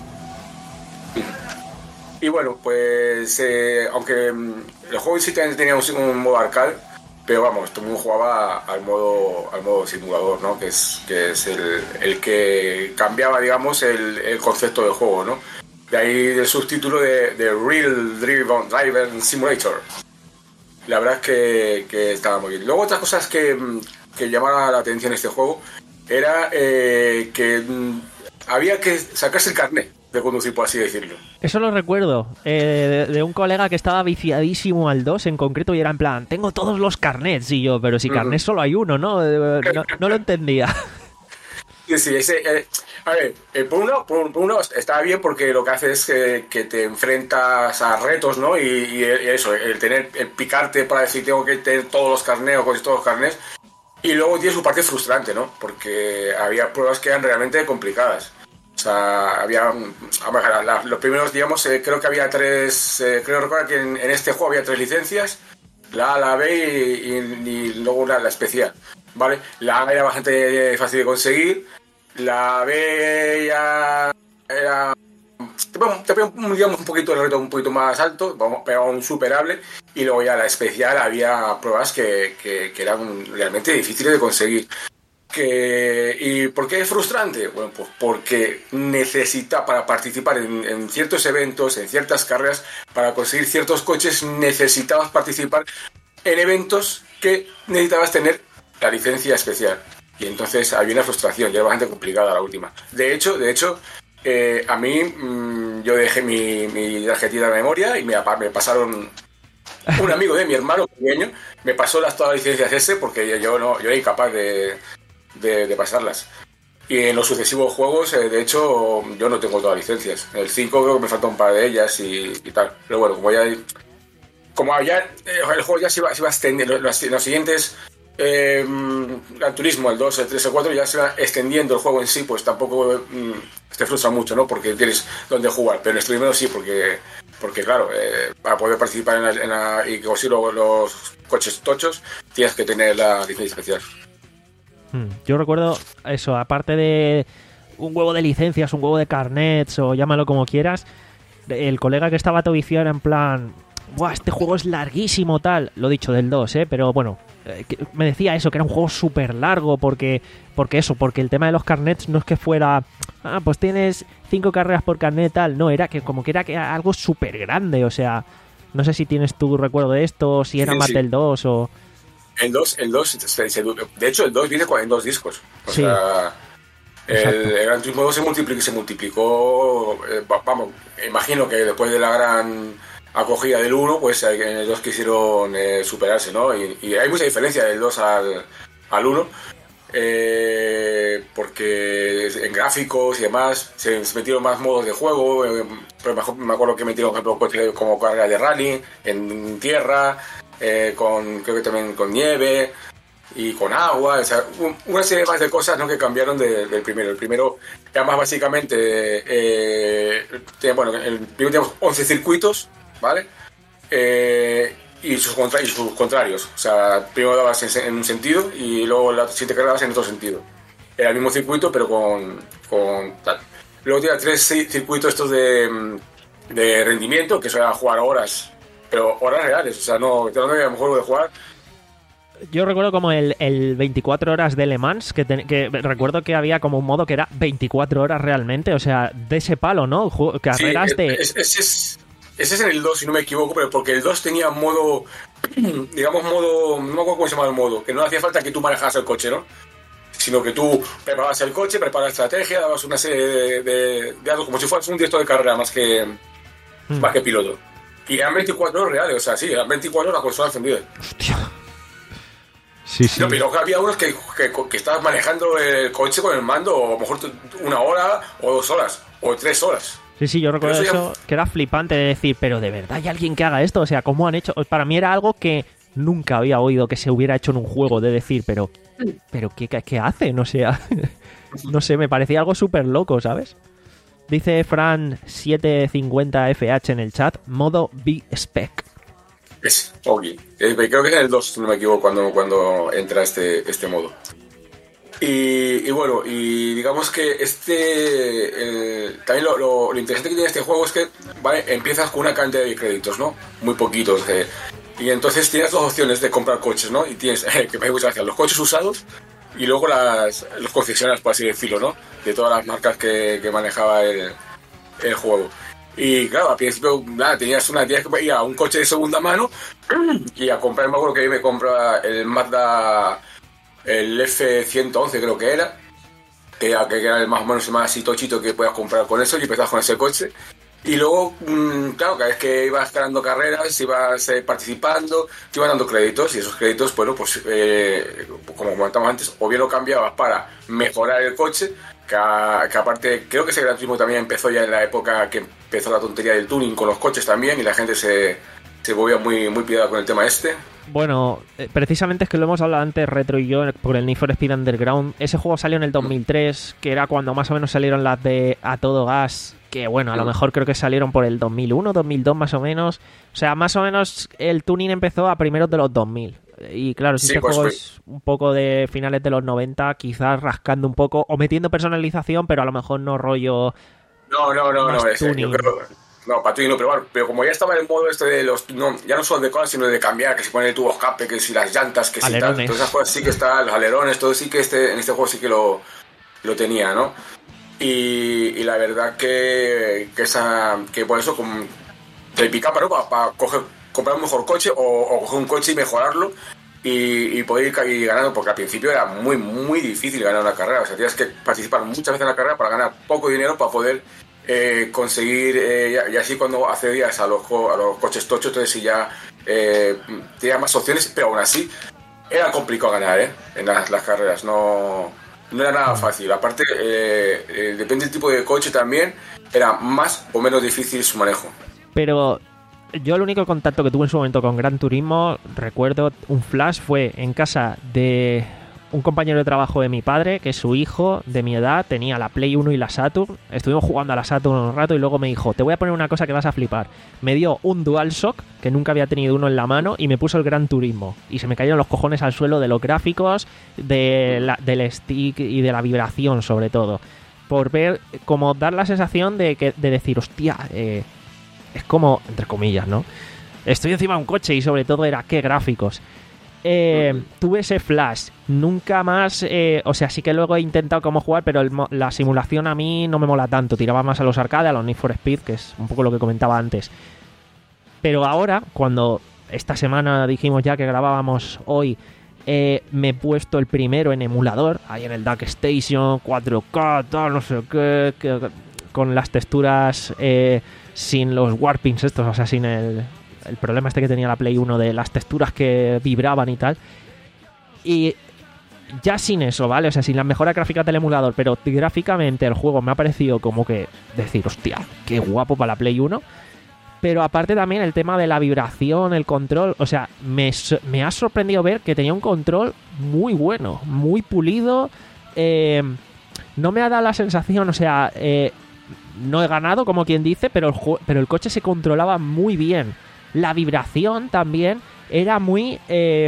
Y bueno, pues eh, aunque el juego sí tenía un, un modo arcade, pero vamos, todo el mundo jugaba al modo al modo simulador, ¿no? Que es, que es el, el que cambiaba, digamos, el, el concepto del juego, ¿no? De ahí el subtítulo de, de Real Driven Driver Simulator. La verdad es que, que estaba muy bien. Luego otras cosas que, que llamaban la atención en este juego era eh, que mm, había que sacarse el carnet de conducir, por así decirlo. Eso lo recuerdo, eh, de, de un colega que estaba viciadísimo al dos en concreto y era en plan, tengo todos los carnets, y yo, pero si carnet uh-huh. solo hay uno, ¿no? No, no lo entendía. Sí, sí, ese, eh, a ver, eh, por, uno, por, por uno está bien porque lo que hace es que, que te enfrentas a retos, ¿no? Y, y, y eso, el tener, el picarte para decir tengo que tener todos los carnets o todos los carnets. Y luego tiene su parte frustrante, ¿no? Porque había pruebas que eran realmente complicadas. O sea, había, los primeros, digamos, eh, creo que había tres, eh, creo recordar que en, en este juego había tres licencias, la A, la B y, y, y luego una, la especial. Vale, la A era bastante fácil de conseguir, la B ya era te pone, te pone, digamos, un poquito el reto un poquito más alto, pero un superable, y luego ya la especial había pruebas que, que, que eran realmente difíciles de conseguir. Que, ¿Y por qué es frustrante? Bueno, pues porque necesita, para participar en, en ciertos eventos, en ciertas carreras, para conseguir ciertos coches, necesitabas participar en eventos que necesitabas tener la licencia especial. Y entonces había una frustración, ya era bastante complicada la última. De hecho, de hecho eh, a mí mmm, yo dejé mi, mi tarjetita de memoria y me, me pasaron... Un amigo de mi hermano pequeño me pasó las todas las licencias ese porque yo, no, yo era incapaz de... De, de pasarlas. Y en los sucesivos juegos, eh, de hecho, yo no tengo todas las licencias. En el cinco creo que me faltan un par de ellas y, y tal. Pero bueno, como ya como ya eh, el juego ya se iba, se iba a extender, los, los, los siguientes eh, Gran Turismo, el dos, el tres, el cuatro, ya se va extendiendo el juego en sí, pues tampoco mm, te frustra mucho, ¿no? Porque tienes donde jugar. Pero en el primero sí, porque porque claro, eh, para poder participar en la, en la, y conseguir los, los coches tochos, tienes que tener la licencia especial. Yo recuerdo eso, aparte de un huevo de licencias, un huevo de carnets o llámalo como quieras, el colega que estaba todo viciado era en plan, ¡buah, este juego es larguísimo tal! Lo dicho del dos, ¿eh? Pero bueno, eh, me decía eso, que era un juego súper largo porque, porque eso, porque el tema de los carnets no es que fuera, ah, pues tienes cinco carreras por carnet tal, no, era que como que era, que era algo súper grande, o sea, no sé si tienes tu recuerdo de esto, si era sí, más sí. del dos o... El dos, el dos, de hecho el dos viene en dos discos. O sí. sea, el, el Gran Turismo dos se multiplicó, se multiplicó eh, vamos, imagino que después de la gran acogida del uno, pues en el dos quisieron eh, superarse, ¿no? Y, y hay mucha diferencia del dos al, al uno, eh, porque en gráficos y demás se, se metieron más modos de juego, eh, pero mejor, me acuerdo que metieron, por ejemplo, coches como carreras de rally, en tierra... Eh, con creo que también con nieve y con agua, o sea, un, una serie más de cosas, ¿no?, que cambiaron de, del primero. El primero era más básicamente eh, tenía, bueno, el primero teníamos once circuitos, ¿vale? Eh, y, sus contra, y sus contrarios, o sea, primero dabas en, en un sentido y luego la siguiente carrera dabas en otro sentido. Era el mismo circuito pero con, con tal. Luego tenía tres circuitos estos de, de rendimiento, que eso era jugar horas, pero horas reales, o sea, no, te lo que a lo mejor de jugar. Yo recuerdo como el, el veinticuatro horas de Le Mans, que, te, que recuerdo que había como un modo que era veinticuatro horas realmente, o sea, de ese palo, ¿no? Carreras sí, de... Ese es, es, es en el dos, si no me equivoco, pero porque el dos tenía modo, digamos, modo, no me acuerdo cómo se llama el modo, que no hacía falta que tú manejaras el coche, ¿no? Sino que tú preparabas el coche, preparabas la estrategia, dabas una serie de, de, de algo, como si fueras un director de carrera más que, mm. más que piloto. Y eran veinticuatro horas reales, o sea, sí, eran veinticuatro horas con sola encendida. Hostia. Sí, sí. No, pero había unos que, que, que estabas manejando el coche con el mando, o a lo mejor una hora, o dos horas, o tres horas. Sí, sí, yo recuerdo eso, eso ya... que era flipante de decir, pero de verdad hay alguien que haga esto, o sea, ¿cómo han hecho? Para mí era algo que nunca había oído que se hubiera hecho en un juego, de decir, pero, pero ¿qué, qué hace? No sé, no sé, me parecía algo súper loco, ¿sabes? Dice Fran setecientos cincuenta F H en el chat, modo B-Spec. Es ok. Creo que es en el dos, si no me equivoco, cuando, cuando entra este, este modo. Y, y bueno, y digamos que este... Eh, también lo, lo, lo interesante que tiene este juego es que, ¿vale?, empiezas con una cantidad de créditos, ¿no? Muy poquitos. Eh, y entonces tienes dos opciones de comprar coches, ¿no? Y tienes, eh, que me gusta hacer, los coches usados y luego las, los concesionarios, por así decirlo, ¿no? De todas las marcas que, que manejaba el, el juego. Y claro, al principio nada, tenías una tía que iba a un coche de segunda mano y a comprar, me acuerdo que yo me compraba el Mazda, el F ciento once creo que era, que era, que era el más o menos más así tochito que podías comprar con eso, y empezabas con ese coche. Y luego, mmm, claro, cada vez que ibas ganando carreras, ibas eh, participando, te iban dando créditos, y esos créditos, bueno, pues eh, como comentamos antes, o bien lo cambiabas para mejorar el coche, que, a, que aparte, creo que ese Gran Turismo también empezó ya en la época que empezó la tontería del tuning con los coches también, y la gente se, se volvía muy, muy piedada con el tema este. Bueno, eh, precisamente es que lo hemos hablado antes, Retro y yo, por el Need for Speed Underground. Ese juego salió en el dos mil tres, que era cuando más o menos salieron las de A Todo Gas, que bueno, a lo mejor creo que salieron por el dos mil uno, dos mil dos más o menos. O sea, más o menos el tuning empezó a primeros de los dos mil. Y claro, si sí, este pues juego fue. es un poco de finales de los noventa, quizás rascando un poco o metiendo personalización, pero a lo mejor no rollo... No, no, no, más no, ese, tuning. yo creo... No, para tuning no, pero bueno, pero como ya estaba el modo este de los... No, ya no solo de cosas, sino de cambiar, que si pone el tubo escape, que si las llantas, que si tal... Alerones. Todas esas cosas sí que está, los alerones, todo sí que este, en este juego sí que lo, lo tenía, ¿no? Y, y la verdad que, que esa... Que por eso como, te picaba, ¿no? Para, para coger, comprar un mejor coche o, o coger un coche y mejorarlo y, y poder ir, ir ganando, porque al principio era muy, muy difícil ganar una carrera. O sea, tienes que participar muchas veces en la carrera para ganar poco dinero para poder... Eh, conseguir eh, y así cuando accedías a los, a los coches tochos, entonces sí ya eh, tenía más opciones, pero aún así era complicado ganar eh, en las, las carreras, no, no era nada fácil. Aparte, eh, eh, depende del tipo de coche también, era más o menos difícil su manejo. Pero yo el único contacto que tuve en su momento con Gran Turismo, recuerdo un flash, fue en casa de un compañero de trabajo de mi padre, que su hijo de mi edad tenía la Play uno y la Saturn. Estuvimos jugando a la Saturn un rato y luego me dijo, te voy a poner una cosa que vas a flipar. Me dio un DualShock, que nunca había tenido uno en la mano, y me puso el Gran Turismo. Y se me cayeron los cojones al suelo de los gráficos, de la, del stick y de la vibración sobre todo. Por ver, como dar la sensación de, que, de decir, hostia, eh, es como, entre comillas, ¿no? Estoy encima de un coche y sobre todo era, qué gráficos. Eh, tuve ese flash, nunca más, eh, o sea, sí que luego he intentado cómo jugar, pero el, la simulación a mí no me mola tanto, tiraba más a los arcade, a los Need for Speed, que es un poco lo que comentaba antes. Pero ahora, cuando esta semana dijimos ya que grabábamos hoy, eh, me he puesto el primero en emulador, ahí en el Dark Station, cuatro K, tal, no sé qué, que, con las texturas eh, sin los warpings estos, o sea, sin el... el problema este que tenía la Play uno de las texturas que vibraban y tal. Y ya sin eso, ¿vale? O sea, sin las mejoras gráficas del emulador, pero gráficamente el juego me ha parecido como que decir, hostia, qué guapo para la Play uno. Pero aparte también el tema de la vibración, el control, o sea, me, me ha sorprendido ver que tenía un control muy bueno, muy pulido. Eh, no me ha dado la sensación, o sea, eh, no he ganado, como quien dice, pero el, pero el coche se controlaba muy bien. La vibración también era muy... Eh,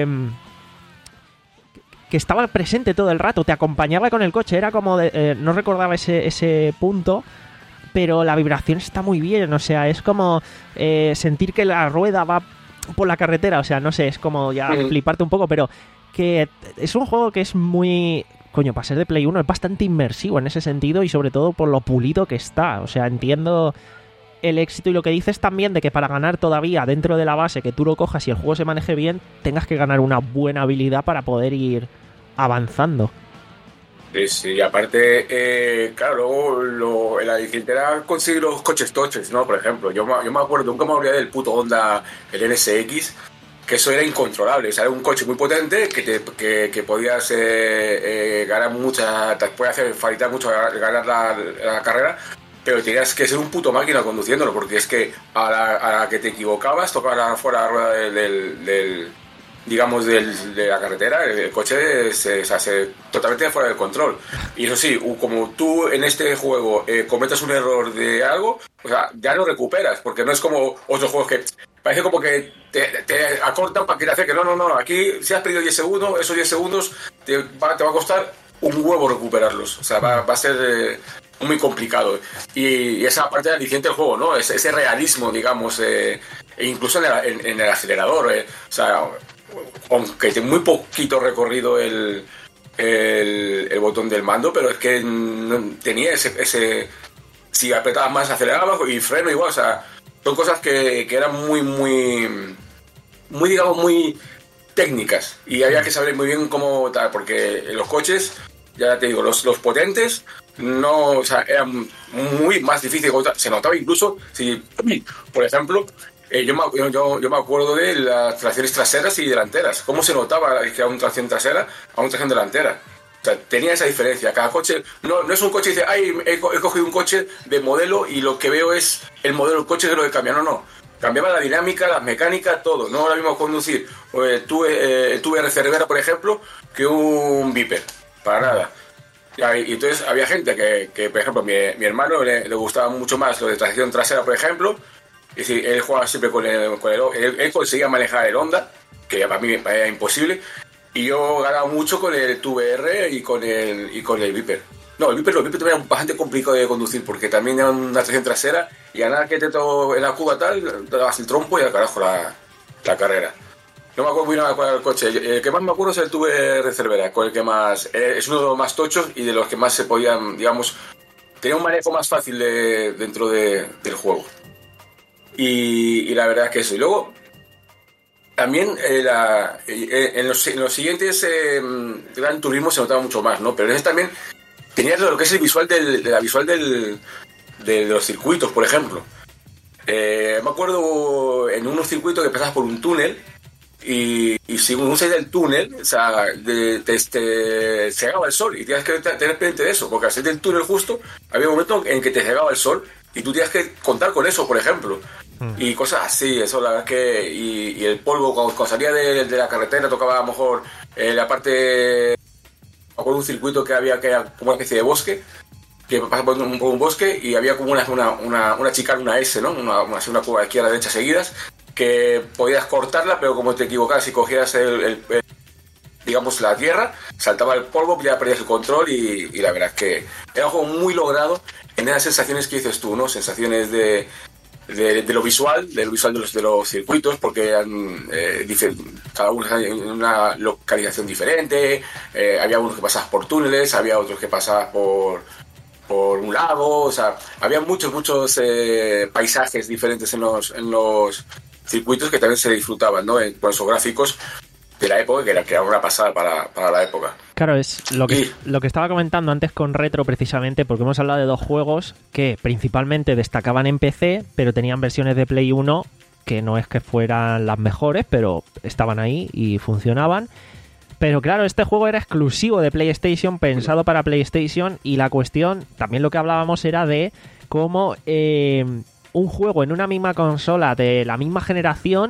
que estaba presente todo el rato, te acompañaba con el coche, era como... De, eh, no recordaba ese, ese punto, pero la vibración está muy bien, o sea, es como eh, sentir que la rueda va por la carretera, o sea, no sé, es como ya Mm. fliparte un poco, pero que es un juego que es muy... Coño, para ser de Play uno es bastante inmersivo en ese sentido y sobre todo por lo pulido que está, o sea, entiendo... el éxito y lo que dices también de que para ganar todavía dentro de la base que tú lo cojas y el juego se maneje bien, tengas que ganar una buena habilidad para poder ir avanzando. Sí, sí, y aparte, eh, claro, luego lo, la difícil era conseguir los coches toches, ¿no? Por ejemplo, yo, me- yo me acuerdo, nunca me olvidé del puto Honda, el N S X, que eso era incontrolable. O sea, era un coche muy potente que, te, que, que podías eh, eh, ganar mucha, te puede hacer facilitar mucho ganar la, la carrera, pero tenías que ser un puto máquina conduciéndolo, porque es que a la, a la que te equivocabas, tocaba fuera la rueda del, del, del digamos, del, de la carretera, el, el coche se, se hace totalmente fuera del control. Y eso sí, como tú en este juego eh, cometas un error de algo, o sea, ya lo recuperas, porque no es como otros juegos que parece como que te, te acortan para que te hace que no, no, no, aquí si has perdido diez segundos, esos diez segundos te va, te va a costar un huevo recuperarlos, o sea, va, va a ser... Eh, muy complicado y, y esa parte del aliciente del juego, ¿no? Ese, ese realismo, digamos, eh, e incluso en el, en, en el acelerador, eh, o sea, aunque tiene muy poquito recorrido el, el, el botón del mando, pero es que no, tenía ese, ese si apretabas más acelerabas y freno igual, o sea, son cosas que, que eran muy, muy, muy, digamos, muy técnicas y había que saber muy bien cómo tal, porque los coches, ya te digo, los, los potentes no, o sea, era muy más difícil. Se notaba incluso, si, por ejemplo, eh, yo, me, yo, yo me acuerdo de las tracciones traseras y delanteras. ¿Cómo se notaba que era una tracción trasera a una tracción delantera? O sea, tenía esa diferencia. Cada coche, no, no es un coche que dice, ay, he, he cogido un coche de modelo y lo que veo es el modelo del coche que lo que cambia. No, no. Cambiaba la dinámica, la mecánica, todo. No era lo mismo conducir eh, tuve, eh, tuve R C Rivera, por ejemplo, que un Viper. Para nada. Y entonces había gente que, que por ejemplo, mi, mi hermano le, le gustaba mucho más lo de tracción trasera, por ejemplo. Es decir, él jugaba siempre con el... Con el él, él conseguía manejar el Honda, que para mí era imposible. Y yo ganaba mucho con el T V R y con el, y con el Viper. No, el Viper, el Viper también era bastante complicado de conducir porque también era una tracción trasera y a nada que te to en la curva tal, te dabas el trompo y al carajo la, la carrera. No me acuerdo muy bien cuál era el coche. El que más me acuerdo es el Tuve Cervera, con el que más... Eh, es uno de los más tochos y de los que más se podían, digamos... Tenía un manejo más fácil de, dentro de, del juego. Y, y la verdad es que eso. Y luego... También eh, la, eh, en, los, en los siguientes eh, Gran Turismo se notaba mucho más, ¿no? Pero ese también... Tenías lo que es el visual del, de la visual del, de, de los circuitos, por ejemplo. Eh, me acuerdo en unos circuitos que pasabas por un túnel y, y si uno salía del túnel, o sea, de, de, de, se cegaba el sol y tenías que tener pendiente de eso, porque al salir del túnel justo había un momento en que te cegaba el sol y tú tenías que contar con eso, por ejemplo. Mm. Y cosas así, eso la verdad es que... Y, y el polvo, cuando, cuando salía de, de la carretera, tocaba a lo mejor eh, la parte... con un circuito que había que era como una especie de bosque que pasaba por un, por un bosque y había como una una una, una chicana, una S, ¿no? Una, una, una curva de izquierda a derecha seguidas que podías cortarla, pero como te equivocabas y cogías el, el, el digamos la tierra, saltaba el polvo, ya perdías el control y, y la verdad es que era un juego muy logrado en esas sensaciones que dices tú, ¿no? Sensaciones de De, de lo visual, de lo visual de los, de los circuitos, porque eran eh, cada uno en una localización diferente, eh, había unos que pasabas por túneles, había otros que pasabas por, por un lago, o sea, había muchos, muchos eh, paisajes diferentes en los, en los circuitos que también se disfrutaban, ¿no? En, con esos gráficos de la época, que era, que era una pasada para, para la época. Claro, es lo que, y... lo que estaba comentando antes con Retro precisamente, porque hemos hablado de dos juegos que principalmente destacaban en P C, pero tenían versiones de Play uno que no es que fueran las mejores, pero estaban ahí y funcionaban. Pero claro, este juego era exclusivo de PlayStation, pensado para PlayStation, y la cuestión, también lo que hablábamos era de cómo eh, un juego en una misma consola de la misma generación...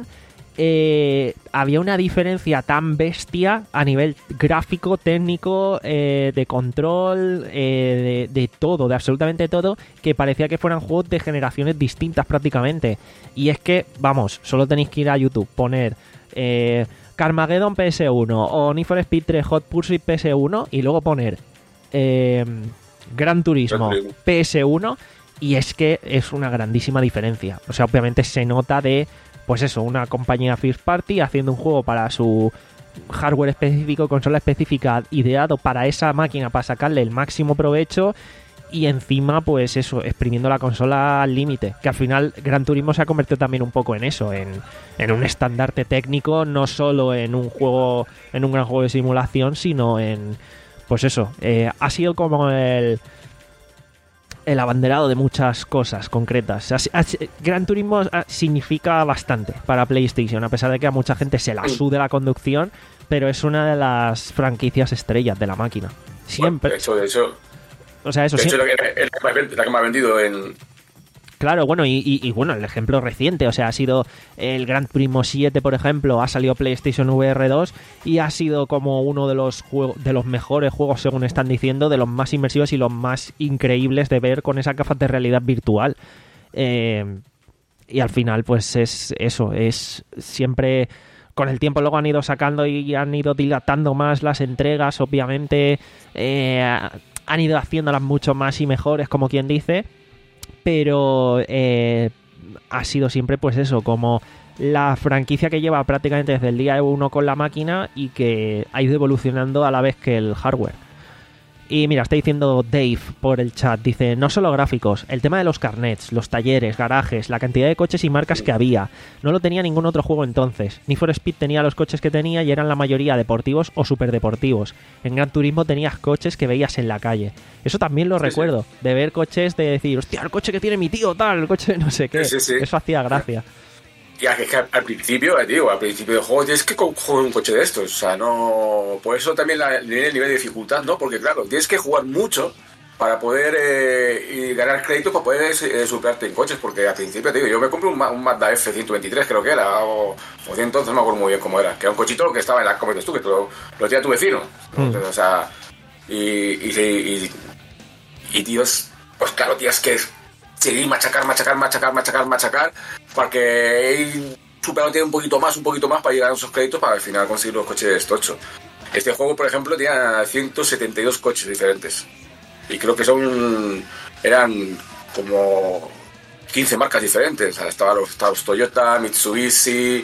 Eh, había una diferencia tan bestia a nivel gráfico, técnico, eh, de control, eh, de, de todo, de absolutamente todo, que parecía que fueran juegos de generaciones distintas prácticamente. Y es que, vamos, solo tenéis que ir a YouTube, poner eh, Carmageddon P S uno o Need for Speed tres Hot Pursuit P S uno y luego poner eh, Gran Turismo P S uno y es que es una grandísima diferencia. O sea, obviamente se nota de... Pues eso, una compañía first party haciendo un juego para su hardware específico, consola específica, ideado para esa máquina, para sacarle el máximo provecho y encima, pues eso, exprimiendo la consola al límite. Que al final Gran Turismo se ha convertido también un poco en eso, en, en un estandarte técnico, no solo en un juego, en un gran juego de simulación, sino en, pues eso, eh, ha sido como el... el abanderado de muchas cosas concretas. Gran Turismo significa bastante para PlayStation, a pesar de que a mucha gente se la sude la conducción, pero es una de las franquicias estrellas de la máquina. Siempre. Bueno, de hecho, de hecho, o sea, eso de sí. hecho, es la que me ha vendido en... Claro, bueno, y, y, y bueno, el ejemplo reciente, o sea, ha sido el Gran Turismo siete, por ejemplo, ha salido PlayStation V R dos y ha sido como uno de los juegos, de los mejores juegos, según están diciendo, de los más inmersivos y los más increíbles de ver con esas gafas de realidad virtual. Eh, y al final, pues es eso, es siempre... Con el tiempo luego han ido sacando y han ido dilatando más las entregas, obviamente, eh, han ido haciéndolas mucho más y mejores, como quien dice... pero eh, ha sido siempre pues eso, como la franquicia que lleva prácticamente desde el día uno con la máquina y que ha ido evolucionando a la vez que el hardware. Y mira, está diciendo Dave por el chat, dice, no solo gráficos, el tema de los carnets, los talleres, garajes, la cantidad de coches y marcas que había, no lo tenía ningún otro juego entonces. Need for Speed tenía los coches que tenía y eran la mayoría deportivos o superdeportivos. En Gran Turismo tenías coches que veías en la calle. Eso también lo sí, recuerdo, sí. De ver coches, de decir, hostia, el coche que tiene mi tío, tal, el coche no sé qué. Sí, sí, sí. Eso hacía gracia. Ya que, que al principio, digo, al principio del juego tienes que coger un coche de estos, o sea, no... Por eso también la, el nivel de dificultad, ¿no? Porque claro, tienes que jugar mucho para poder eh, y ganar créditos para poder eh, superarte en coches, porque al principio, te digo, yo me compré un, un Mazda F ciento veintitrés, creo que era, o, o entonces no me acuerdo muy bien cómo era, que era un cochito que estaba en la cometas tú, que lo, lo tenía tu vecino, ¿no? Mm. Entonces, o sea, y, y, y, y, y tíos, pues claro, tienes que seguir machacar, machacar, machacar, machacar, machacar, porque ir superándote un poquito más, un poquito más para llegar a esos créditos para al final conseguir los coches tochos. Este juego, por ejemplo, tenía ciento setenta y dos coches diferentes. Y creo que son eran como quince marcas diferentes. O sea, estaban los, estaban los Toyota, Mitsubishi,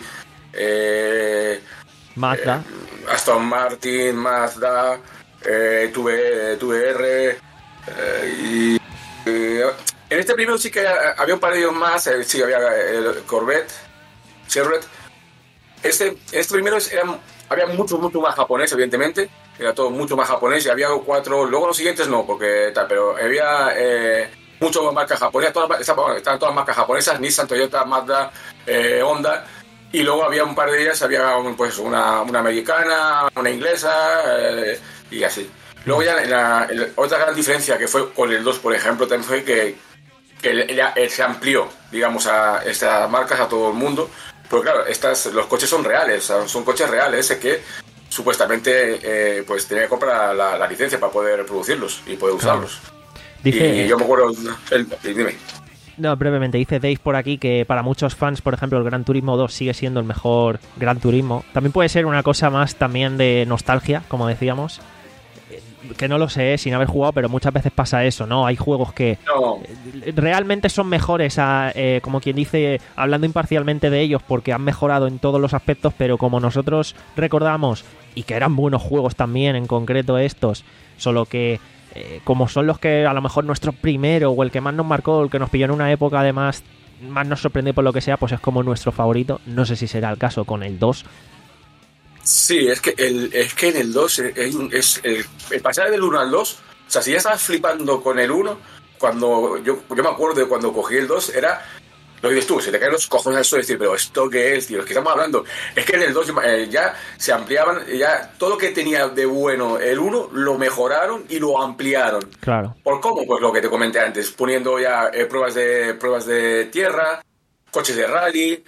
eh, Mazda, eh, Aston Martin, Mazda, eh, T V R, eh, y eh, en este primero sí que había un par de ellos más. Eh, sí, había el Corvette, Chevrolet. Este, este primero eran, había mucho, mucho más japonés, evidentemente. Era todo mucho más japonés y había cuatro. Luego los siguientes no, porque tal, pero había eh, mucho más marcas japonesas. Todas, estaban todas las marcas japonesas: Nissan, Toyota, Mazda, eh, Honda. Y luego había un par de ellas, había pues una, una americana, una inglesa, eh, y así. Luego ya la, la, otra gran diferencia que fue con el dos, por ejemplo, también fue que, que ya, se amplió, digamos, a estas marcas a todo el mundo. Porque claro, estas, los coches son reales, son coches reales que supuestamente eh, pues tenía que comprar la, la licencia para poder producirlos y poder usarlos. Dice, y yo me acuerdo, el, dime. No, brevemente, dice Dave por aquí que para muchos fans, por ejemplo, el Gran Turismo dos sigue siendo el mejor Gran Turismo. También puede ser una cosa más también de nostalgia, como decíamos. Que no lo sé, sin haber jugado, pero muchas veces pasa eso, ¿no? Hay juegos que no. realmente son mejores, a, eh, como quien dice, hablando imparcialmente de ellos, porque han mejorado en todos los aspectos, pero como nosotros recordamos, y que eran buenos juegos también, en concreto estos, solo que eh, como son los que a lo mejor nuestro primero, o el que más nos marcó, el que nos pilló en una época además, más nos sorprendió por lo que sea, pues es como nuestro favorito. No sé si será el caso con el dos. Sí, es que, el, es que en el dos es, es el, el pasar del uno al dos, o sea, si ya estabas flipando con el uno, cuando yo, yo me acuerdo de cuando cogí el dos, era, lo dices tú, se te caen los cojones al suelo y decir, pero ¿esto qué es, tío? Es que estamos hablando, es que en el dos eh, ya se ampliaban, ya todo lo que tenía de bueno el uno lo mejoraron y lo ampliaron. Claro. ¿Por cómo? Pues lo que te comenté antes, poniendo ya eh, pruebas de pruebas de tierra, coches de rally.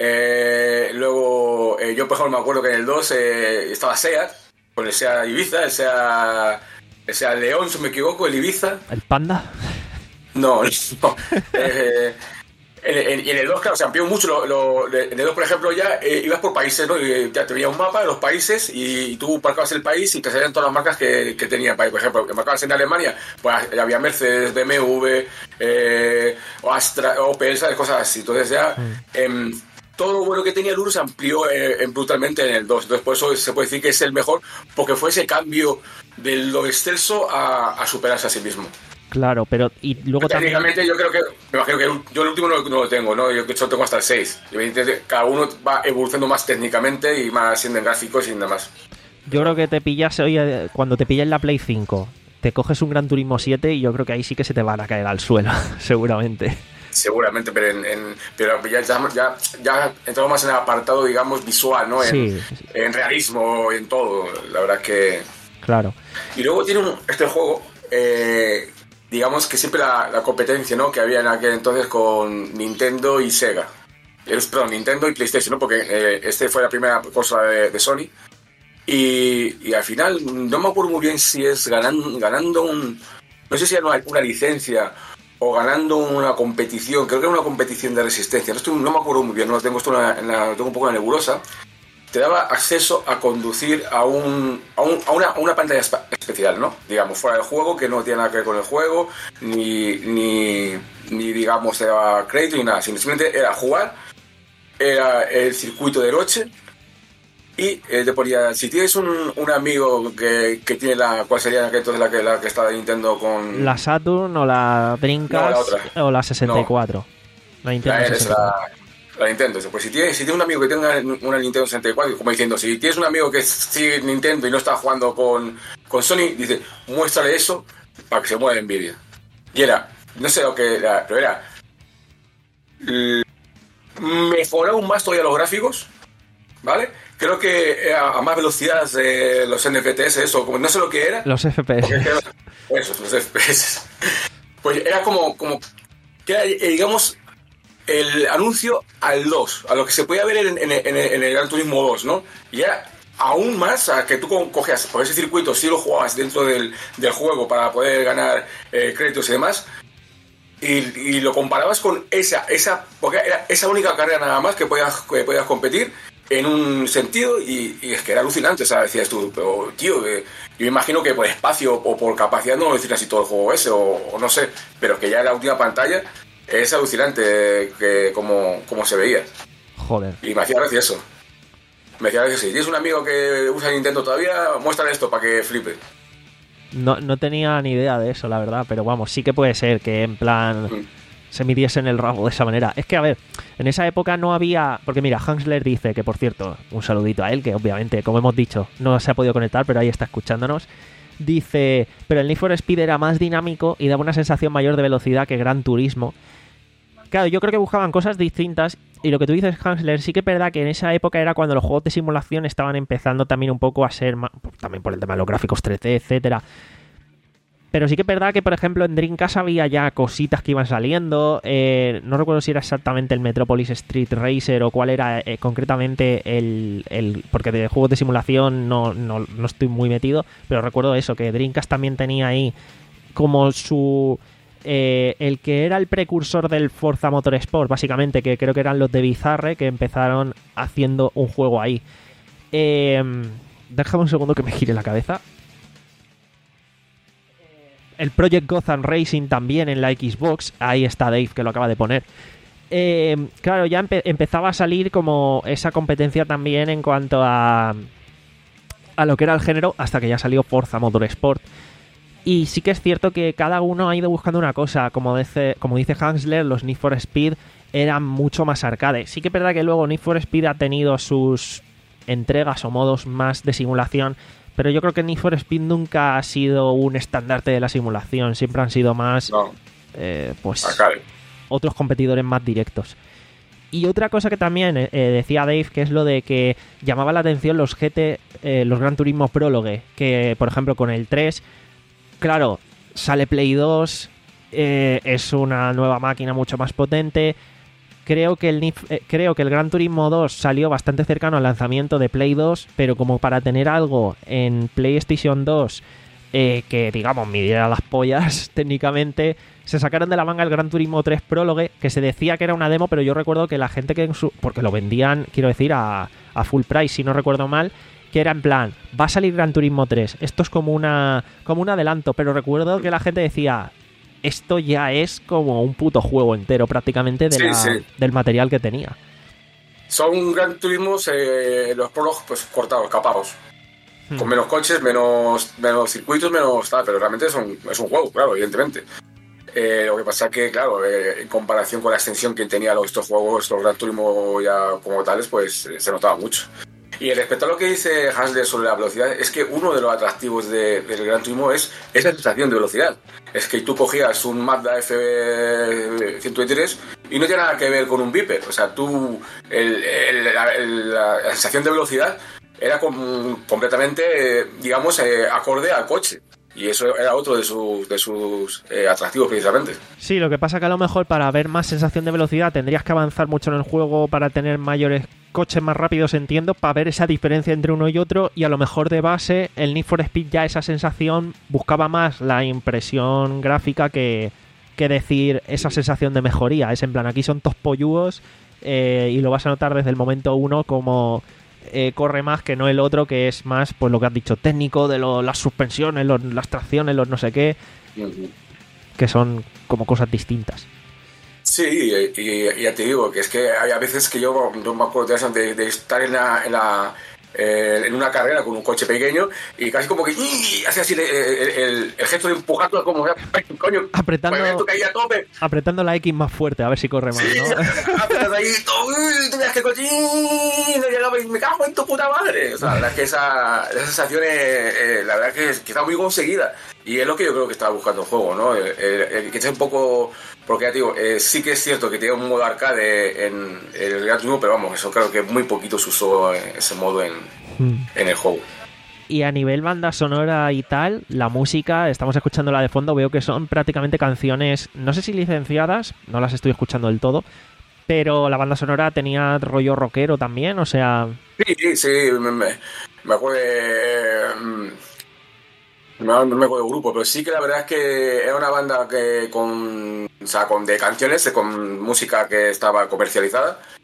Eh, luego, eh, yo por ejemplo me acuerdo que en el dos eh, estaba SEAT, con el SEAT Ibiza, el SEAT, el SEAT León, si me equivoco, el Ibiza. ¿El Panda? No, no. eh, en, en, y en el dos, claro, se amplió mucho. Lo, lo, en el dos, por ejemplo, ya eh, ibas por países, ¿no? Y ya te venía un mapa de los países y, y tú marcabas el país y te salían todas las marcas que, que tenía el país. Por ejemplo, marcabas en Alemania, pues había Mercedes, B M W, eh, o Astra, Opel, ¿sabes? Cosas así. Entonces ya... Mm. Eh, todo lo bueno que tenía el uno se amplió eh, brutalmente en el dos. Entonces, por eso se puede decir que es el mejor, porque fue ese cambio de lo excelso a, a superarse a sí mismo. Claro, pero y luego también... Técnicamente yo creo que, me imagino que el, yo el último no, no lo tengo, ¿no? Yo solo tengo hasta el seis. Cada uno va evolucionando más técnicamente y más siendo en gráficos y nada más. Yo creo que te pillas, oye, cuando te pillas la Play cinco, te coges un Gran Turismo siete y yo creo que ahí sí que se te van a caer al suelo, seguramente. Seguramente, pero en, en pero ya, ya, ya entramos más en el apartado, digamos, visual, ¿no? En, sí. en realismo, en todo. La verdad que... Claro. Y luego tiene un, este juego, eh, digamos que siempre la, la competencia, ¿no? Que había en aquel entonces con Nintendo y Sega. Perdón, Nintendo y PlayStation, ¿no? Porque eh, este fue la primera consola de, de Sony. Y, y al final, no me acuerdo muy bien si es ganando, ganando un... No sé si era una, una licencia... o ganando una competición, creo que era una competición de resistencia, no, estoy, no me acuerdo muy bien, no tengo esto en la, en la, tengo un poco en la nebulosa, te daba acceso a conducir a un a, un, a, una, a una pantalla especial, ¿no? Digamos, fuera del juego, que no tiene nada que ver con el juego, ni, ni, ni digamos, te daba crédito ni nada, simplemente era jugar, era el circuito de noche. Y eh, te ponía, si tienes un, un amigo que, que tiene la... ¿Cuál sería entonces la que, la que está de Nintendo con...? La Saturn o la Dreamcast, no, la o la sesenta y cuatro. No. La Nintendo la, sesenta y cuatro. La, la Nintendo. Pues si tienes, si tienes un amigo que tenga una Nintendo sesenta y cuatro, como diciendo, si tienes un amigo que sigue Nintendo y no está jugando con, con Sony, dice, muéstrale eso para que se mueva Nvidia. Y era, no sé lo que era, pero era... Mejoró aún más todavía los gráficos, ¿vale? Creo que a más velocidad de los N F T S, eso, como no sé lo que era. Los F P S. Eso, los F P S. Pues era como, como que era, digamos, el anuncio al dos, a lo que se podía ver en, en, en, en el Gran Turismo dos, ¿no? Y era aún más a que tú cogías por ese circuito, si lo jugabas dentro del, del juego para poder ganar eh, créditos y demás, y, y lo comparabas con esa, esa, porque era esa única carrera nada más que podías, que podías competir. en un sentido y, y es que era alucinante, o sea, decías tú, pero tío, eh, yo imagino que por espacio o por capacidad no lo decir así todo el juego ese, o, o no sé, pero que ya en la última pantalla es alucinante que como, como se veía. Joder. Y me hacía gracia eso. Me decía, si tienes un amigo que usa Nintendo todavía, muéstrale esto para que flipe. No, no tenía ni idea de eso, la verdad, pero vamos, sí que puede ser que en plan mm. se midiese en el rabo de esa manera. Es que, a ver, en esa época no había... Porque mira, Hansler dice que, por cierto, un saludito a él, que obviamente, como hemos dicho, no se ha podido conectar, pero ahí está escuchándonos. Dice, pero el Need for Speed era más dinámico y daba una sensación mayor de velocidad que Gran Turismo. Claro, yo creo que buscaban cosas distintas y lo que tú dices, Hansler, sí que es verdad que en esa época era cuando los juegos de simulación estaban empezando también un poco a ser más, también por el tema de los gráficos tres D, etcétera. Pero sí que es verdad que, por ejemplo, en Dreamcast había ya cositas que iban saliendo. Eh, no recuerdo si era exactamente el Metropolis Street Racer o cuál era eh, concretamente el, el... Porque de juegos de simulación no, no, no estoy muy metido, pero recuerdo eso, que Dreamcast también tenía ahí como su... Eh, el que era el precursor del Forza Motorsport, básicamente, que creo que eran los de Bizarre, que empezaron haciendo un juego ahí. Eh, déjame un segundo que me gire la cabeza. El Project Gotham Racing también en la Xbox, ahí está Dave, que lo acaba de poner. Eh, claro, ya empe- empezaba a salir como esa competencia también en cuanto a, a lo que era el género, hasta que ya salió Forza Motorsport. Y sí que es cierto que cada uno ha ido buscando una cosa. Como dice, como dice Hansler, los Need for Speed eran mucho más arcade. Sí que es verdad que luego Need for Speed ha tenido sus entregas o modos más de simulación, pero yo creo que Need for Speed nunca ha sido un estandarte de la simulación. Siempre han sido más no. eh, pues arcade. Otros competidores más directos. Y otra cosa que también eh, decía Dave, que es lo de que llamaba la atención los G T, eh, los Gran Turismo Prologue, que por ejemplo con el tres... Claro, sale Play dos, eh, es una nueva máquina mucho más potente. Creo que, el, eh, creo que el Gran Turismo dos salió bastante cercano al lanzamiento de Play dos, pero como para tener algo en PlayStation dos eh, que, digamos, midiera las pollas técnicamente, se sacaron de la manga el Gran Turismo tres Prologue, que se decía que era una demo, pero yo recuerdo que la gente que en su... porque lo vendían, quiero decir, a, a full price, si no recuerdo mal, que era en plan, va a salir Gran Turismo tres, esto es como una como un adelanto, pero recuerdo que la gente decía, esto ya es como un puto juego entero prácticamente de sí, la, sí. del material que tenía. Son Gran Turismos, eh, los prólogos pues cortados, capados, hmm. con menos coches, menos menos circuitos, menos tal, pero realmente son, es un juego, claro, evidentemente. Eh, lo que pasa es que, claro, eh, en comparación con la extensión que tenían los, estos juegos, los Gran Turismo ya como tales, pues eh, se notaba mucho. Y respecto a lo que dice Hansler sobre la velocidad, es que uno de los atractivos de, del Gran Turismo es esa sensación de velocidad. Es que tú cogías un Mazda F ciento veintitrés y no tiene nada que ver con un Viper. O sea, tú, el, el, la, el, la, la sensación de velocidad era com, completamente, digamos, eh, acorde al coche. Y eso era otro de sus, de sus eh, atractivos precisamente. Sí, lo que pasa que a lo mejor para ver más sensación de velocidad tendrías que avanzar mucho en el juego para tener mayores coches más rápidos, entiendo, para ver esa diferencia entre uno y otro, y a lo mejor de base el Need for Speed ya esa sensación buscaba más la impresión gráfica que, que decir esa sensación de mejoría. Es en plan, aquí son todos polluos eh, y lo vas a notar desde el momento uno como... Eh, corre más que no el otro, que es más, pues lo que has dicho, técnico, de lo, las suspensiones, los, las tracciones, los no sé qué, uh-huh. que son como cosas distintas. Sí, y, y, y ya te digo, que es que hay a veces que yo no me acuerdo de, de estar en la... En la Eh, en una carrera con un coche pequeño y casi como que ¡y! Hace así el, el, el, el gesto de empujarlo como coño, apretando, que a tope. apretando la X más fuerte a ver si corre más, sí, ¿no? apretas ahí tú tenías que coche y me cago en tu puta madre. O sea, la verdad es que esa, esa sensación es, eh, la verdad es que, que está muy conseguida y es lo que yo creo que estaba buscando el juego, ¿no? El, el, el que es un poco, porque ya te digo, eh, sí que es cierto que tiene un modo arcade en el Gran Turismo, pero vamos, eso creo que muy poquito se usó ese modo en en el juego. Y a nivel banda sonora y tal, la música, estamos escuchándola de fondo, veo que son prácticamente canciones, no sé si licenciadas, no las estoy escuchando del todo, pero la banda sonora tenía rollo rockero también, o sea... Sí, sí, me, me, me acuerdo de... No, no me acuerdo del grupo, pero sí que la verdad es que era una banda que con... O sea, con de canciones, con música que estaba comercializada.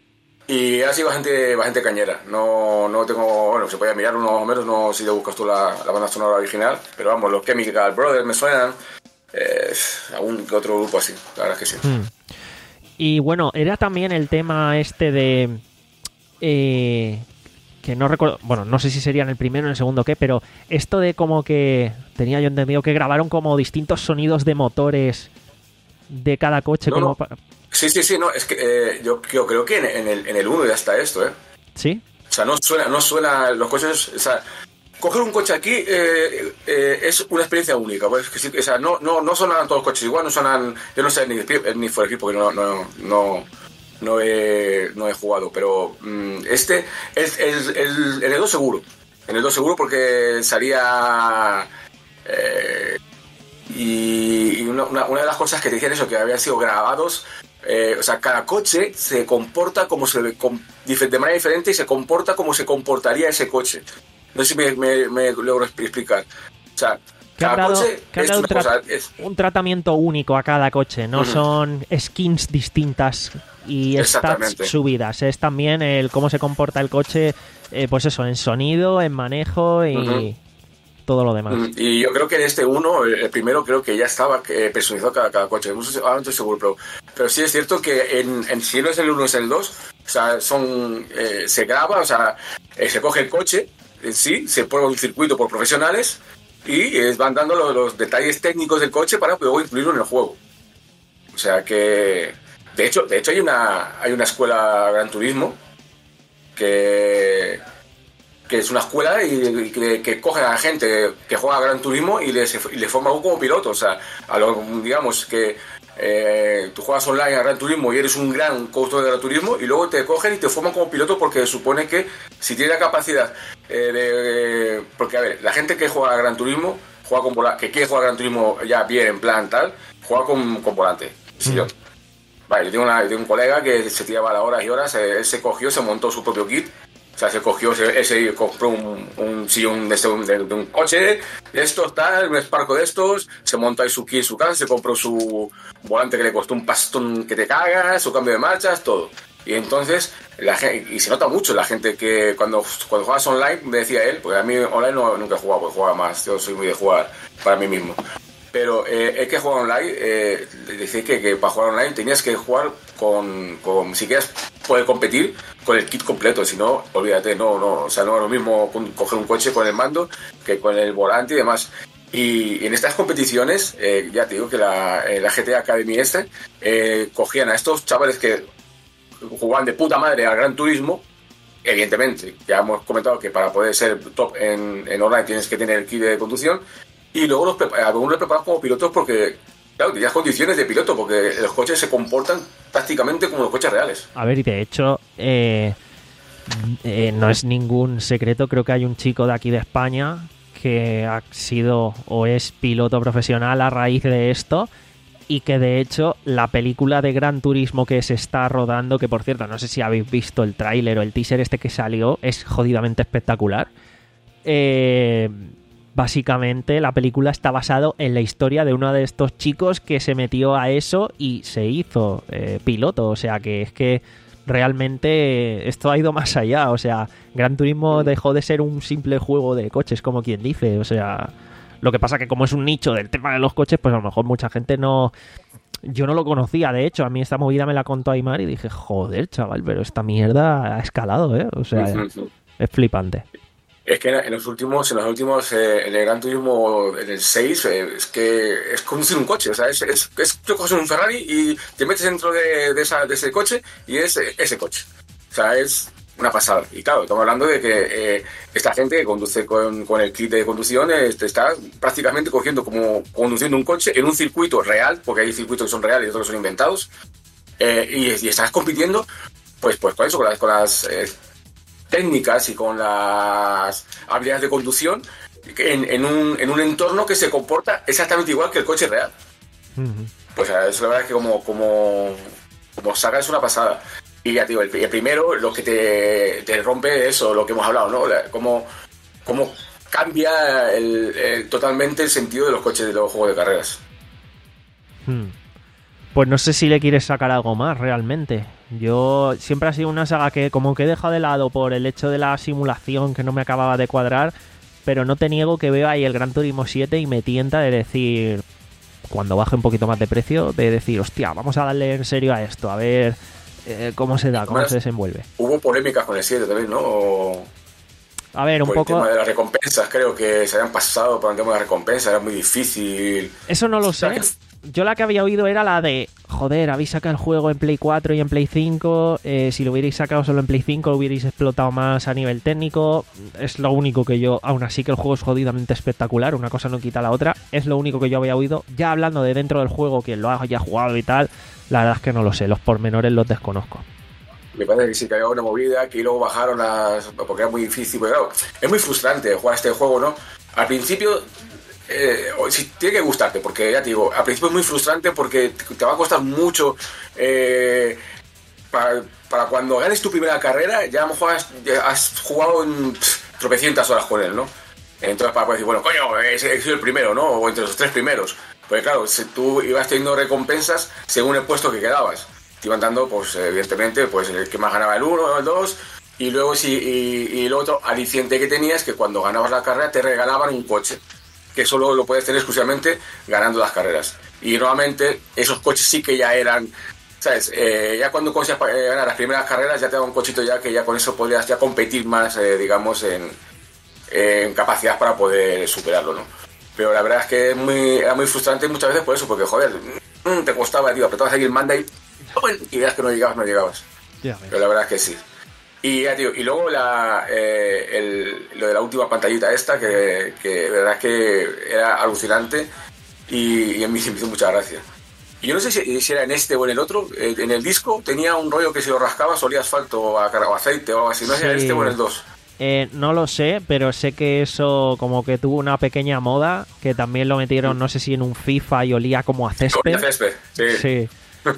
Y ha sido bastante, bastante cañera. No, no tengo... Bueno, se podía mirar unos más o menos, no sé si te buscas tú la, la banda sonora original, pero vamos, los Chemical Brothers me suenan. Eh, algún que otro grupo así, la verdad es que sí. Hmm. Y bueno, era también el tema este de... Eh, que no recuerdo... Bueno, no sé si sería en el primero o en el segundo o qué, pero esto de como que... Tenía yo entendido que grabaron como distintos sonidos de motores de cada coche. No, como no. pa- Sí, sí, sí, no, es que eh, yo, yo creo que en, en el en el uno ya está esto, ¿eh? ¿Sí? O sea, no suena, no suena los coches, o sea, coger un coche aquí eh, eh, es una experiencia única, pues, que sí, o sea, no, no, no sonan todos los coches igual, no sonan, yo no sé ni ni for Speed porque no, no, no, no he, no he jugado, pero mm, este, el, el, el, en el dos seguro, en el dos seguro porque salía... Eh, y, y una, una, una de las cosas que te decían eso, que habían sido grabados, eh, o sea, cada coche se comporta como se com, de manera diferente y se comporta como se comportaría ese coche. No sé si me, me, me logro explicar. O sea, Que ha cada dado, coche que ha es dado una un, tra- cosa. Es, un tratamiento único a cada coche, no Ujú. son skins distintas y stats Exactamente. subidas, es también el cómo se comporta el coche, eh, pues eso, en sonido, en manejo y Ujú. todo lo demás. Mm, Y yo creo que en este uno, el primero, creo que ya estaba eh, personalizado cada, cada coche. No sé, ahora no estoy seguro, pero, pero sí es cierto que en, en si no es el uno, es el dos. O sea, son, eh, se graba, o sea, eh, se coge el coche en sí, se pone un circuito por profesionales y eh, van dando los, los detalles técnicos del coche para luego incluirlo en el juego. O sea que, de hecho, de hecho hay una, hay una escuela Gran Turismo que que es una escuela y, y que, que cogen a la gente que juega a Gran Turismo y les, y les forman como piloto. O sea, a lo, digamos que eh, tú juegas online a Gran Turismo y eres un gran conductor de Gran Turismo y luego te cogen y te forman como piloto porque supone que si tienes la capacidad eh, de... Porque, a ver, la gente que juega a Gran Turismo, juega con vola, que quiere jugar a Gran Turismo ya bien, en plan tal, juega con, con volante, sillón. Vale, yo tengo, una, yo tengo un colega que se tiraba las horas y horas, eh, él se cogió, se montó su propio kit. O sea, se cogió, ese, ese compró un, un sillón de, este, de, de un coche, de estos, tal, un Sparco de estos, se montó ahí su kit en su casa, se compró su volante que le costó un pastón que te cagas, su cambio de marchas, todo. Y entonces, la gente, y se nota mucho la gente que cuando, cuando juegas online, me decía él, porque a mí online no, nunca he jugado, porque jugaba más, yo soy muy de jugar para mí mismo. Pero eh, es que jugar online, eh, decía que, que para jugar online tenías que jugar con, con, si quieres poder competir, con el kit completo, si no, olvídate, no, no, o sea, no es lo mismo coger un coche con el mando que con el volante y demás. Y, y en estas competiciones, eh, ya te digo que la, eh, la G T Academy este, eh, cogían a estos chavales que jugaban de puta madre al Gran Turismo. Evidentemente, ya hemos comentado que para poder ser top en, en online tienes que tener el kit de conducción. Y luego los prepa- algunos los preparan como pilotos porque, claro, tenías condiciones de piloto, porque los coches se comportan prácticamente como los coches reales. A ver, y de hecho, eh, eh, no es ningún secreto, creo que hay un chico de aquí de España que ha sido o es piloto profesional a raíz de esto y que de hecho la película de Gran Turismo que se está rodando, que por cierto, no sé si habéis visto el tráiler o el teaser este que salió, es jodidamente espectacular. Eh... Básicamente la película está basado en la historia de uno de estos chicos que se metió a eso y se hizo eh, piloto. O sea que es que realmente esto ha ido más allá. O sea, Gran Turismo dejó de ser un simple juego de coches, como quien dice. O sea, lo que pasa que como es un nicho del tema de los coches, pues a lo mejor mucha gente no... Yo no lo conocía, de hecho. A mí esta movida me la contó Aymar y dije, joder, chaval, pero esta mierda ha escalado, ¿eh? O sea, es flipante. Es que en los últimos, en los últimos, eh, en el Gran Turismo, en el seis, eh, es que es conducir un coche, o sea, es, es, es tú coges un Ferrari y te metes dentro de, de, esa, de ese coche y es eh, ese coche. O sea, es una pasada. Y claro, estamos hablando de que eh, esta gente que conduce con, con el kit de conducción eh, te está prácticamente cogiendo como conduciendo un coche en un circuito real, porque hay circuitos que son reales y otros que son inventados, eh, y, y estás compitiendo pues, pues con eso, con las... Con las eh, técnicas y con las habilidades de conducción en, en, un, en un entorno que se comporta exactamente igual que el coche real. Uh-huh. Pues eso la verdad es que como, como, como saga es una pasada. Y ya te digo, el, el primero, lo que te, te rompe eso, lo que hemos hablado, ¿no? Cómo, cómo cambia el, el, totalmente el sentido de los coches de los juegos de carreras. Hmm. Pues no sé si le quieres sacar algo más realmente Yo siempre ha sido una saga que como que he dejado de lado por el hecho de la simulación que no me acababa de cuadrar, pero no te niego que veo ahí el Gran Turismo siete y me tienta de decir, cuando baje un poquito más de precio, de decir, hostia, vamos a darle en serio a esto, a ver eh, cómo se da, cómo Además, se desenvuelve. Hubo polémicas con el siete también, ¿no? O... A ver, un por poco... el tema de las recompensas, creo que se habían pasado por el tema de las recompensas, era muy difícil. Eso no lo sé. Yo la que había oído era la de, joder, habéis sacado el juego en Play cuatro y en Play cinco, eh, si lo hubierais sacado solo en Play cinco lo hubierais explotado más a nivel técnico. Es lo único que yo, aún así que el juego es jodidamente espectacular, una cosa no quita la otra, es lo único que yo había oído. Ya hablando de dentro del juego, quien lo haya jugado y tal, la verdad es que no lo sé, los pormenores los desconozco. Me parece que sí que había una movida, que luego bajaron las... porque era muy difícil, pero claro, es muy frustrante jugar este juego, ¿no? Al principio... Eh, sí, tiene que gustarte, porque ya te digo, al principio es muy frustrante porque te va a costar mucho eh, para, para cuando ganes tu primera carrera, ya a lo mejor has, ya has jugado en pff, tropecientas horas con él, ¿no? Entonces para poder decir, bueno, coño, he sido el primero, ¿no? O entre los tres primeros. Porque claro, si tú ibas teniendo recompensas según el puesto que quedabas. Te iban dando, pues evidentemente, pues el que más ganaba el uno o el dos. Y luego sí, y, y el otro aliciente que tenías, que cuando ganabas la carrera te regalaban un coche, que solo lo puedes tener exclusivamente ganando las carreras. Y normalmente esos coches sí que ya eran, ¿sabes? Eh, ya cuando consigues ganar las primeras carreras ya te da un cochito ya que ya con eso podrías ya competir más, eh, digamos, en, en capacidad para poder superarlo, ¿no? Pero la verdad es que es muy, era muy frustrante muchas veces por eso, porque, joder, te costaba, tío, apretabas aquí el manda y, y veas que no llegabas, no llegabas. Ya, pero la verdad es que sí. Y ya, tío, y luego la, eh, el, lo de la última pantallita esta, que, que de verdad es que era alucinante y, y a mí me hizo mucha gracia. Y yo no sé si, si era en este o en el otro, eh, en el disco tenía un rollo que si lo rascabas olía asfalto o, a, o aceite o algo así, no sé si era en este o en el dos. Eh, no lo sé, pero sé que eso como que tuvo una pequeña moda, que también lo metieron, no sé si en un FIFA y olía como a césped. Olía a césped, sí. Sí.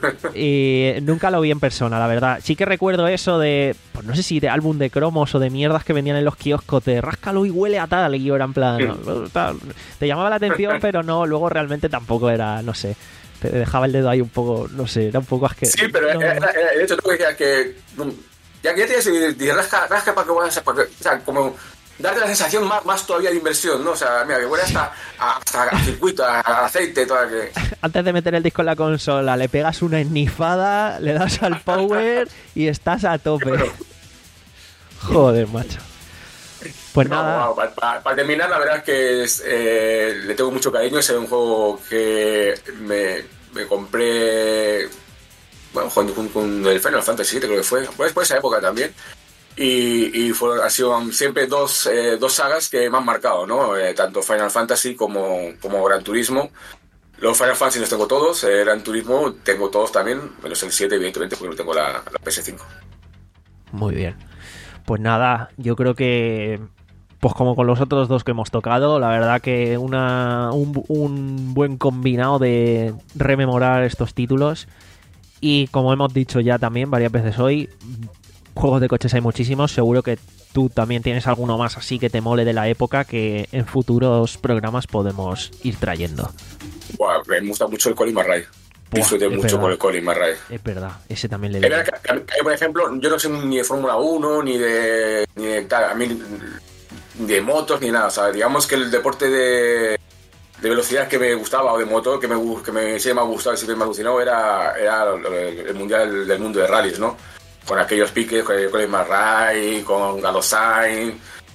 Y nunca lo vi en persona, la verdad. Sí que recuerdo eso de, pues no sé si de álbum de cromos o de mierdas que vendían en los kioscos, de ráscalo y huele a tal, y yo era en plan, no, tal. Te llamaba la atención, pero no, luego realmente tampoco era, no sé, te dejaba el dedo ahí un poco, no sé, era un poco asqueroso. Sí, pero no. era, era, de hecho tú decías que ya que ya tienes que rasca, rasca para que vayas, para que, o sea, como darte la sensación más, más todavía de inversión, ¿no? O sea, mira, que huele hasta a, hasta a circuito, a, a aceite, toda que... Antes de meter el disco en la consola, le pegas una esnifada, le das al power y estás a tope. Bueno. Joder, macho. Pues no, nada. Wow, para, para, para terminar, la verdad es que es, eh, le tengo mucho cariño. Es un juego que me, me compré, bueno, con, con el Final Fantasy siete, creo que fue, pues por esa época también. Y, y fueron, han sido siempre dos, eh, dos sagas que me han marcado, ¿no? Eh, tanto Final Fantasy como, como Gran Turismo. Los Final Fantasy los tengo todos, eh, Gran Turismo tengo todos también, menos el siete, evidentemente, porque no tengo la, la P S cinco. Muy bien. Pues nada, yo creo que, pues como con los otros dos que hemos tocado, la verdad que una, un, un buen combinado de rememorar estos títulos. Y como hemos dicho ya también varias veces hoy, juegos de coches hay muchísimos, seguro que tú también tienes alguno más así que te mole de la época que en futuros programas podemos ir trayendo. Wow, me gusta mucho el Colin McRae. Disfruté mucho verdad. Con el Colin McRae. Es verdad, ese también le leí. Por ejemplo, yo no sé ni de Fórmula uno, ni de, ni de tal, a mí, ni de motos, ni nada. O sea, digamos que el deporte de, de velocidad que me gustaba, o de moto, que me, que me, siempre me ha gustado y siempre me ha alucinado, era, era el Mundial del Mundo de Rallys, ¿no? Con aquellos piques, con el Colin McRae, con Carlos Sainz,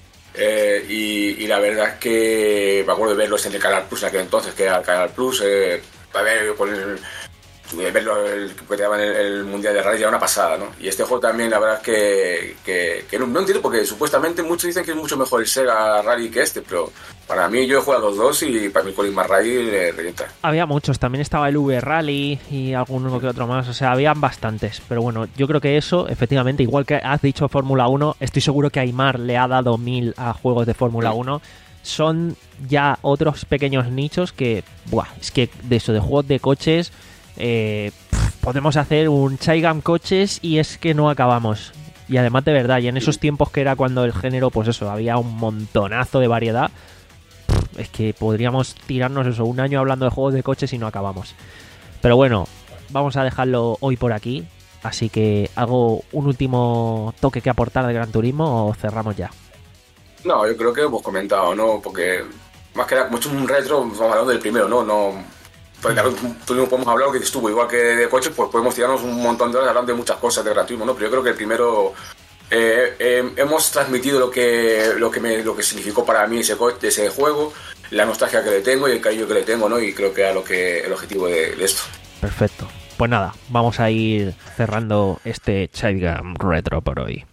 eh, y, y la verdad es que me acuerdo de verlos en el Canal Plus en aquel entonces, que era el Canal Plus, eh, a ver, con el, verlo el, que te daban el, el Mundial de Rally era una pasada, ¿no? Y este juego también, la verdad es que, que, que no, no entiendo, porque supuestamente muchos dicen que es mucho mejor el Sega Rally que este, pero para mí yo he jugado a los dos y para mí Colin McRae le revienta. Había muchos, también estaba el V Rally y alguno que otro más, o sea, habían bastantes, pero bueno, yo creo que eso, efectivamente, igual que has dicho Fórmula uno, estoy seguro que Aymar le ha dado mil a juegos de Fórmula uno, son ya otros pequeños nichos que, buah, es que de eso, de juegos de coches, eh, pff, podemos hacer un Chaigam coches y es que no acabamos. Y además de verdad, y en esos tiempos que era cuando el género, pues eso, había un montonazo de variedad, pff, es que podríamos tirarnos eso, un año hablando de juegos de coches y no acabamos. Pero bueno, vamos a dejarlo hoy por aquí. Así que hago un último toque que aportar de Gran Turismo o cerramos ya. No, yo creo que hemos comentado, ¿no? Porque más que nada, como es un retro, estamos hablando del primero, ¿no? no Porque claro, tú no podemos hablar lo que estuvo, igual que de coches, pues podemos tirarnos un montón de horas hablando de muchas cosas de Gran Turismo, ¿no? Pero yo creo que el primero eh, eh, hemos transmitido lo que lo que me, lo que significó para mí ese coche, ese juego, la nostalgia que le tengo y el cariño que le tengo, ¿no? Y creo que era lo que el objetivo de, de esto. Perfecto. Pues nada, vamos a ir cerrando este Childgam Retro por hoy.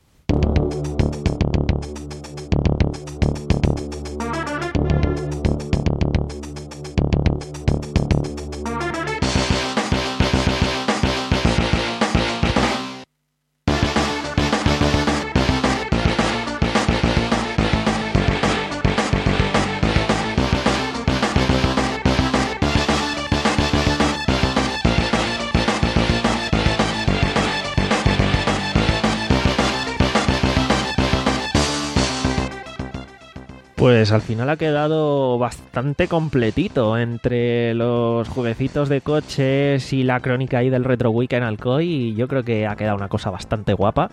Pues al final ha quedado bastante completito entre los jueguecitos de coches y la crónica ahí del Retro Week en Alcoy, y yo creo que ha quedado una cosa bastante guapa.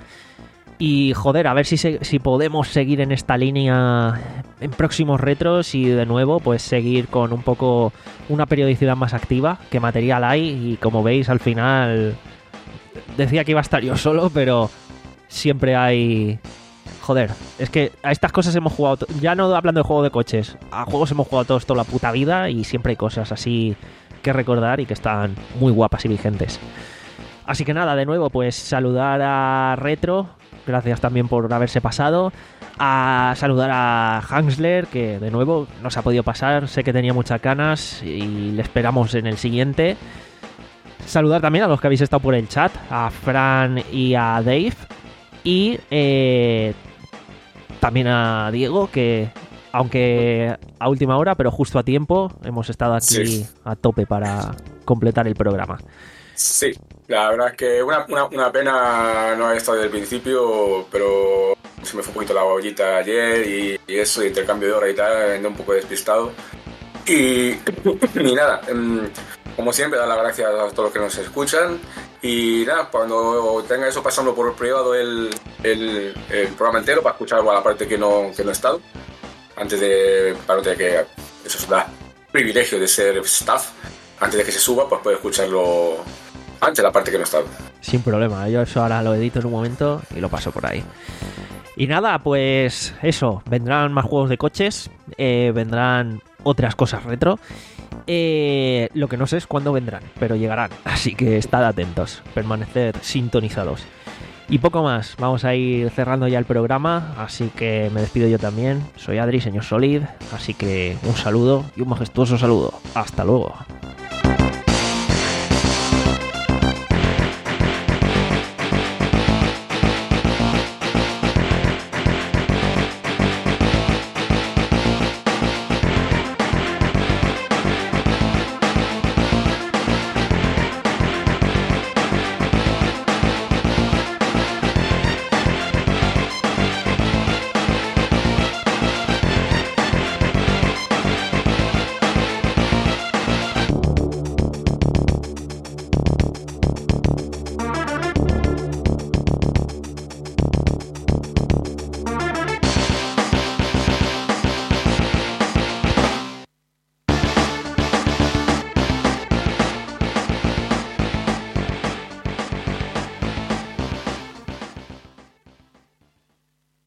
Y joder, a ver si, se, si podemos seguir en esta línea en próximos retros y de nuevo pues seguir con un poco una periodicidad más activa, que material hay, y como veis al final decía que iba a estar yo solo, pero siempre hay... Joder, es que a estas cosas hemos jugado, to- ya no hablando de juego de coches, a juegos hemos jugado todos toda la puta vida y siempre hay cosas así que recordar y que están muy guapas y vigentes. Así que nada, de nuevo, pues saludar a Retro, gracias también por haberse pasado, a saludar a Hansler, que de nuevo no se ha podido pasar, sé que tenía muchas ganas y le esperamos en el siguiente. Saludar también a los que habéis estado por el chat, a Fran y a Dave, y eh, también a Diego, que aunque a última hora, pero justo a tiempo, hemos estado aquí Sí. a tope para completar el programa. Sí, la verdad es que una, una, una pena no haber estado desde el principio, pero se me fue un poquito la ollita ayer y, y eso, de intercambio de hora y tal, ando un poco despistado. Y, y nada, em, como siempre, dar las gracias a todos los que nos escuchan. Y nada, cuando tenga eso pasando por privado el, el, el programa entero para escuchar la parte que no, que no he estado, antes de, para no tener que, eso es da privilegio de ser staff, antes de que se suba, pues puede escucharlo antes, la parte que no he estado. Sin problema, yo eso ahora lo edito en un momento y lo paso por ahí. Y nada, pues eso, vendrán más juegos de coches, eh, vendrán otras cosas retro. Eh, lo que no sé es cuándo vendrán, pero llegarán, así que estad atentos, permaneced sintonizados. Y poco más, vamos a ir cerrando ya el programa, así que me despido yo también. Soy Adri, señor Solid, así que un saludo y un majestuoso saludo. Hasta luego.